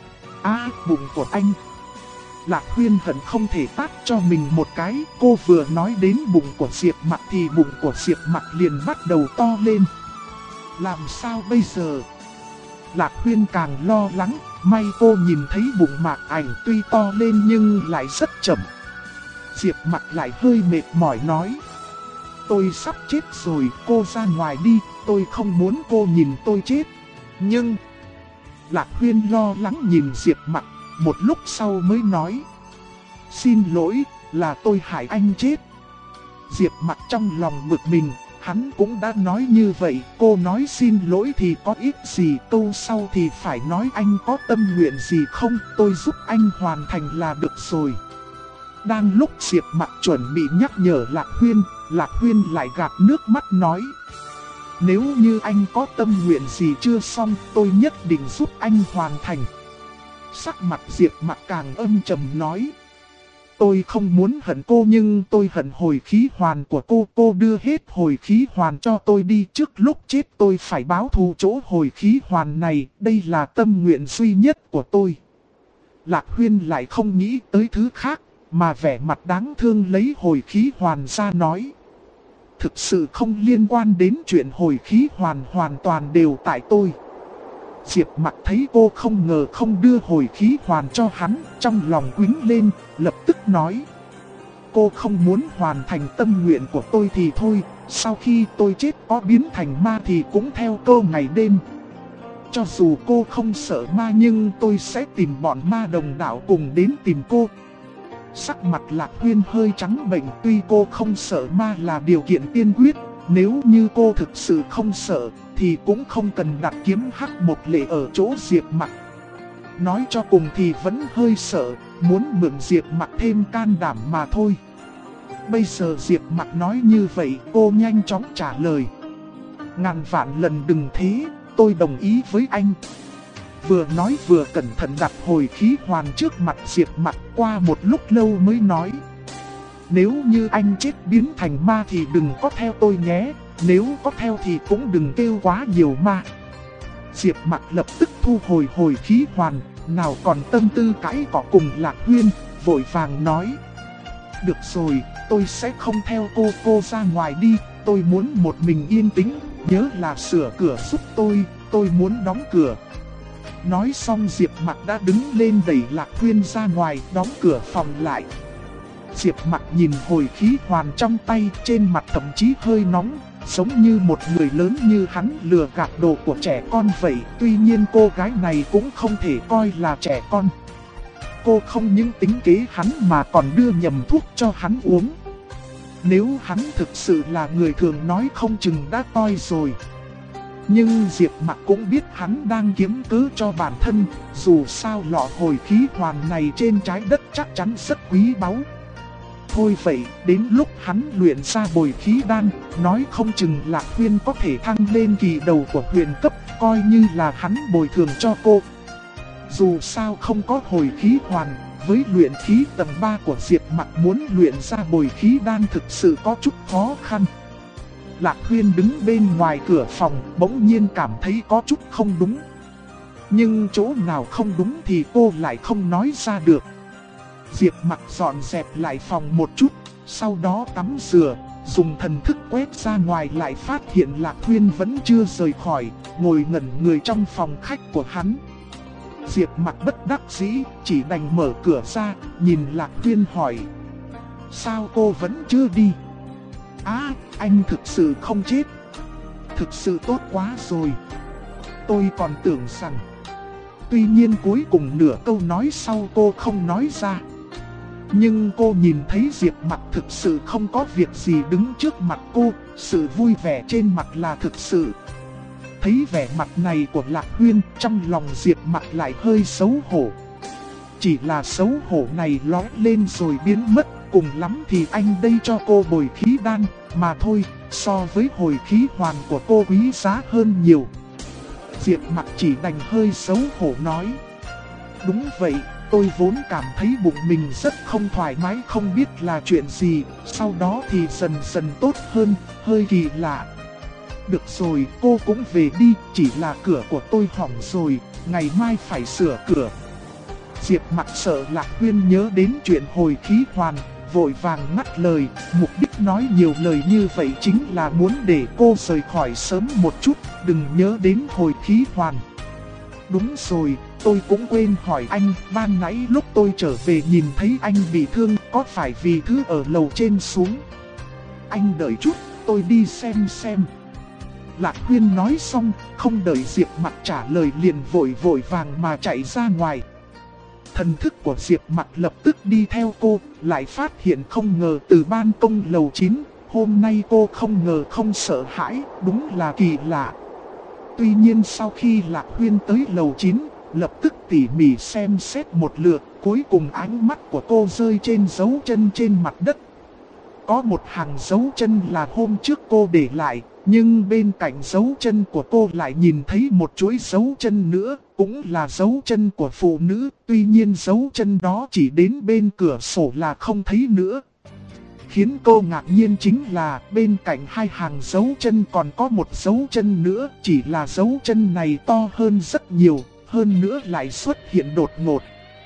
Bụng của anh. Lạc Huyên hận không thể tát cho mình một cái. Cô vừa nói đến bụng của Diệp Mặc thì bụng của Diệp Mặc liền bắt đầu to lên. Làm sao bây giờ? Lạc Huyên càng lo lắng. May cô nhìn thấy bụng Mạc Ảnh tuy to lên nhưng lại rất chậm. Diệp Mặc lại hơi mệt mỏi nói. Tôi sắp chết rồi, cô ra ngoài đi, tôi không muốn cô nhìn tôi chết. Nhưng... Lạc Huyên lo lắng nhìn Diệp Mặc, một lúc sau mới nói. Xin lỗi, là tôi hại anh chết. Diệp Mặc trong lòng bực mình, hắn cũng đã nói như vậy, cô nói xin lỗi thì có ích gì, câu sau thì phải nói anh có tâm nguyện gì không, tôi giúp anh hoàn thành là được rồi. Đang lúc Diệp Mặc chuẩn bị nhắc nhở Lạc Huyên lại gạt nước mắt nói. Nếu như anh có tâm nguyện gì chưa xong, tôi nhất định giúp anh hoàn thành. Sắc mặt Diệp Mặc càng âm trầm nói. Tôi không muốn hận cô nhưng tôi hận hồi khí hoàn của cô đưa hết hồi khí hoàn cho tôi đi, trước lúc chết tôi phải báo thù chỗ hồi khí hoàn này, đây là tâm nguyện duy nhất của tôi. Lạc Huyên lại không nghĩ tới thứ khác, mà vẻ mặt đáng thương lấy hồi khí hoàn ra nói. Thực sự không liên quan đến chuyện hồi khí hoàn toàn đều tại tôi. Diệp Mặc thấy cô không ngờ không đưa hồi khí hoàn cho hắn, trong lòng quýnh lên, lập tức nói. Cô không muốn hoàn thành tâm nguyện của tôi thì thôi, sau khi tôi chết có biến thành ma thì cũng theo cô ngày đêm. Cho dù cô không sợ ma nhưng tôi sẽ tìm bọn ma đồng đạo cùng đến tìm cô. Sắc mặt Lạc Huyên hơi trắng bệch, tuy cô không sợ ma là điều kiện tiên quyết, nếu như cô thực sự không sợ thì cũng không cần đặt kiếm hắc một lệ ở chỗ Diệp Mặc. Nói cho cùng thì vẫn hơi sợ, muốn mượn Diệp Mặc thêm can đảm mà thôi. Bây giờ Diệp Mặc nói như vậy, cô nhanh chóng trả lời. Ngàn vạn lần đừng thế, tôi đồng ý với anh. Vừa nói vừa cẩn thận đặt hồi khí hoàn trước mặt Diệp Mặc, qua một lúc lâu mới nói. Nếu như anh chết biến thành ma thì đừng có theo tôi nhé, nếu có theo thì cũng đừng kêu quá nhiều ma. Diệp Mặc lập tức thu hồi khí hoàn, nào còn tâm tư cãi cọ cùng Lạc Huyên, vội vàng nói. Được rồi, tôi sẽ không theo cô ra ngoài đi, tôi muốn một mình yên tĩnh, nhớ là sửa cửa giúp tôi muốn đóng cửa. Nói xong Diệp Mặc đã đứng lên đẩy Lạc Huyên ra ngoài, đóng cửa phòng lại. Diệp Mặc nhìn hồi khí hoàn trong tay, trên mặt thậm chí hơi nóng, giống như một người lớn như hắn lừa gạt đồ của trẻ con vậy. Tuy nhiên cô gái này cũng không thể coi là trẻ con. Cô không những tính kế hắn mà còn đưa nhầm thuốc cho hắn uống. Nếu hắn thực sự là người thường nói không chừng đã toi rồi. Nhưng Diệp Mặc cũng biết hắn đang kiếm cớ cho bản thân, dù sao lọ hồi khí hoàn này trên trái đất chắc chắn rất quý báu. Thôi vậy, đến lúc hắn luyện ra bồi khí đan, nói không chừng Lạc Huyên có thể thăng lên kỳ đầu của huyền cấp, coi như là hắn bồi thường cho cô. Dù sao không có hồi khí hoàn, với luyện khí tầng 3 của Diệp Mặc muốn luyện ra bồi khí đan thực sự có chút khó khăn. Lạc Huyên đứng bên ngoài cửa phòng, bỗng nhiên cảm thấy có chút không đúng. Nhưng chỗ nào không đúng thì cô lại không nói ra được. Diệp Mặc dọn dẹp lại phòng một chút, sau đó tắm rửa, dùng thần thức quét ra ngoài lại phát hiện Lạc Huyên vẫn chưa rời khỏi, ngồi ngẩn người trong phòng khách của hắn. Diệp Mặc bất đắc dĩ, chỉ đành mở cửa ra, nhìn Lạc Huyên hỏi: sao cô vẫn chưa đi? Anh thực sự không chết. Thực sự tốt quá rồi. Tôi còn tưởng rằng. Tuy nhiên cuối cùng nửa câu nói sau cô không nói ra. Nhưng cô nhìn thấy Diệp Mặc thực sự không có việc gì đứng trước mặt cô, sự vui vẻ trên mặt là thực sự. Thấy vẻ mặt này của Lạc Huyên, trong lòng Diệp Mặc lại hơi xấu hổ. Chỉ là xấu hổ này lóe lên rồi biến mất, cùng lắm thì anh đây cho cô bồi khí đan, mà thôi, so với hồi khí hoàn của cô quý giá hơn nhiều. Diệp Mặc chỉ đành hơi xấu hổ nói: đúng vậy, tôi vốn cảm thấy bụng mình rất không thoải mái, không biết là chuyện gì, sau đó thì dần dần tốt hơn, hơi kỳ lạ. Được rồi, cô cũng về đi, chỉ là cửa của tôi hỏng rồi, ngày mai phải sửa cửa. Diệp Mặc sợ Lạc Huyên nhớ đến chuyện hồi khí hoàn, vội vàng ngắt lời, mục đích nói nhiều lời như vậy chính là muốn để cô rời khỏi sớm một chút, đừng nhớ đến hồi khí hoàn. Đúng rồi, tôi cũng quên hỏi anh, ban nãy lúc tôi trở về nhìn thấy anh bị thương, có phải vì thứ ở lầu trên xuống? Anh đợi chút, tôi đi xem. Lạc Huyên nói xong, không đợi Diệp Mặc trả lời liền vội vàng mà chạy ra ngoài. Thần thức của Diệp Mặc lập tức đi theo cô, lại phát hiện không ngờ từ ban công lầu 9, hôm nay cô không ngờ không sợ hãi, đúng là kỳ lạ. Tuy nhiên sau khi Lạc Huyên tới lầu 9, lập tức tỉ mỉ xem xét một lượt, cuối cùng ánh mắt của cô rơi trên dấu chân trên mặt đất. Có một hàng dấu chân là hôm trước cô để lại, nhưng bên cạnh dấu chân của cô lại nhìn thấy một chuỗi dấu chân nữa, cũng là dấu chân của phụ nữ, tuy nhiên dấu chân đó chỉ đến bên cửa sổ là không thấy nữa. Khiến cô ngạc nhiên chính là bên cạnh hai hàng dấu chân còn có một dấu chân nữa, chỉ là dấu chân này to hơn rất nhiều, hơn nữa lại xuất hiện đột ngột.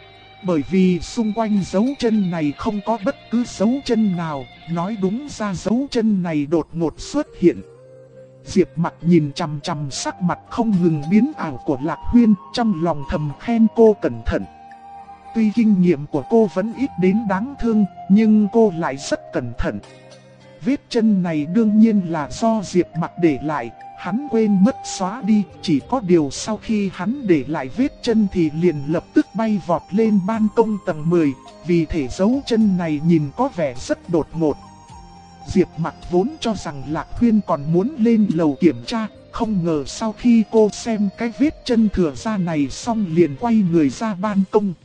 Bởi vì xung quanh dấu chân này không có bất cứ dấu chân nào, nói đúng ra dấu chân này đột ngột xuất hiện. Diệp Mặc nhìn chằm chằm sắc mặt không ngừng biến ảo của Lạc Huyên, trong lòng thầm khen cô cẩn thận. Tuy kinh nghiệm của cô vẫn ít đến đáng thương, nhưng cô lại rất cẩn thận. Vết chân này đương nhiên là do Diệp Mặc để lại, hắn quên mất xóa đi, chỉ có điều sau khi hắn để lại vết chân thì liền lập tức bay vọt lên ban công tầng 10, vì thể dấu chân này nhìn có vẻ rất đột ngột. Diệp Mặc vốn cho rằng Lạc Huyên còn muốn lên lầu kiểm tra, không ngờ sau khi cô xem cái vết chân thừa ra này xong liền quay người ra ban công.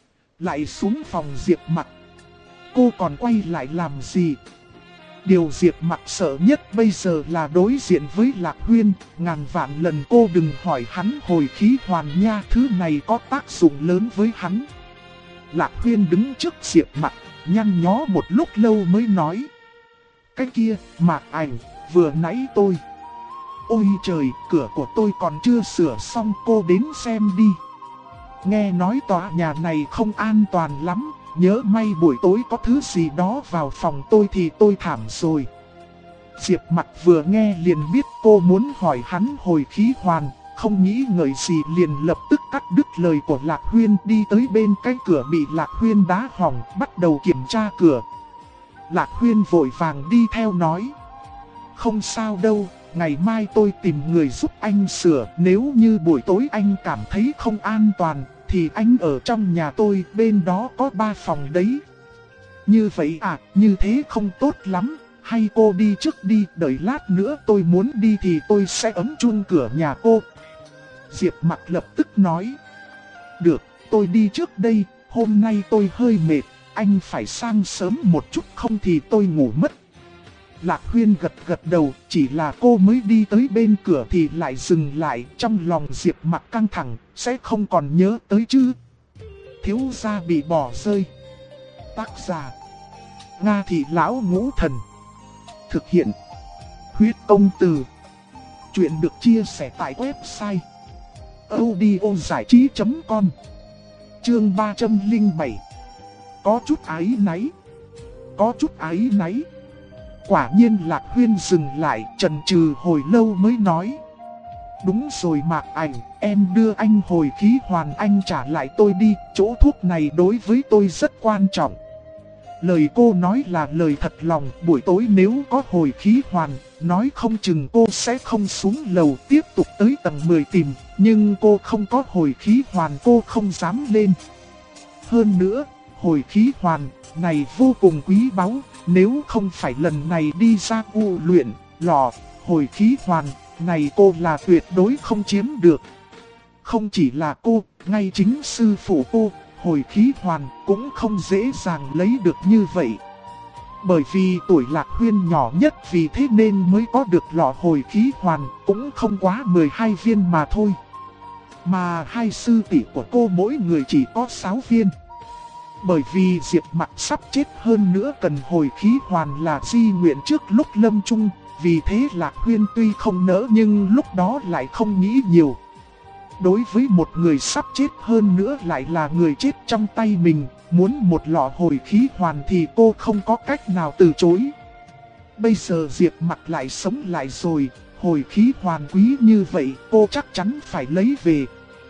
Lại xuống phòng Diệp Mặc. Cô còn quay lại làm gì? Điều Diệp Mặc sợ nhất bây giờ là đối diện với Lạc Huyên, ngàn vạn lần cô đừng hỏi hắn hồi khí hoàn nha, thứ này có tác dụng lớn với hắn. Lạc Huyên đứng trước Diệp Mặc, nhăn nhó một lúc lâu mới nói: cái kia, Mạc Ảnh, vừa nãy tôi. Ôi trời, cửa của tôi còn chưa sửa xong, cô đến xem đi. Nghe nói tòa nhà này không an toàn lắm, nhớ may buổi tối có thứ gì đó vào phòng tôi thì tôi thảm rồi. Diệp Mặc vừa nghe liền biết cô muốn hỏi hắn hồi khí hoàn, không nghĩ ngợi gì liền lập tức cắt đứt lời của Lạc Huyên, đi tới bên cái cửa bị Lạc Huyên đá hỏng, bắt đầu kiểm tra cửa. Lạc Huyên vội vàng đi theo nói: không sao đâu, ngày mai tôi tìm người giúp anh sửa, nếu như buổi tối anh cảm thấy không an toàn, thì anh ở trong nhà tôi, bên đó có 3 phòng đấy. Như vậy à, như thế không tốt lắm, hay cô đi trước đi, đợi lát nữa tôi muốn đi thì tôi sẽ ấm chuông cửa nhà cô. Diệp Mặc lập tức nói: được, tôi đi trước đây, hôm nay tôi hơi mệt, anh phải sang sớm một chút không thì tôi ngủ mất. Lạc Huyên gật đầu, chỉ là cô mới đi tới bên cửa thì lại dừng lại, trong lòng Diệp Mặc căng thẳng, sẽ không còn nhớ tới chứ. Thiếu gia bị bỏ rơi. Tác giả: Nga Thị Lão Ngũ Thần. Thực hiện: Huyết Công Từ. Chuyện được chia sẻ tại website audiozảichí.com. Chương 307. Có chút áy náy. Có chút áy náy. Quả nhiên Lạc Huyên dừng lại, chần chừ hồi lâu mới nói. Đúng rồi Mạc Ảnh, em đưa anh hồi khí hoàn, anh trả lại tôi đi, chỗ thuốc này đối với tôi rất quan trọng. Lời cô nói là lời thật lòng, buổi tối nếu có hồi khí hoàn, nói không chừng cô sẽ không xuống lầu tiếp tục tới tầng 10 tìm, nhưng cô không có hồi khí hoàn cô không dám lên. Hơn nữa, hồi khí hoàn này vô cùng quý báu, nếu không phải lần này đi ra u luyện, lò, hồi khí hoàn này cô là tuyệt đối không chiếm được. Không chỉ là cô, ngay chính sư phụ cô, hồi khí hoàn cũng không dễ dàng lấy được như vậy. Bởi vì tuổi Lạc Huyên nhỏ nhất, vì thế nên mới có được lọ hồi khí hoàn, cũng không quá 12 viên mà thôi. Mà hai sư tỷ của cô mỗi người chỉ có 6 viên. Bởi vì Diệp Mặc sắp chết, hơn nữa cần hồi khí hoàn là di nguyện trước lúc lâm chung, vì thế Lạc Huyên tuy không nỡ nhưng lúc đó lại không nghĩ nhiều. Đối với một người sắp chết, hơn nữa lại là người chết trong tay mình, muốn một lọ hồi khí hoàn thì cô không có cách nào từ chối. Bây giờ Diệp Mặc lại sống lại rồi, hồi khí hoàn quý như vậy cô chắc chắn phải lấy về.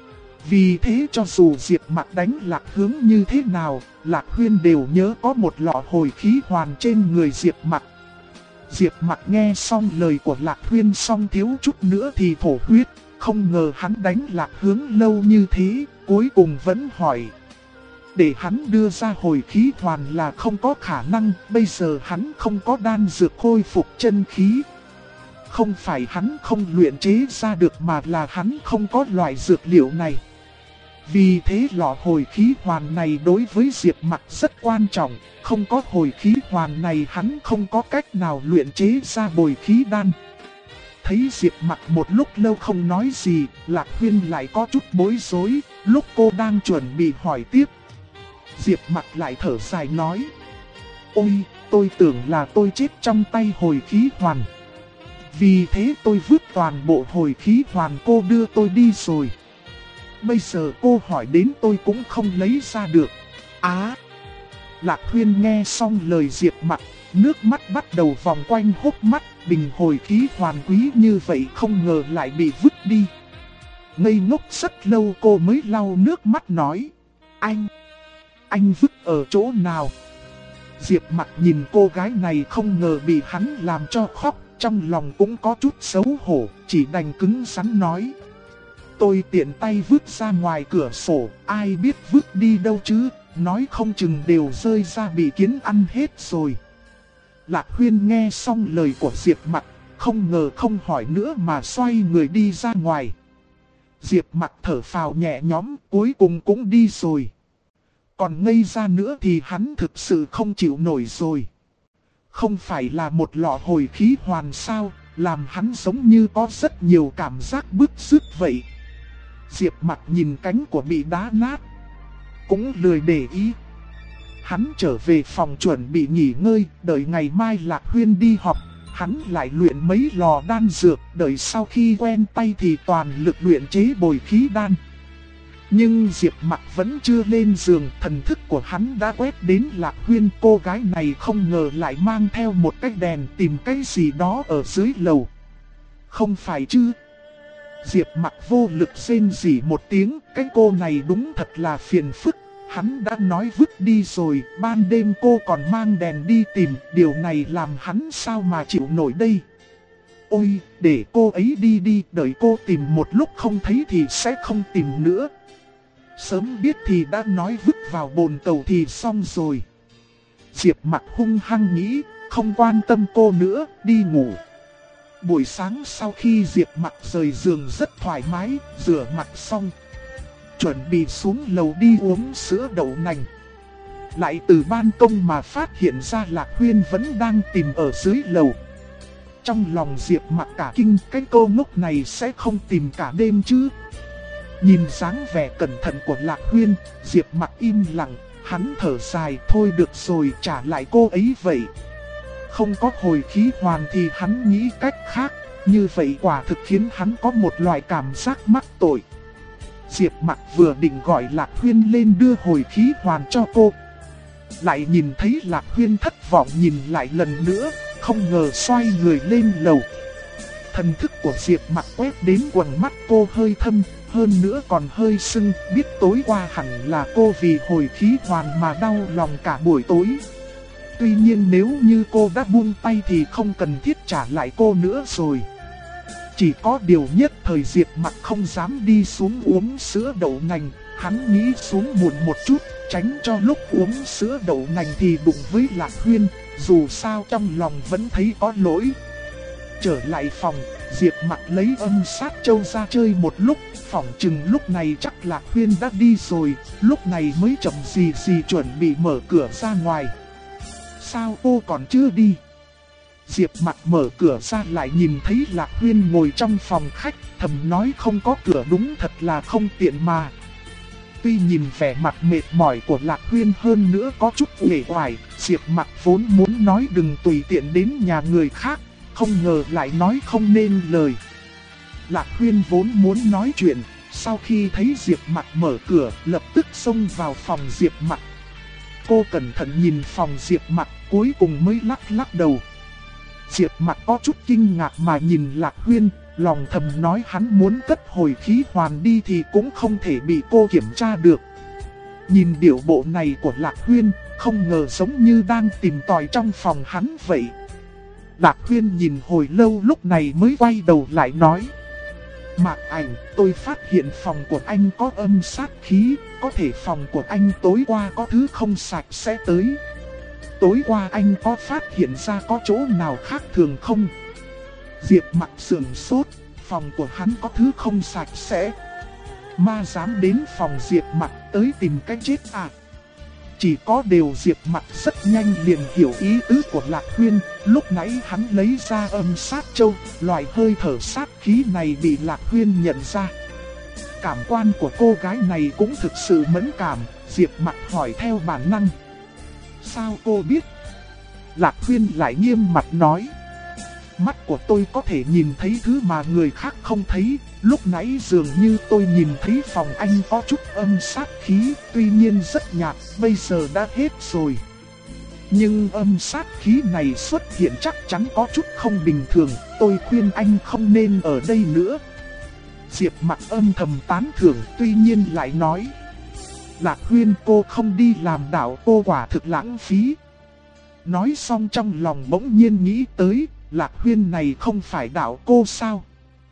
Vì thế cho dù Diệp Mặc đánh Lạc Hướng như thế nào, Lạc Huyên đều nhớ có một lọ hồi khí hoàn trên người Diệp Mặc. Diệp Mặc nghe xong lời của Lạc Huyên xong thiếu chút nữa thì thổ huyết, không ngờ hắn đánh Lạc Hướng lâu như thế, cuối cùng vẫn hỏi. Để hắn đưa ra hồi khí hoàn là không có khả năng, bây giờ hắn không có đan dược khôi phục chân khí. Không phải hắn không luyện chế ra được mà là hắn không có loại dược liệu này. Vì thế lọ hồi khí hoàn này đối với Diệp Mặc rất quan trọng, không có hồi khí hoàn này hắn không có cách nào luyện chế ra bồi khí đan. Thấy Diệp Mặc một lúc lâu không nói gì, Lạc Huyên lại có chút bối rối, lúc cô đang chuẩn bị hỏi tiếp. Diệp Mặc lại thở dài nói. Ôi, tôi tưởng là tôi chết trong tay hồi khí hoàn. Vì thế tôi vứt toàn bộ hồi khí hoàn cô đưa tôi đi rồi. Bây giờ cô hỏi đến tôi cũng không lấy ra được. Lạc Huyên nghe xong lời Diệp Mặc, nước mắt bắt đầu vòng quanh hốc mắt, bình hồi khí hoàn quý như vậy không ngờ lại bị vứt đi. Ngây ngốc rất lâu cô mới lau nước mắt nói. Anh vứt ở chỗ nào? Diệp Mặc nhìn cô gái này không ngờ bị hắn làm cho khóc, trong lòng cũng có chút xấu hổ, chỉ đành cứng rắn nói. Tôi tiện tay vứt ra ngoài cửa sổ, ai biết vứt đi đâu chứ, nói không chừng đều rơi ra bị kiến ăn hết rồi. Lạc Huyên nghe xong lời của Diệp Mặc, không ngờ không hỏi nữa mà xoay người đi ra ngoài. Diệp Mặc thở phào nhẹ nhõm, cuối cùng cũng đi rồi. Còn ngây ra nữa thì hắn thực sự không chịu nổi rồi. Không phải là một lọ hồi khí hoàn sao, làm hắn giống như có rất nhiều cảm giác bứt rứt vậy. Diệp Mặc nhìn cánh của bị đá nát, cũng lười để ý. Hắn trở về phòng chuẩn bị nghỉ ngơi, đợi ngày mai Lạc Huyên đi học, hắn lại luyện mấy lò đan dược, đợi sau khi quen tay thì toàn lực luyện chế bồi khí đan. Nhưng Diệp Mặc vẫn chưa lên giường, thần thức của hắn đã quét đến Lạc Huyên. Cô gái này không ngờ lại mang theo một cái đèn tìm cái gì đó ở dưới lầu. Không phải chứ? Diệp Mặc vô lực rên rỉ một tiếng, cái cô này đúng thật là phiền phức. Hắn đã nói vứt đi rồi, ban đêm cô còn mang đèn đi tìm, điều này làm hắn sao mà chịu nổi đây. Ôi, để cô ấy đi đi, đợi cô tìm một lúc không thấy thì sẽ không tìm nữa. Sớm biết thì đã nói vứt vào bồn cầu thì xong rồi. Diệp Mặc hung hăng nghĩ, không quan tâm cô nữa, đi ngủ. Buổi sáng sau khi Diệp Mặc rời giường rất thoải mái, rửa mặt xong, chuẩn bị xuống lầu đi uống sữa đậu nành. Lại từ ban công mà phát hiện ra Lạc Huyên vẫn đang tìm ở dưới lầu. Trong lòng Diệp Mặc cả kinh, cái cô ngốc này sẽ không tìm cả đêm chứ. Nhìn dáng vẻ cẩn thận của Lạc Huyên, Diệp Mặc im lặng, hắn thở dài, thôi được rồi, trả lại cô ấy vậy. Không có hồi khí hoàn thì hắn nghĩ cách khác, như vậy quả thực khiến hắn có một loại cảm giác mắc tội. Diệp Mặc vừa định gọi Lạc Huyên lên đưa hồi khí hoàn cho cô, Lại nhìn thấy Lạc Huyên thất vọng nhìn lại lần nữa, không ngờ xoay người lên lầu. Thần thức của Diệp Mặc quét đến quầng mắt cô hơi thâm, hơn nữa còn hơi sưng, biết tối qua hẳn là cô vì hồi khí hoàn mà đau lòng cả buổi tối. Tuy nhiên nếu như cô đã buông tay thì không cần thiết trả lại cô nữa rồi. Chỉ có điều nhất thời Diệp Mặc không dám đi xuống uống sữa đậu nành, hắn nghĩ xuống muộn một chút, tránh cho lúc uống sữa đậu nành thì đụng với Lạc Huyên, dù sao trong lòng vẫn thấy có lỗi. Trở lại phòng, Diệp Mặc lấy âm sát châu ra chơi một lúc, phỏng chừng lúc này chắc Lạc Huyên đã đi rồi, lúc này mới chậm gì gì chuẩn bị mở cửa ra ngoài. Sao cô còn chưa đi? Diệp Mặc mở cửa ra lại nhìn thấy Lạc Huyên ngồi trong phòng khách, thầm nói không có cửa đúng thật là không tiện mà. Tuy nhìn vẻ mặt mệt mỏi của Lạc Huyên hơn nữa có chút uể oải, Diệp Mặc vốn muốn nói đừng tùy tiện đến nhà người khác, không ngờ lại nói không nên lời. Lạc Huyên vốn muốn nói chuyện, sau khi thấy Diệp Mặc mở cửa, lập tức xông vào phòng Diệp Mặc. Cô cẩn thận nhìn phòng Diệp Mặc, cuối cùng mới lắc lắc đầu. Diệp Mặc có chút kinh ngạc mà nhìn Lạc Huyên, lòng thầm nói hắn muốn cất hồi khí hoàn đi thì cũng không thể bị cô kiểm tra được. Nhìn điệu bộ này của Lạc Huyên, không ngờ giống như đang tìm tòi trong phòng hắn vậy. Lạc Huyên nhìn hồi lâu lúc này mới quay đầu lại nói: Mạc Ảnh, tôi phát hiện phòng của anh có âm sát khí, có thể phòng của anh tối qua có thứ không sạch sẽ tới. Tối qua anh có phát hiện ra có chỗ nào khác thường không? Diệp Mặc sườn sốt, phòng của hắn có thứ không sạch sẽ. Ma dám đến phòng Diệp Mặc tới tìm cách chết à? Chỉ có điều Diệp Mặc rất nhanh liền hiểu ý tứ của Lạc Huyên, lúc nãy hắn lấy ra âm sát châu, loại hơi thở sát khí này bị Lạc Huyên nhận ra. Cảm quan của cô gái này cũng thực sự mẫn cảm, Diệp Mặc hỏi theo bản năng. Sao cô biết? Lạc Huyên lại nghiêm mặt nói. Mắt của tôi có thể nhìn thấy thứ mà người khác không thấy, lúc nãy dường như tôi nhìn thấy phòng anh có chút âm sát khí, tuy nhiên rất nhạt, bây giờ đã hết rồi. Nhưng âm sát khí này xuất hiện chắc chắn có chút không bình thường, tôi khuyên anh không nên ở đây nữa. Diệp Mặc âm thầm tán thưởng, tuy nhiên lại nói. Lạc Huyên, cô không đi làm đạo cô quả thực lãng phí. Nói xong trong lòng bỗng nhiên nghĩ tới, Lạc Huyên này không phải đạo cô sao?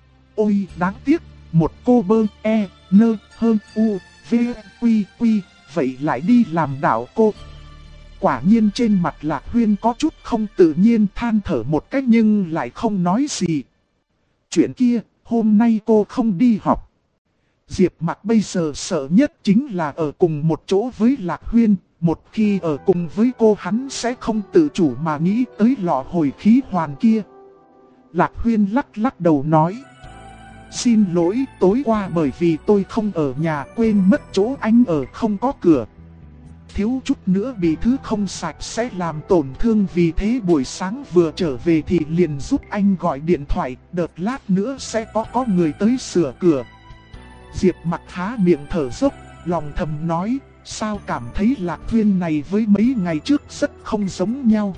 Ôi đáng tiếc, một cô bơ e, nơ, hơn u, v, quy quy, vậy lại đi làm đạo cô. Quả nhiên trên mặt Lạc Huyên có chút không tự nhiên, than thở một cách nhưng lại không nói gì. Chuyện kia, hôm nay cô không đi học. Diệp Mặc bây giờ sợ nhất chính là ở cùng một chỗ với Lạc Huyên. Một khi ở cùng với cô hắn sẽ không tự chủ mà nghĩ tới lọ hồi khí hoàn kia. Lạc Huyên lắc lắc đầu nói. Xin lỗi, tối qua bởi vì tôi không ở nhà quên mất chỗ anh ở không có cửa. Thiếu chút nữa bị thứ không sạch sẽ làm tổn thương, vì thế buổi sáng vừa trở về thì liền giúp anh gọi điện thoại, đợt lát nữa sẽ có người tới sửa cửa. Diệp Mặc há miệng thở dốc, lòng thầm nói, sao cảm thấy Lạc Huyên này với mấy ngày trước rất không giống nhau.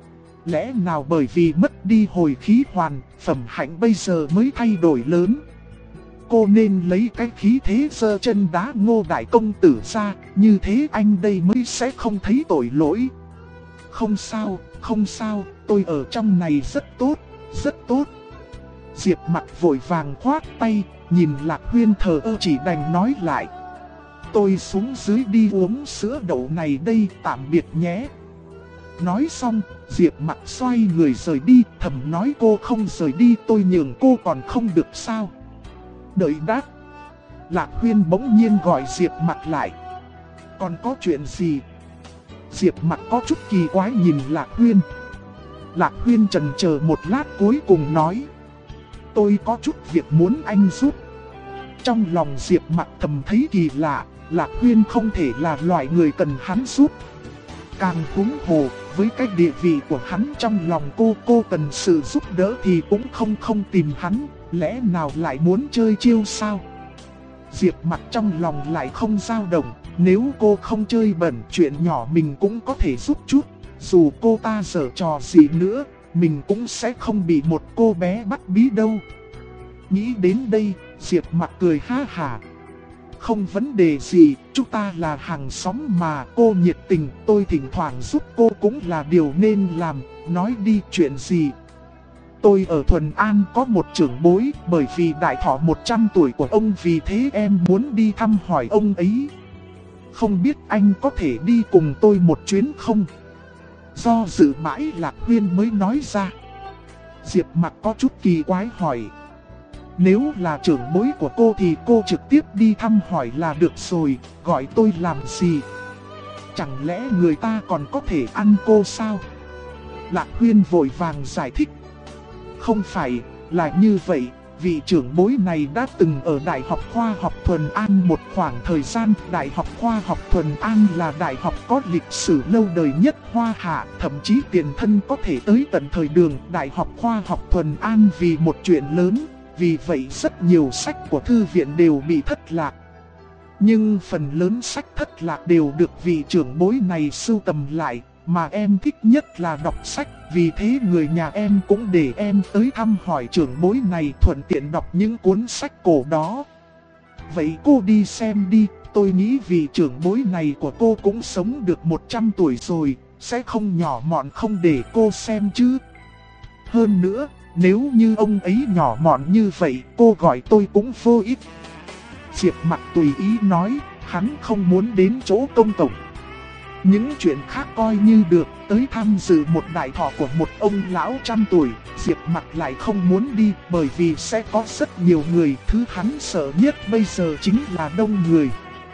Lẽ nào bởi vì mất đi hồi khí hoàn, phẩm hạnh bây giờ mới thay đổi lớn. Cô nên lấy cái khí thế giơ chân đá Ngô đại công tử ra, như thế anh đây mới sẽ không thấy tội lỗi. Không sao, không sao, tôi ở trong này rất tốt, rất tốt. Diệp Mặc vội vàng khoát tay, nhìn Lạc Huyên thờ ơ chỉ đành nói lại. Tôi xuống dưới đi uống sữa đậu này đây, tạm biệt nhé. Nói xong, Diệp Mặc xoay người rời đi, thầm nói cô không rời đi tôi nhường cô còn không được sao. Đợi đáp. Lạc Huyên bỗng nhiên gọi Diệp Mặc lại. Còn có chuyện gì? Diệp Mặc có chút kỳ quái nhìn Lạc Huyên. Lạc Huyên chần chờ một lát cuối cùng nói. Tôi có chút việc muốn anh giúp. Trong lòng Diệp Mặc thầm thấy kỳ lạ, Lạc Huyên không thể là loại người cần hắn giúp. Càng huống hồ, với cái địa vị của hắn trong lòng cô cần sự giúp đỡ thì cũng không tìm hắn, lẽ nào lại muốn chơi chiêu sao? Diệp Mặc trong lòng lại không dao động, Nếu cô không chơi bẩn, chuyện nhỏ mình cũng có thể giúp chút. Dù cô ta giở trò gì nữa, mình cũng sẽ không bị một cô bé bắt bí đâu. Nghĩ đến đây, Diệp Mặc cười ha hả. Không vấn đề gì, chúng ta là hàng xóm mà, cô nhiệt tình, tôi thỉnh thoảng giúp cô cũng là điều nên làm. Nói đi, chuyện gì? Tôi ở Thuần An có một trưởng bối, bởi vì đại thọ 100 tuổi của ông, vì thế em muốn đi thăm hỏi ông ấy. Không biết anh có thể đi cùng tôi một chuyến không? Do dự mãi Lạc Huyên mới nói ra. Diệp Mặc có chút kỳ quái hỏi. Nếu là trưởng bối của cô thì cô trực tiếp đi thăm hỏi là được rồi, gọi tôi làm gì? Chẳng lẽ người ta còn có thể ăn cô sao? Lạc Huyên vội vàng giải thích. Không phải, là như vậy, vị trưởng bối này đã từng ở Đại học Khoa học Thuần An một khoảng thời gian. Đại học Khoa học Thuần An là đại học có lịch sử lâu đời nhất Hoa Hạ, thậm chí tiền thân có thể tới tận thời Đường. Đại học Khoa học Thuần An vì một chuyện lớn, vì vậy rất nhiều sách của thư viện đều bị thất lạc. Nhưng phần lớn sách thất lạc đều được vị trưởng bối này sưu tầm lại, mà em thích nhất là đọc sách. Vì thế người nhà em cũng để em tới thăm hỏi trưởng bối này, thuận tiện đọc những cuốn sách cổ đó. Vậy cô đi xem đi, tôi nghĩ vị trưởng bối này của cô cũng sống được 100 tuổi rồi, sẽ không nhỏ mọn không để cô xem chứ. Hơn nữa, nếu như ông ấy nhỏ mọn như vậy, cô gọi tôi cũng vô ích. Diệp Mặc tùy ý nói, hắn không muốn đến chỗ công cộng. Những chuyện khác coi như được, tới tham dự một đại thọ của một ông lão trăm tuổi, Diệp Mặc lại không muốn đi, bởi vì sẽ có rất nhiều người. Thứ hắn sợ nhất bây giờ chính là đông người.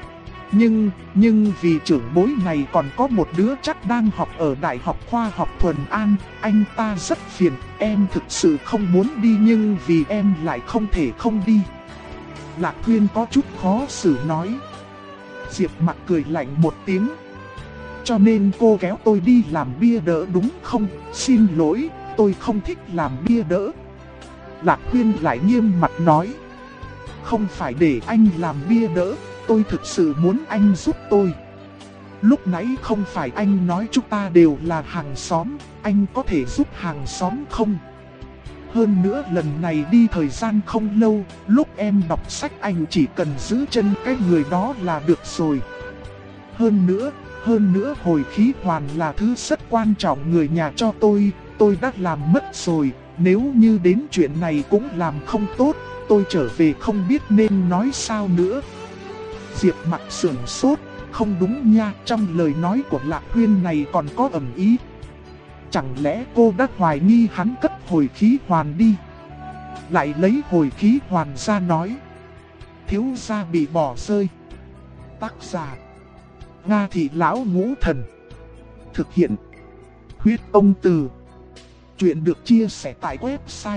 Nhưng vì trưởng bối này còn có một đứa chắc đang học ở Đại học Khoa học Thuần An, anh ta rất phiền, em thực sự không muốn đi nhưng vì em lại không thể không đi. Lạc Huyên có chút khó xử nói. Diệp Mặc cười lạnh một tiếng. Cho nên cô kéo tôi đi làm bia đỡ đúng không? Xin lỗi, tôi không thích làm bia đỡ. Lạc Huyên lại nghiêm mặt nói. Không phải để anh làm bia đỡ, tôi thực sự muốn anh giúp tôi. Lúc nãy không phải anh nói chúng ta đều là hàng xóm, anh có thể giúp hàng xóm không? Hơn nữa lần này đi thời gian không lâu, lúc em đọc sách anh chỉ cần giữ chân cái người đó là được rồi. Hơn nữa hồi khí hoàn là thứ rất quan trọng người nhà cho tôi đã làm mất rồi, nếu như đến chuyện này cũng làm không tốt, tôi trở về không biết nên nói sao nữa. Diệp Mặc sửng sốt, không đúng nha, trong lời nói của Lạc Huyên này còn có ẩn ý. Chẳng lẽ cô đã hoài nghi hắn cất hồi khí hoàn đi? Lại lấy hồi khí hoàn ra nói. Thiếu gia bị bỏ rơi. Tác giả Nga Thị Lão Ngũ Thần. Thực hiện Huyết Ông Từ. Chuyện được chia sẻ tại website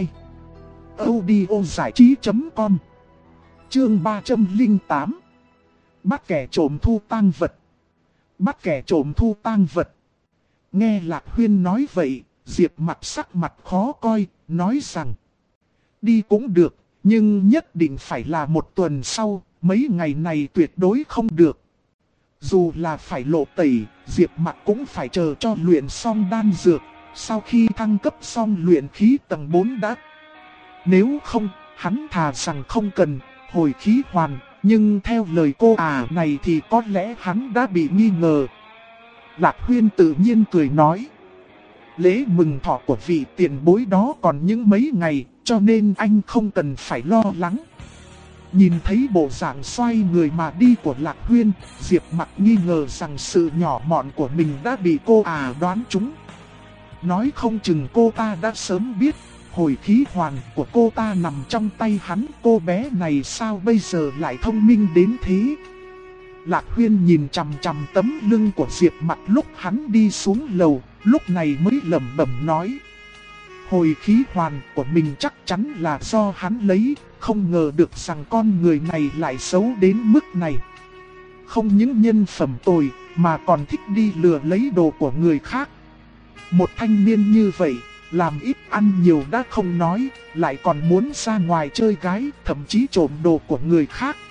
audiozảichí.com. Chương 308. Bắt kẻ trộm thu tang vật. Bắt kẻ trộm thu tang vật. Nghe Lạc Huyên nói vậy, Diệp Mặc sắc mặt khó coi, nói rằng đi cũng được, nhưng nhất định phải là một tuần sau, mấy ngày này tuyệt đối không được. Dù là phải lộ tẩy, Diệp Mặc cũng phải chờ cho luyện xong đan dược, sau khi thăng cấp xong luyện khí tầng 4 đã. Nếu không, hắn thà rằng không cần hồi khí hoàn, nhưng theo lời cô này thì có lẽ hắn đã bị nghi ngờ. Lạc Huyên tự nhiên cười nói. Lễ mừng thọ của vị tiền bối đó còn những mấy ngày, cho nên anh không cần phải lo lắng. Nhìn thấy bộ dạng xoay người mà đi của Lạc Huyên, Diệp Mặc nghi ngờ rằng sự nhỏ mọn của mình đã bị cô đoán trúng. Nói không chừng cô ta đã sớm biết, hồi khí hoàn của cô ta nằm trong tay hắn. Cô bé này sao bây giờ lại thông minh đến thế? Lạc Huyên nhìn chằm chằm tấm lưng của Diệp Mặc lúc hắn đi xuống lầu, lúc này mới lẩm bẩm nói. Hồi khí hoàn của mình chắc chắn là do hắn lấy, không ngờ được rằng con người này lại xấu đến mức này. Không những nhân phẩm tồi, mà còn thích đi lừa lấy đồ của người khác. Một thanh niên như vậy, làm ít ăn nhiều đã không nói, lại còn muốn ra ngoài chơi gái, thậm chí trộm đồ của người khác.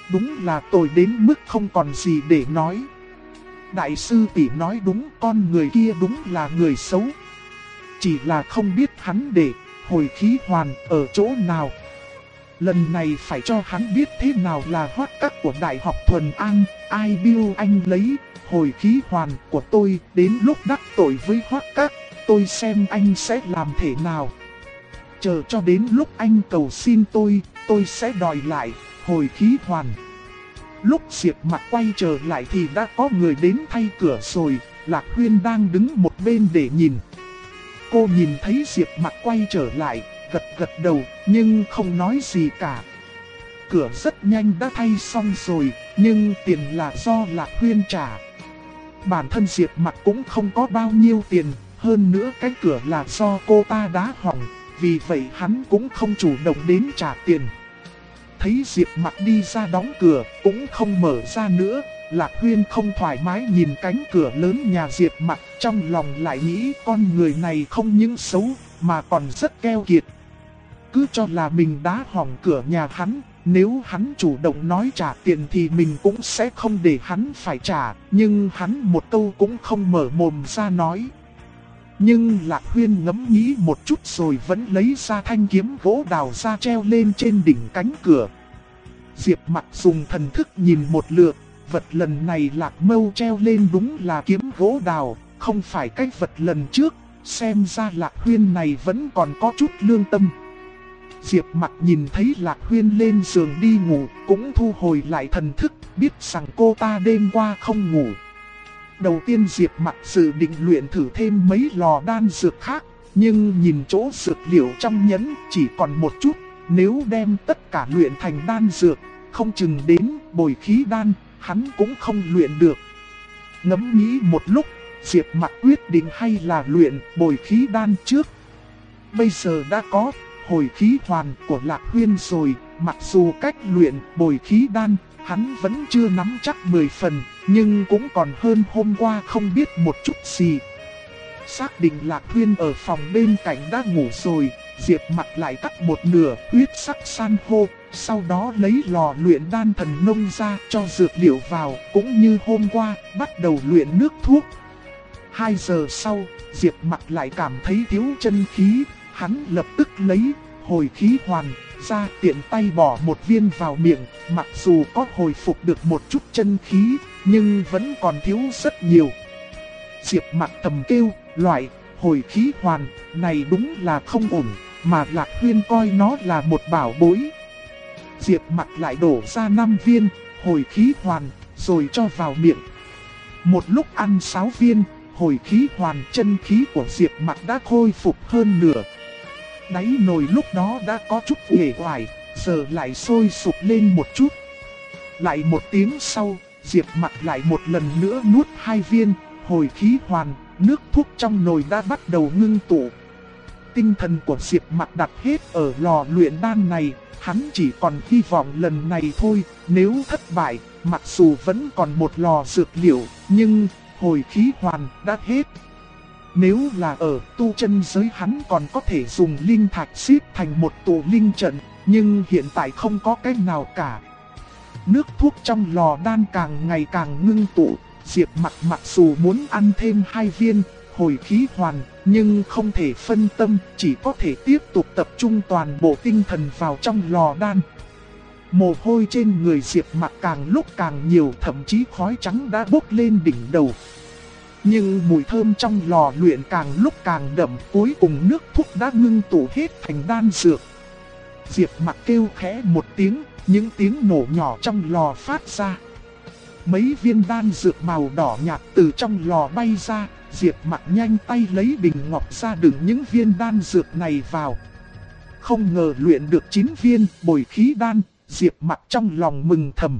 đúng là tồi đến mức không còn gì để nói. Đại sư tỷ nói đúng, con người kia đúng là người xấu. Chỉ là không biết hắn để hồi khí hoàn ở chỗ nào. Lần này phải cho hắn biết thế nào là hoát các của Đại học Thuần An. Ai biêu anh lấy hồi khí hoàn của tôi, đến lúc đắc tội với hoát các, tôi xem anh sẽ làm thế nào. Chờ cho đến lúc anh cầu xin tôi sẽ đòi lại hồi khí hoàn. Lúc Diệp Mặc quay trở lại thì đã có người đến thay cửa rồi. Lạc Huyên đang đứng một bên để nhìn. Cô nhìn thấy Diệp Mặc quay trở lại, gật gật đầu nhưng không nói gì cả. Cửa rất nhanh đã thay xong rồi, nhưng tiền là do Lạc Huyên trả. Bản thân Diệp Mặc cũng không có bao nhiêu tiền, hơn nữa cái cửa là do cô ta đá hỏng, vì vậy hắn cũng không chủ động đến trả tiền. Thấy Diệp Mặc đi ra đóng cửa, cũng không mở ra nữa. Lạc Huyên không thoải mái nhìn cánh cửa lớn nhà Diệp Mặc, trong lòng lại nghĩ con người này không những xấu, mà còn rất keo kiệt. Cứ cho là mình đá hỏng cửa nhà hắn, nếu hắn chủ động nói trả tiền thì mình cũng sẽ không để hắn phải trả, nhưng hắn một câu cũng không mở mồm ra nói. Nhưng Lạc Huyên ngẫm nghĩ một chút rồi vẫn lấy ra thanh kiếm gỗ đào ra treo lên trên đỉnh cánh cửa. Diệp Mặc dùng thần thức nhìn một lượt, vật lần này Lạc Mâu treo lên đúng là kiếm gỗ đào, không phải cái vật lần trước, xem ra Lạc Huyên này vẫn còn có chút lương tâm. Diệp Mặc nhìn thấy Lạc Huyên lên giường đi ngủ, cũng thu hồi lại thần thức, biết rằng cô ta đêm qua không ngủ. Đầu tiên Diệp Mặc dự định luyện thử thêm mấy lò đan dược khác, nhưng nhìn chỗ dược liệu trong nhẫn chỉ còn một chút, nếu đem tất cả luyện thành đan dược, không chừng đến bồi khí đan, hắn cũng không luyện được. Ngẫm nghĩ một lúc, Diệp Mặc quyết định hay là luyện bồi khí đan trước. Bây giờ đã có hồi khí hoàn của Lạc Huyên rồi, mặc dù cách luyện bồi khí đan, hắn vẫn chưa nắm chắc 10 phần, nhưng cũng còn hơn hôm qua không biết một chút gì. Xác định Lạc Huyên ở phòng bên cạnh đã ngủ rồi, Diệp Mặc lại cắt một nửa huyết sắc san hô, sau đó lấy lò luyện đan thần nông ra cho dược liệu vào, cũng như hôm qua, bắt đầu luyện nước thuốc. 2 giờ sau, Diệp Mặc lại cảm thấy thiếu chân khí, hắn lập tức lấy hồi khí hoàn ra, tiện tay bỏ một viên vào miệng, mặc dù có hồi phục được một chút chân khí, nhưng vẫn còn thiếu rất nhiều. Diệp Mặc thầm kêu, loại hồi khí hoàn này đúng là không ổn, mà Lạc Huyên coi nó là một bảo bối. Diệp Mặc lại đổ ra 5 viên hồi khí hoàn, rồi cho vào miệng. Một lúc ăn 6 viên hồi khí hoàn, chân khí của Diệp Mặc đã khôi phục hơn nửa. Đáy nồi lúc đó đã có chút uể oải, giờ lại sôi sục lên một chút. Lại một tiếng sau, Diệp Mặc lại một lần nữa nuốt 2 viên hồi khí hoàn, nước thuốc trong nồi đã bắt đầu ngưng tụ. Tinh thần của Diệp Mặc đặt hết ở lò luyện đan này, hắn chỉ còn hy vọng lần này thôi, nếu thất bại, mặc dù vẫn còn một lò dược liệu, nhưng hồi khí hoàn đã hết. Nếu là ở tu chân giới hắn còn có thể dùng linh thạch xếp thành một tụ linh trận, nhưng hiện tại không có cách nào cả. Nước thuốc trong lò đan càng ngày càng ngưng tụ, Diệp Mặc mặc dù muốn ăn thêm 2 viên hồi khí hoàn, nhưng không thể phân tâm, chỉ có thể tiếp tục tập trung toàn bộ tinh thần vào trong lò đan. Mồ hôi trên người Diệp Mặc càng lúc càng nhiều, thậm chí khói trắng đã bốc lên đỉnh đầu. Nhưng mùi thơm trong lò luyện càng lúc càng đậm, cuối cùng nước thuốc đã ngưng tụ hết thành đan dược. Diệp Mặc kêu khẽ một tiếng, những tiếng nổ nhỏ trong lò phát ra. Mấy viên đan dược màu đỏ nhạt từ trong lò bay ra, Diệp Mặc nhanh tay lấy bình ngọc ra đựng những viên đan dược này vào. Không ngờ luyện được 9 viên bồi khí đan, Diệp Mặc trong lòng mừng thầm.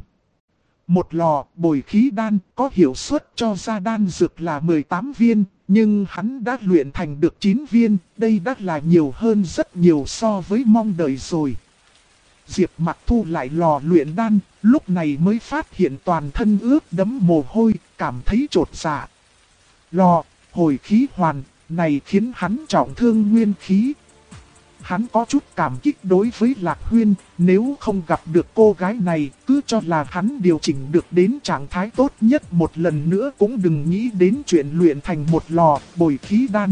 Một lò bồi khí đan có hiệu suất cho ra đan dược là 18 viên, nhưng hắn đã luyện thành được 9 viên, đây đã là nhiều hơn rất nhiều so với mong đợi rồi. Diệp Mặc thu lại lò luyện đan, lúc này mới phát hiện toàn thân ướt đẫm mồ hôi, cảm thấy chột dạ. Lò hồi khí hoàn này khiến hắn trọng thương nguyên khí. Hắn có chút cảm kích đối với Lạc Huyên, nếu không gặp được cô gái này, cứ cho là hắn điều chỉnh được đến trạng thái tốt nhất một lần nữa cũng đừng nghĩ đến chuyện luyện thành một lò bồi khí đan.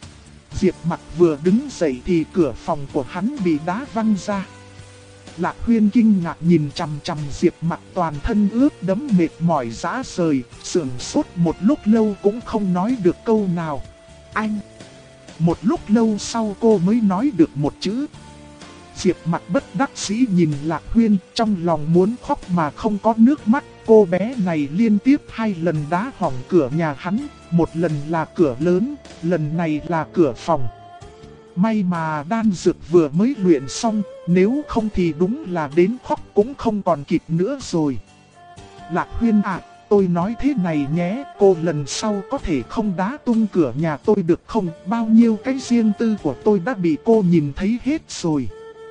Diệp Mặc vừa đứng dậy thì cửa phòng của hắn bị đá văng ra. Lạc Huyên kinh ngạc nhìn chằm chằm Diệp Mặc toàn thân ướt đẫm mệt mỏi rã rời, sững sốt một lúc lâu cũng không nói được câu nào. Anh! Một lúc lâu sau cô mới nói được một chữ. Diệp Mặc bất đắc dĩ nhìn Lạc Huyên, trong lòng muốn khóc mà không có nước mắt. Cô bé này liên tiếp 2 lần đá hỏng cửa nhà hắn, một lần là cửa lớn, lần này là cửa phòng. May mà đan dược vừa mới luyện xong, nếu không thì đúng là đến khóc cũng không còn kịp nữa rồi. Lạc Huyên ạ, tôi nói thế này nhé, cô lần sau có thể không đá tung cửa nhà tôi được không? Bao nhiêu cái riêng tư của tôi đã bị cô nhìn thấy hết rồi.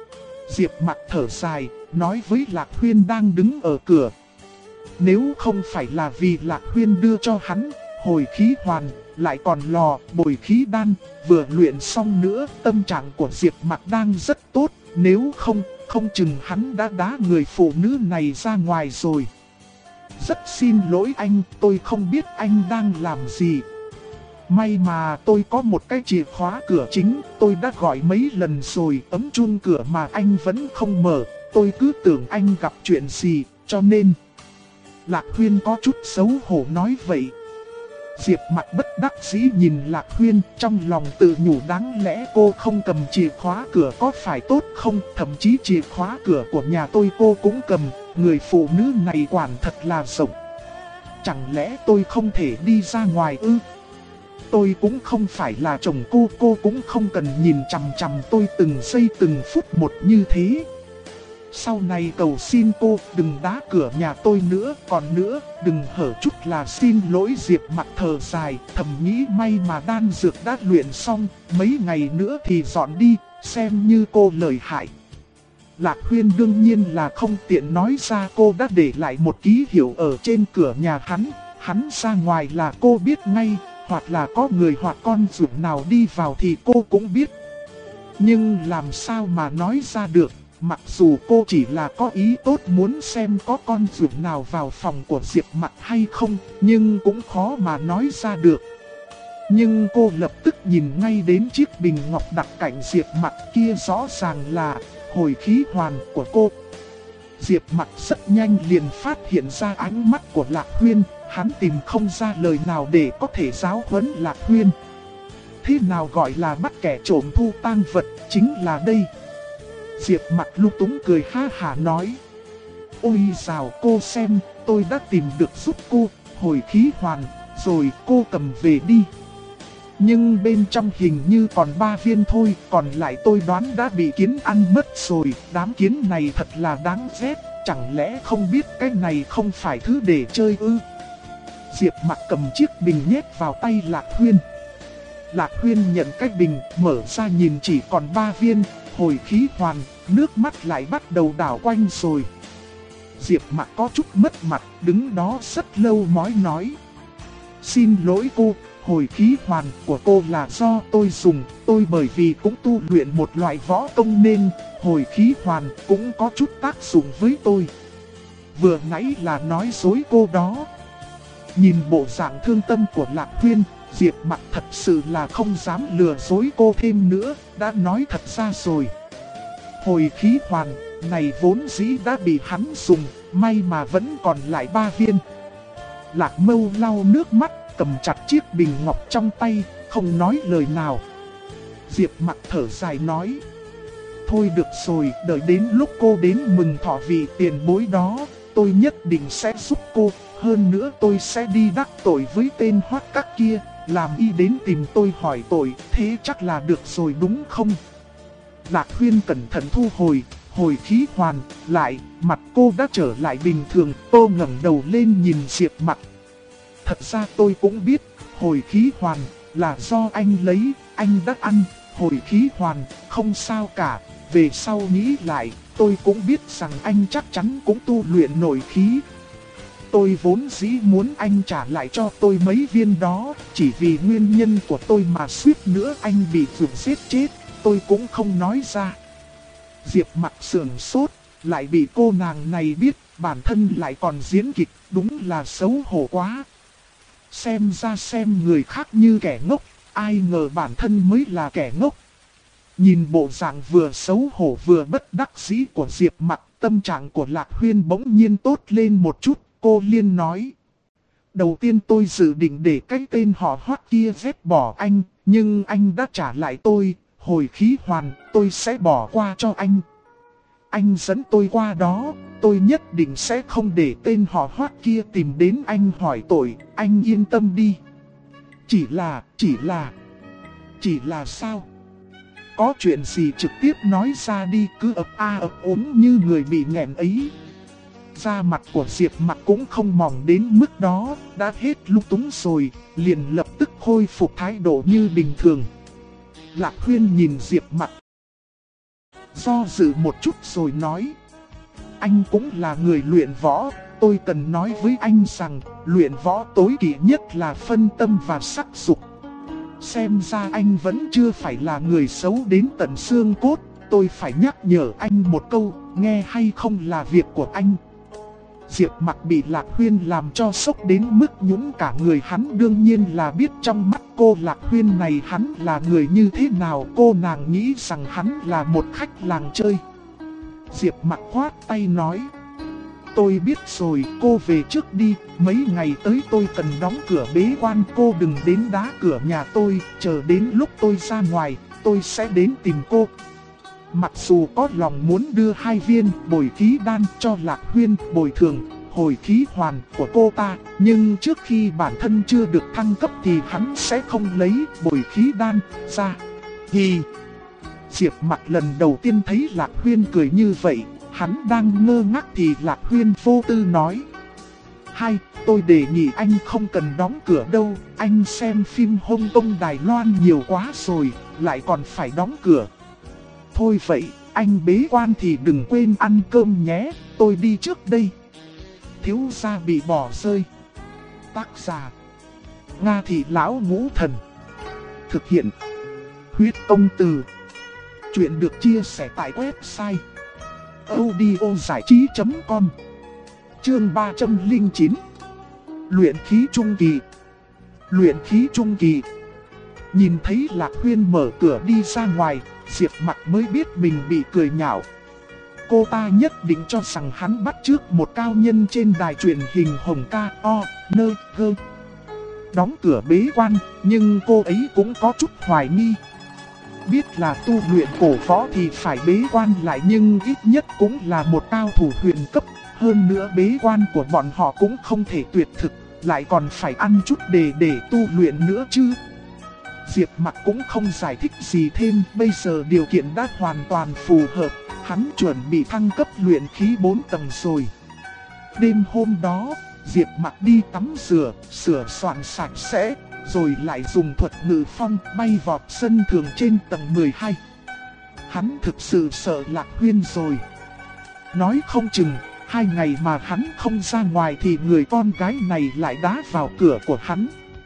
Diệp Mặc thở dài, nói với Lạc Huyên đang đứng ở cửa. Nếu không phải là vì Lạc Huyên đưa cho hắn hồi khí hoàn, lại còn lò bồi khí đan, vừa luyện xong nữa, tâm trạng của Diệp Mặc đang rất tốt, nếu không chừng hắn đã đá người phụ nữ này ra ngoài rồi. Rất xin lỗi anh, tôi không biết anh đang làm gì. May mà tôi có một cái chìa khóa cửa chính, tôi đã gọi mấy lần rồi, ấm chun cửa mà anh vẫn không mở, tôi cứ tưởng anh gặp chuyện gì, cho nên... Lạc Huyên có chút xấu hổ nói vậy. Diệp Mặc bất đắc dĩ nhìn Lạc Huyên, trong lòng tự nhủ đáng lẽ cô không cầm chìa khóa cửa có phải tốt không, thậm chí chìa khóa cửa của nhà tôi cô cũng cầm, người phụ nữ này quản thật là rộng. Chẳng lẽ tôi không thể đi ra ngoài ư? Tôi cũng không phải là chồng cô cũng không cần nhìn chằm chằm tôi từng giây từng phút một như thế. Sau này cầu xin cô đừng đá cửa nhà tôi nữa, còn nữa đừng hở chút là xin lỗi. Diệp Mặc thở dài, thầm nghĩ may mà đan dược đã luyện xong, mấy ngày nữa thì dọn đi, xem như cô lợi hại. Lạc Huyên đương nhiên là không tiện nói ra cô đã để lại một ký hiệu ở trên cửa nhà hắn ra ngoài là cô biết ngay, hoặc là có người hoặc con ruột nào đi vào thì cô cũng biết. Nhưng làm sao mà nói ra được? Mặc dù cô chỉ là có ý tốt muốn xem có con ruột nào vào phòng của Diệp Mặc hay không, nhưng cũng khó mà nói ra được. Nhưng cô lập tức nhìn ngay đến chiếc bình ngọc đặt cạnh Diệp Mặc kia, rõ ràng là hồi khí hoàn của cô. Diệp Mặc rất nhanh liền phát hiện ra ánh mắt của Lạc Huyên, hắn tìm không ra lời nào để có thể giáo huấn Lạc Huyên. Thế nào gọi là bắt kẻ trộm thu tang vật, chính là đây. Diệp Mặc lung túng cười ha hả nói. Ôi dào, cô xem, tôi đã tìm được giúp cô hồi khí hoàn, rồi cô cầm về đi. Nhưng bên trong hình như còn 3 viên thôi, còn lại tôi đoán đã bị kiến ăn mất rồi. Đám kiến này thật là đáng ghét, chẳng lẽ không biết cái này không phải thứ để chơi ư? Diệp Mặc cầm chiếc bình nhét vào tay Lạc Huyên. Lạc Huyên nhận cái bình, mở ra nhìn chỉ còn 3 viên hồi khí hoàn, nước mắt lại bắt đầu đảo quanh rồi. Diệp Mặc có chút mất mặt, đứng đó rất lâu mới nói. Xin lỗi cô, hồi khí hoàn của cô là do tôi dùng, tôi bởi vì cũng tu luyện một loại võ công nên hồi khí hoàn cũng có chút tác dụng với tôi. Vừa nãy là nói dối cô đó. Nhìn bộ dạng thương tâm của Lạc Huyên, Diệp Mặc thật sự là không dám lừa dối cô thêm nữa, đã nói thật ra rồi. Hồi khí hoàn này vốn dĩ đã bị hắn dùng, may mà vẫn còn lại 3 viên. Lạc Mâu lau nước mắt, cầm chặt chiếc bình ngọc trong tay, không nói lời nào. Diệp Mặc thở dài nói. Thôi được rồi, đợi đến lúc cô đến mừng thọ vị tiền bối đó, tôi nhất định sẽ giúp cô. Hơn nữa tôi sẽ đi đắc tội với tên hoát các kia, làm y đến tìm tôi hỏi tội, thế chắc là được rồi đúng không? Lạc Huyên cẩn thận thu hồi khí hoàn, lại, mặt cô đã trở lại bình thường, cô ngẩng đầu lên nhìn Diệp Mặc. Thật ra tôi cũng biết, hồi khí hoàn là do anh lấy, anh đã ăn, hồi khí hoàn, không sao cả. Về sau nghĩ lại, tôi cũng biết rằng anh chắc chắn cũng tu luyện nổi khí. Tôi vốn dĩ muốn anh trả lại cho tôi mấy viên đó, chỉ vì nguyên nhân của tôi mà suýt nữa anh bị vượt giết chết. tôi cũng không nói ra. Diệp Mặc sườn sốt, lại bị cô nàng này biết, bản thân lại còn diễn kịch, đúng là xấu hổ quá. Xem ra xem người khác như kẻ ngốc, ai ngờ bản thân mới là kẻ ngốc. Nhìn bộ dạng vừa xấu hổ vừa bất đắc dĩ của Diệp Mặc, tâm trạng của Lạc Huyên bỗng nhiên tốt lên một chút, cô Liên nói. Đầu tiên tôi dự định để cái tên họ Hoắc kia vét bỏ anh, nhưng anh đã trả lại tôi, hồi khí hoàn, tôi sẽ bỏ qua cho anh. Anh dẫn tôi qua đó, tôi nhất định sẽ không để tên họ Hoắc kia tìm đến anh hỏi tội, anh yên tâm đi. Chỉ là sao? Có chuyện gì trực tiếp nói ra đi, cứ ấp ấp úng như người bị nghẹn ấy. Da mặt của Diệp Mặc cũng không mỏng đến mức đó, đã hết lúc túng rồi, liền lập tức khôi phục thái độ như bình thường. Lạc Huyên nhìn Diệp Mặc, do dự một chút rồi nói. Anh cũng là người luyện võ, tôi cần nói với anh rằng, luyện võ tối kỵ nhất là phân tâm và sắc dục. Xem ra anh vẫn chưa phải là người xấu đến tận xương cốt, tôi phải nhắc nhở anh một câu, nghe hay không là việc của anh. Diệp Mặc bị Lạc Huyên làm cho sốc đến mức nhũn cả người, hắn đương nhiên là biết trong mắt cô Lạc Huyên này hắn là người như thế nào, cô nàng nghĩ rằng hắn là một khách làng chơi. Diệp Mặc khoát tay nói. Tôi biết rồi, cô về trước đi, mấy ngày tới tôi cần đóng cửa bế quan, cô đừng đến đá cửa nhà tôi, chờ đến lúc tôi ra ngoài, tôi sẽ đến tìm cô. Mặc dù có lòng muốn đưa 2 viên bồi khí đan cho Lạc Huyên bồi thường, hồi khí hoàn của cô ta, nhưng trước khi bản thân chưa được thăng cấp thì hắn sẽ không lấy bồi khí đan ra. Hì! Diệp Mặc lần đầu tiên thấy Lạc Huyên cười như vậy, hắn đang ngơ ngác thì Lạc Huyên vô tư nói. Tôi đề nghị anh không cần đóng cửa đâu, anh xem phim Hong Kong Đài Loan nhiều quá rồi, lại còn phải đóng cửa. Thôi vậy, anh bế quan thì đừng quên ăn cơm nhé, tôi đi trước đây. Thiếu gia bị bỏ rơi. Tác giả: Nga Thị Lão Ngũ Thần. Thực hiện: Huyết Công Từ. Chuyện được chia sẻ tại website audiozảichí.com. Chương 309. Luyện khí trung kỳ. Luyện khí trung kỳ. Nhìn thấy Lạc Huyên mở cửa đi ra ngoài, Diệp Mặc mới biết mình bị cười nhạo. Cô ta nhất định cho rằng hắn bắt chước một cao nhân trên đài truyền hình Hồng K.O.N.G. Đóng cửa bế quan, nhưng cô ấy cũng có chút hoài nghi. Biết là tu luyện cổ võ thì phải bế quan lại, nhưng ít nhất cũng là một cao thủ huyền cấp. Hơn nữa bế quan của bọn họ cũng không thể tuyệt thực, lại còn phải ăn chút để tu luyện nữa chứ. Diệp Mặc cũng không giải thích gì thêm, bây giờ điều kiện đã hoàn toàn phù hợp, hắn chuẩn bị thăng cấp luyện khí 4 tầng rồi. Đêm hôm đó, Diệp Mặc đi tắm rửa, sửa soạn sạch sẽ, rồi lại dùng thuật ngự phong bay vọt sân thường trên tầng 12. Hắn thực sự sợ Lạc Huyên rồi. Nói không chừng, 2 ngày mà hắn không ra ngoài thì người con gái này lại đá vào cửa của hắn.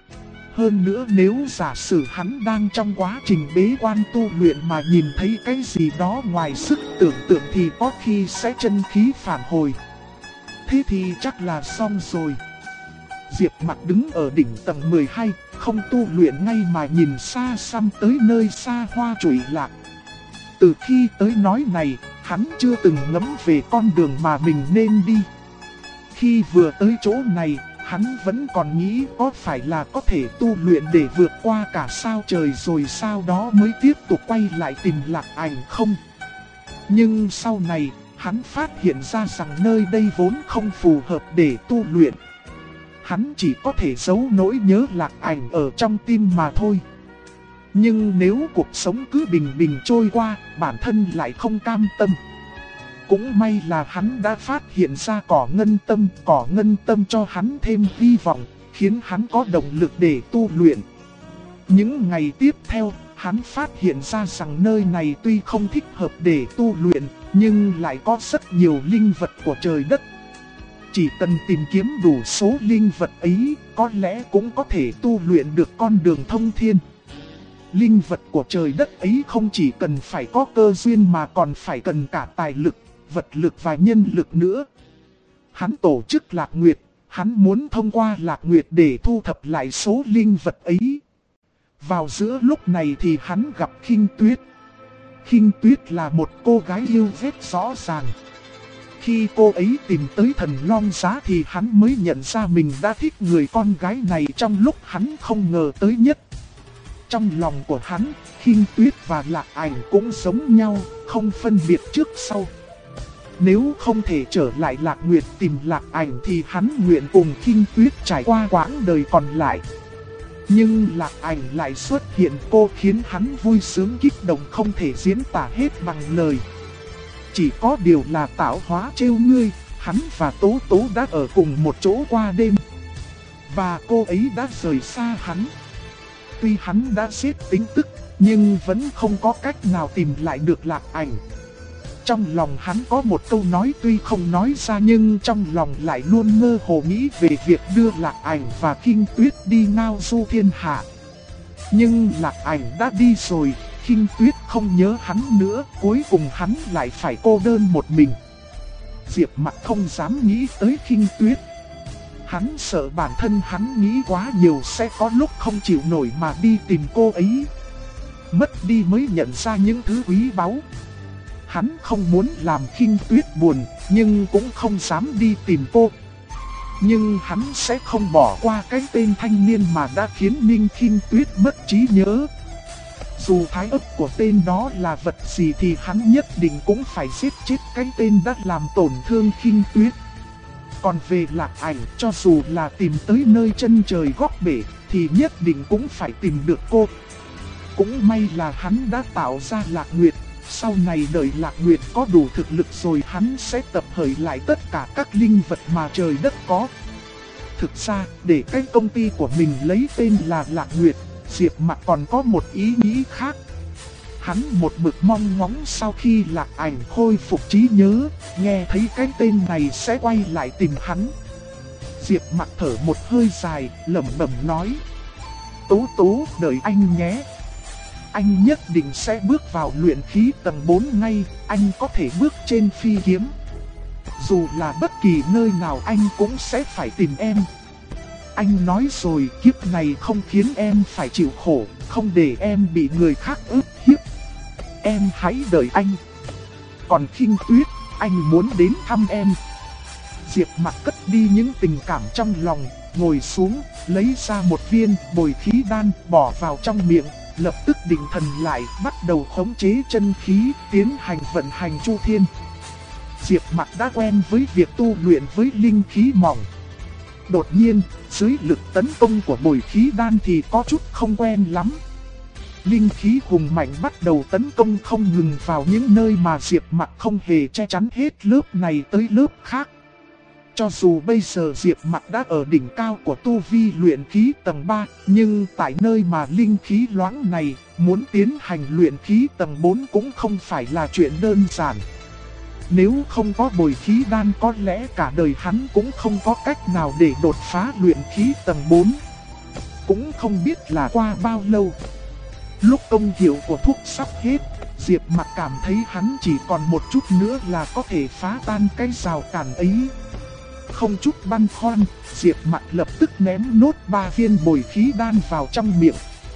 Hơn nữa nếu giả sử hắn đang trong quá trình bế quan tu luyện mà nhìn thấy cái gì đó ngoài sức tưởng tượng thì có khi sẽ chân khí phản hồi. Thế thì chắc là xong rồi. Diệp Mặc đứng ở đỉnh tầng 12, không tu luyện ngay mà nhìn xa xăm tới nơi xa hoa trụy lạc. Từ khi tới nói này, hắn chưa từng ngẫm về con đường mà mình nên đi. Khi vừa tới chỗ này, hắn vẫn còn nghĩ có phải là có thể tu luyện để vượt qua cả sao trời rồi sau đó mới tiếp tục quay lại tìm Lạc Ảnh không. Nhưng sau này, hắn phát hiện ra rằng nơi đây vốn không phù hợp để tu luyện. Hắn chỉ có thể giấu nỗi nhớ Lạc Ảnh ở trong tim mà thôi. Nhưng nếu cuộc sống cứ bình bình trôi qua, bản thân lại không cam tâm. Cũng may là hắn đã phát hiện ra cỏ ngân tâm cho hắn thêm hy vọng, khiến hắn có động lực để tu luyện. Những ngày tiếp theo, hắn phát hiện ra rằng nơi này tuy không thích hợp để tu luyện, nhưng lại có rất nhiều linh vật của trời đất. Chỉ cần tìm kiếm đủ số linh vật ấy, có lẽ cũng có thể tu luyện được con đường thông thiên. Linh vật của trời đất ấy không chỉ cần phải có cơ duyên mà còn phải cần cả tài lực, vật lực và nhân lực nữa. Hắn tổ chức Lạc Nguyệt, hắn muốn thông qua Lạc Nguyệt để thu thập lại số linh vật ấy. Vào giữa lúc này thì hắn gặp Khinh Tuyết. Khinh Tuyết là một cô gái yêu vết rõ ràng. Khi cô ấy tìm tới Thần Long Giá thì hắn mới nhận ra mình đã thích người con gái này trong lúc hắn không ngờ tới nhất. Trong lòng của hắn, Khinh Tuyết và Lạc Ảnh cũng giống nhau, không phân biệt trước sau. Nếu không thể trở lại Lạc Nguyệt tìm Lạc Ảnh thì hắn nguyện cùng Khinh Tuyết trải qua quãng đời còn lại. Nhưng Lạc Ảnh lại xuất hiện, cô khiến hắn vui sướng kích động không thể diễn tả hết bằng lời. Chỉ có điều là tạo hóa trêu ngươi, hắn và Tố Tố đã ở cùng một chỗ qua đêm. Và cô ấy đã rời xa hắn. Tuy hắn đã giết tính tức, nhưng vẫn không có cách nào tìm lại được Lạc Ảnh. Trong lòng hắn có một câu nói tuy không nói ra nhưng trong lòng lại luôn mơ hồ nghĩ về việc đưa Lạc Ảnh và Khinh Tuyết đi ngao du thiên hạ. Nhưng Lạc Ảnh đã đi rồi, Khinh Tuyết không nhớ hắn nữa, cuối cùng hắn lại phải cô đơn một mình. Diệp Mặc không dám nghĩ tới Khinh Tuyết. Hắn sợ bản thân hắn nghĩ quá nhiều sẽ có lúc không chịu nổi mà đi tìm cô ấy. Mất đi mới nhận ra những thứ quý báu. Hắn không muốn làm Khinh Tuyết buồn, nhưng cũng không dám đi tìm cô. Nhưng hắn sẽ không bỏ qua cái tên thanh niên mà đã khiến Ninh Khinh Tuyết mất trí nhớ. Dù thái ấp của tên đó là vật gì thì hắn nhất định cũng phải giết chết cái tên đã làm tổn thương Khinh Tuyết. Còn về Lạc Ảnh, cho dù là tìm tới nơi chân trời góc bể, thì nhất định cũng phải tìm được cô. Cũng may là hắn đã tạo ra Lạc Nguyệt, sau này đợi Lạc Nguyệt có đủ thực lực rồi hắn sẽ tập hợp lại tất cả các linh vật mà trời đất có. Thực ra, để cái công ty của mình lấy tên là Lạc Nguyệt, Diệp Mặc còn có một ý nghĩ khác. Hắn một mực mong ngóng sau khi Lạc Ảnh khôi phục trí nhớ, nghe thấy cái tên này sẽ quay lại tìm hắn. Diệp Mặc thở một hơi dài, lẩm bẩm nói: Tố Tố, đợi anh nhé. Anh nhất định sẽ bước vào luyện khí tầng 4 ngay, anh có thể bước trên phi kiếm. Dù là bất kỳ nơi nào anh cũng sẽ phải tìm em. Anh nói rồi, kiếp này không khiến em phải chịu khổ, không để em bị người khác ức hiếp. Em hãy đợi anh. Còn Khinh Tuyết, anh muốn đến thăm em. Diệp Mặc cất đi những tình cảm trong lòng, ngồi xuống, lấy ra một viên bồi khí đan, bỏ vào trong miệng, lập tức định thần lại, bắt đầu khống chế chân khí, tiến hành vận hành chu thiên. Diệp Mặc đã quen với việc tu luyện với linh khí mỏng. Đột nhiên, dưới lực tấn công của bồi khí đan thì có chút không quen lắm. Linh khí hùng mạnh bắt đầu tấn công không ngừng vào những nơi mà Diệp Mặc không hề che chắn hết lớp này tới lớp khác. Cho dù bây giờ Diệp Mặc đã ở đỉnh cao của tu vi luyện khí tầng 3, nhưng tại nơi mà linh khí loãng này, muốn tiến hành luyện khí tầng 4 cũng không phải là chuyện đơn giản. Nếu không có bồi khí đan có lẽ cả đời hắn cũng không có cách nào để đột phá luyện khí tầng 4. Cũng không biết là qua bao lâu. Lúc công hiệu của thuốc sắp hết, Diệp Mặc cảm thấy hắn chỉ còn một chút nữa là có thể phá tan cái rào cản ấy. Không chút băn khoăn, Diệp Mặc lập tức ném nốt 3 viên bồi khí đan vào trong miệng.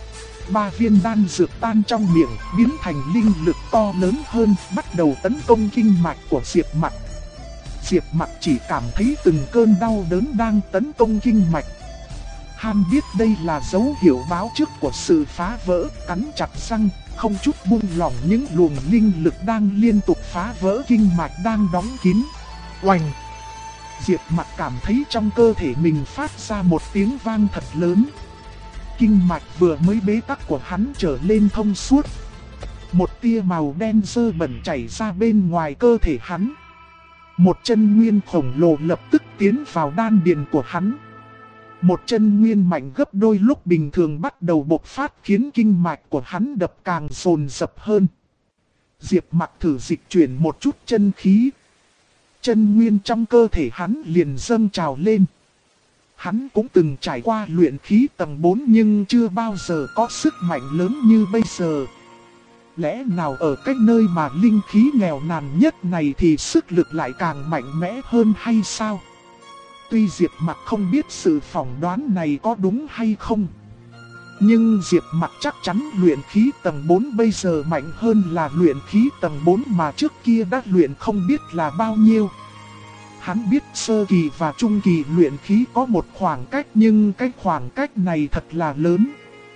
3 viên đan dược tan trong miệng, biến thành linh lực to lớn hơn, bắt đầu tấn công kinh mạch của Diệp Mặc. Diệp Mặc chỉ cảm thấy từng cơn đau đớn đang tấn công kinh mạch. Hắn biết đây là dấu hiệu báo trước của sự phá vỡ, cắn chặt răng, không chút buông lỏng những luồng linh lực đang liên tục phá vỡ kinh mạch đang đóng kín. Oành! Diệp Mặc cảm thấy trong cơ thể mình phát ra một tiếng vang thật lớn. Kinh mạch vừa mới bế tắc của hắn trở lên thông suốt. Một tia màu đen dơ bẩn chảy ra bên ngoài cơ thể hắn. Một chân nguyên khổng lồ lập tức tiến vào đan điền của hắn. Một chân nguyên mạnh gấp đôi lúc bình thường bắt đầu bộc phát khiến kinh mạch của hắn đập càng dồn dập hơn. Diệp Mặc thử dịch chuyển một chút chân khí. Chân nguyên trong cơ thể hắn liền dâng trào lên. Hắn cũng từng trải qua luyện khí tầng 4 nhưng chưa bao giờ có sức mạnh lớn như bây giờ. Lẽ nào ở cái nơi mà linh khí nghèo nàn nhất này thì sức lực lại càng mạnh mẽ hơn hay sao? Tuy Diệp Mặc không biết sự phỏng đoán này có đúng hay không, nhưng Diệp Mặc chắc chắn luyện khí tầng 4 bây giờ mạnh hơn là luyện khí tầng 4 mà trước kia đã luyện không biết là bao nhiêu. Hắn biết sơ kỳ và trung kỳ luyện khí có một khoảng cách nhưng cái khoảng cách này thật là lớn.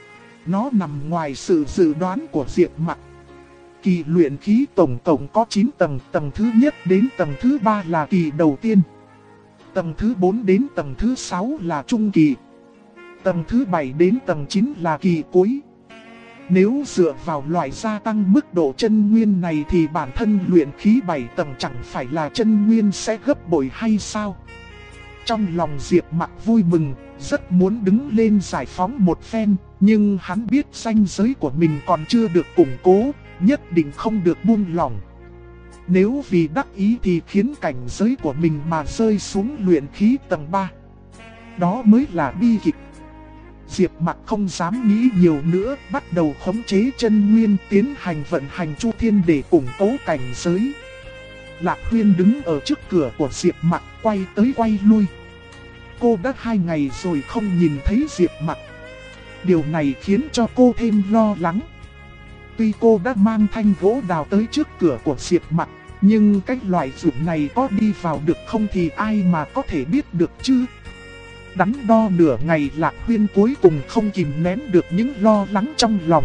Nó nằm ngoài sự dự đoán của Diệp Mặc. Kỳ luyện khí tổng cộng có 9 tầng, tầng thứ nhất đến tầng thứ 3 là kỳ đầu tiên. Tầng thứ 4 đến tầng thứ 6 là trung kỳ. Tầng thứ 7 đến tầng 9 là kỳ cuối. Nếu dựa vào loại gia tăng mức độ chân nguyên này thì bản thân luyện khí 7 tầng chẳng phải là chân nguyên sẽ gấp bội hay sao? Trong lòng Diệp Mặc vui mừng, rất muốn đứng lên giải phóng một phen, nhưng hắn biết ranh giới của mình còn chưa được củng cố, nhất định không được buông lỏng. Nếu vì đắc ý thì khiến cảnh giới của mình mà rơi xuống luyện khí tầng 3. Đó mới là bi kịch. Diệp Mặc không dám nghĩ nhiều nữa, bắt đầu khống chế chân nguyên tiến hành vận hành chu thiên để củng cố cảnh giới. Lạc Huyên đứng ở trước cửa của Diệp Mặc, quay tới quay lui. Cô đã 2 ngày rồi không nhìn thấy Diệp Mặc. Điều này khiến cho cô thêm lo lắng. Tuy cô đã mang thanh gỗ đào tới trước cửa của Diệp Mặc, nhưng cái loại dụng này có đi vào được không thì ai mà có thể biết được chứ. Đắn đo nửa ngày, Lạc Huyên cuối cùng không kìm nén được những lo lắng trong lòng.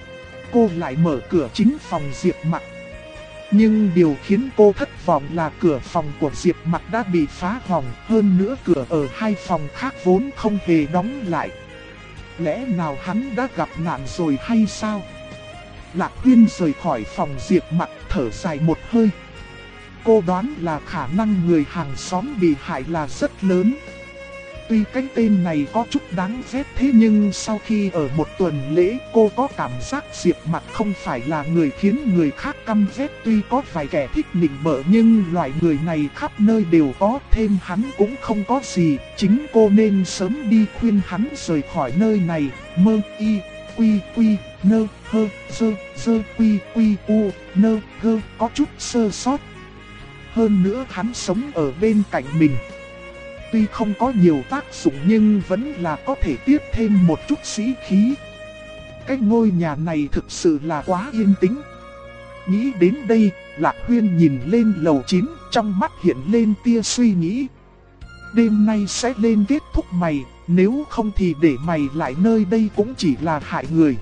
Cô lại mở cửa chính phòng Diệp Mặc. Nhưng điều khiến cô thất vọng là cửa phòng của Diệp Mặc đã bị phá hỏng, hơn nữa cửa ở 2 phòng khác vốn không hề đóng lại. Lẽ nào hắn đã gặp nạn rồi hay sao? Lạc Huyên rời khỏi phòng Diệp Mặc, thở dài một hơi. Cô đoán là khả năng người hàng xóm bị hại là rất lớn. Tuy cái tên này có chút đáng ghét thế nhưng sau khi ở một tuần lễ cô có cảm giác Diệp Mặc không phải là người khiến người khác căm ghét. Tuy có vài kẻ thích nịnh bợ nhưng loại người này khắp nơi đều có, thêm hắn cũng không có gì. Chính cô nên sớm đi khuyên hắn rời khỏi nơi này. Mơ y quy quy nơ hơ dơ dơ quy quy u nơ gơ có chút sơ sót. Hơn nữa hắn sống ở bên cạnh mình. Tuy không có nhiều tác dụng nhưng vẫn là có thể tiếp thêm một chút sĩ khí. Cái ngôi nhà này thực sự là quá yên tĩnh. Nghĩ đến đây, Lạc Huyên nhìn lên lầu 9, trong mắt hiện lên tia suy nghĩ. Đêm nay sẽ lên kết thúc mày, nếu không thì để mày lại nơi đây cũng chỉ là hại người.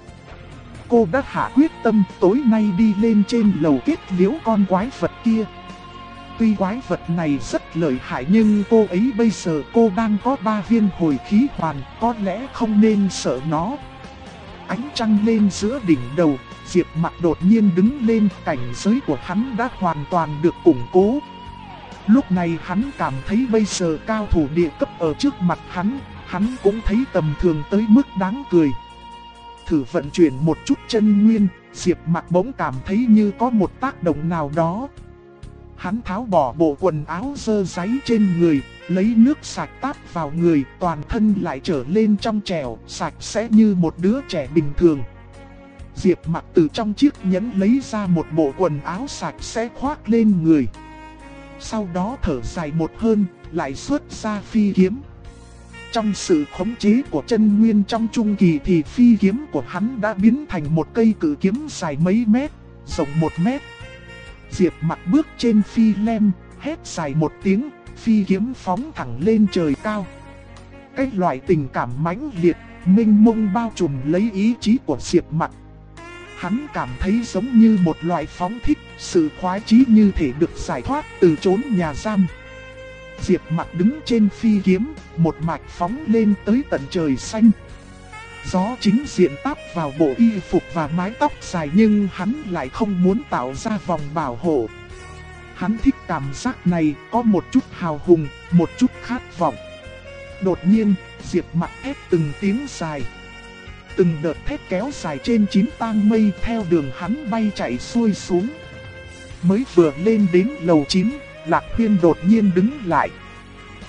Cô đã hạ quyết tâm tối nay đi lên trên lầu kết liễu con quái vật kia. Tuy quái vật này rất lợi hại nhưng cô ấy bây giờ cô đang có 3 viên hồi khí hoàn, có lẽ không nên sợ nó. Ánh trăng lên giữa đỉnh đầu, Diệp Mặc đột nhiên đứng lên, cảnh giới của hắn đã hoàn toàn được củng cố. Lúc này hắn cảm thấy bây giờ cao thủ địa cấp ở trước mặt hắn cũng thấy tầm thường tới mức đáng cười. Thử vận chuyển một chút chân nguyên, Diệp Mặc bỗng cảm thấy như có một tác động nào đó. Hắn tháo bỏ bộ quần áo dơ dáy trên người, lấy nước sạch tát vào người, toàn thân lại trở lên trong trẻo, sạch sẽ như một đứa trẻ bình thường. Diệp Mặc từ trong chiếc nhẫn lấy ra một bộ quần áo sạch sẽ khoác lên người. Sau đó thở dài một hơi, lại xuất ra phi kiếm. Trong sự khống chế của chân nguyên trong trung kỳ thì phi kiếm của hắn đã biến thành một cây cự kiếm dài mấy mét, rộng 1 mét. Diệp Mặc bước trên phi lem, hét dài một tiếng, phi kiếm phóng thẳng lên trời cao. Cái loại tình cảm mãnh liệt, mênh mông bao trùm lấy ý chí của Diệp Mặc. Hắn cảm thấy giống như một loại phóng thích, sự khoái chí như thể được giải thoát từ chốn nhà giam. Diệp Mặc đứng trên phi kiếm, một mạch phóng lên tới tận trời xanh. Gió chính diện táp vào bộ y phục và mái tóc dài nhưng hắn lại không muốn tạo ra vòng bảo hộ. Hắn thích cảm giác này, có một chút hào hùng, một chút khát vọng. Đột nhiên, Diệp Mặc thét từng tiếng dài. Từng đợt thét kéo dài trên 9 tang mây theo đường hắn bay chạy xuôi xuống. Mới vừa lên đến lầu 9, Lạc Huyên đột nhiên đứng lại.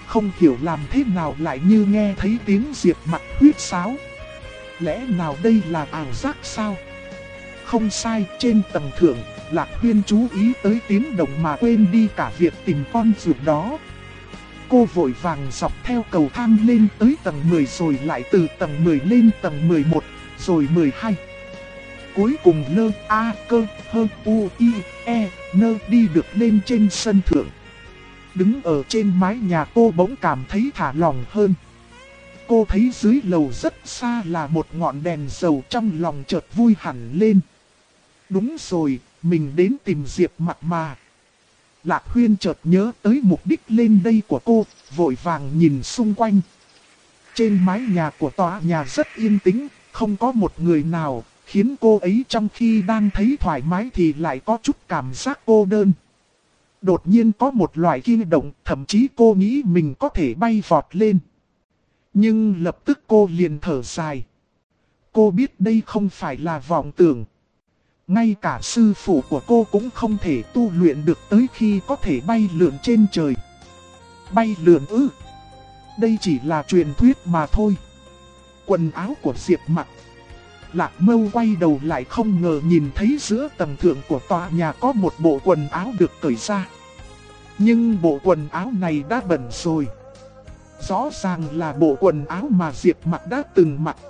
không hiểu làm thế nào lại như nghe thấy tiếng Diệp Mặc huýt sáo. Lẽ nào đây là ảo giác sao? Không sai, trên tầng thượng, Lạc Huyên chú ý tới tiếng động mà quên đi cả việc tìm con ruột đó. Cô vội vàng dọc theo cầu thang lên tới tầng 10 rồi lại từ tầng 10 lên tầng 11, rồi 12. Cuối cùng lơ a cơ hơ u i e nơ đi được lên trên sân thượng. Đứng ở trên mái nhà cô bỗng cảm thấy thả lỏng hơn. Cô thấy dưới lầu rất xa là một ngọn đèn dầu, trong lòng chợt vui hẳn lên. Đúng rồi, mình đến tìm Diệp Mặc mà. Lạc Huyên chợt nhớ tới mục đích lên đây của cô, vội vàng nhìn xung quanh. Trên mái nhà của tòa nhà rất yên tĩnh, không có một người nào, khiến cô ấy trong khi đang thấy thoải mái thì lại có chút cảm giác cô đơn. Đột nhiên có một loại kinh động, thậm chí cô nghĩ mình có thể bay vọt lên. Nhưng lập tức cô liền thở dài. Cô biết đây không phải là vọng tưởng. Ngay cả sư phụ của cô cũng không thể tu luyện được tới khi có thể bay lượn trên trời. Bay lượn ư? Đây chỉ là truyền thuyết mà thôi. Quần áo của Diệp Mặc. Lạc Mâu quay đầu lại không ngờ nhìn thấy giữa tầng thượng của tòa nhà có một bộ quần áo được cởi ra. Nhưng bộ quần áo này đã bẩn rồi. Rõ ràng là bộ quần áo mà Diệp Mặc đã từng mặc.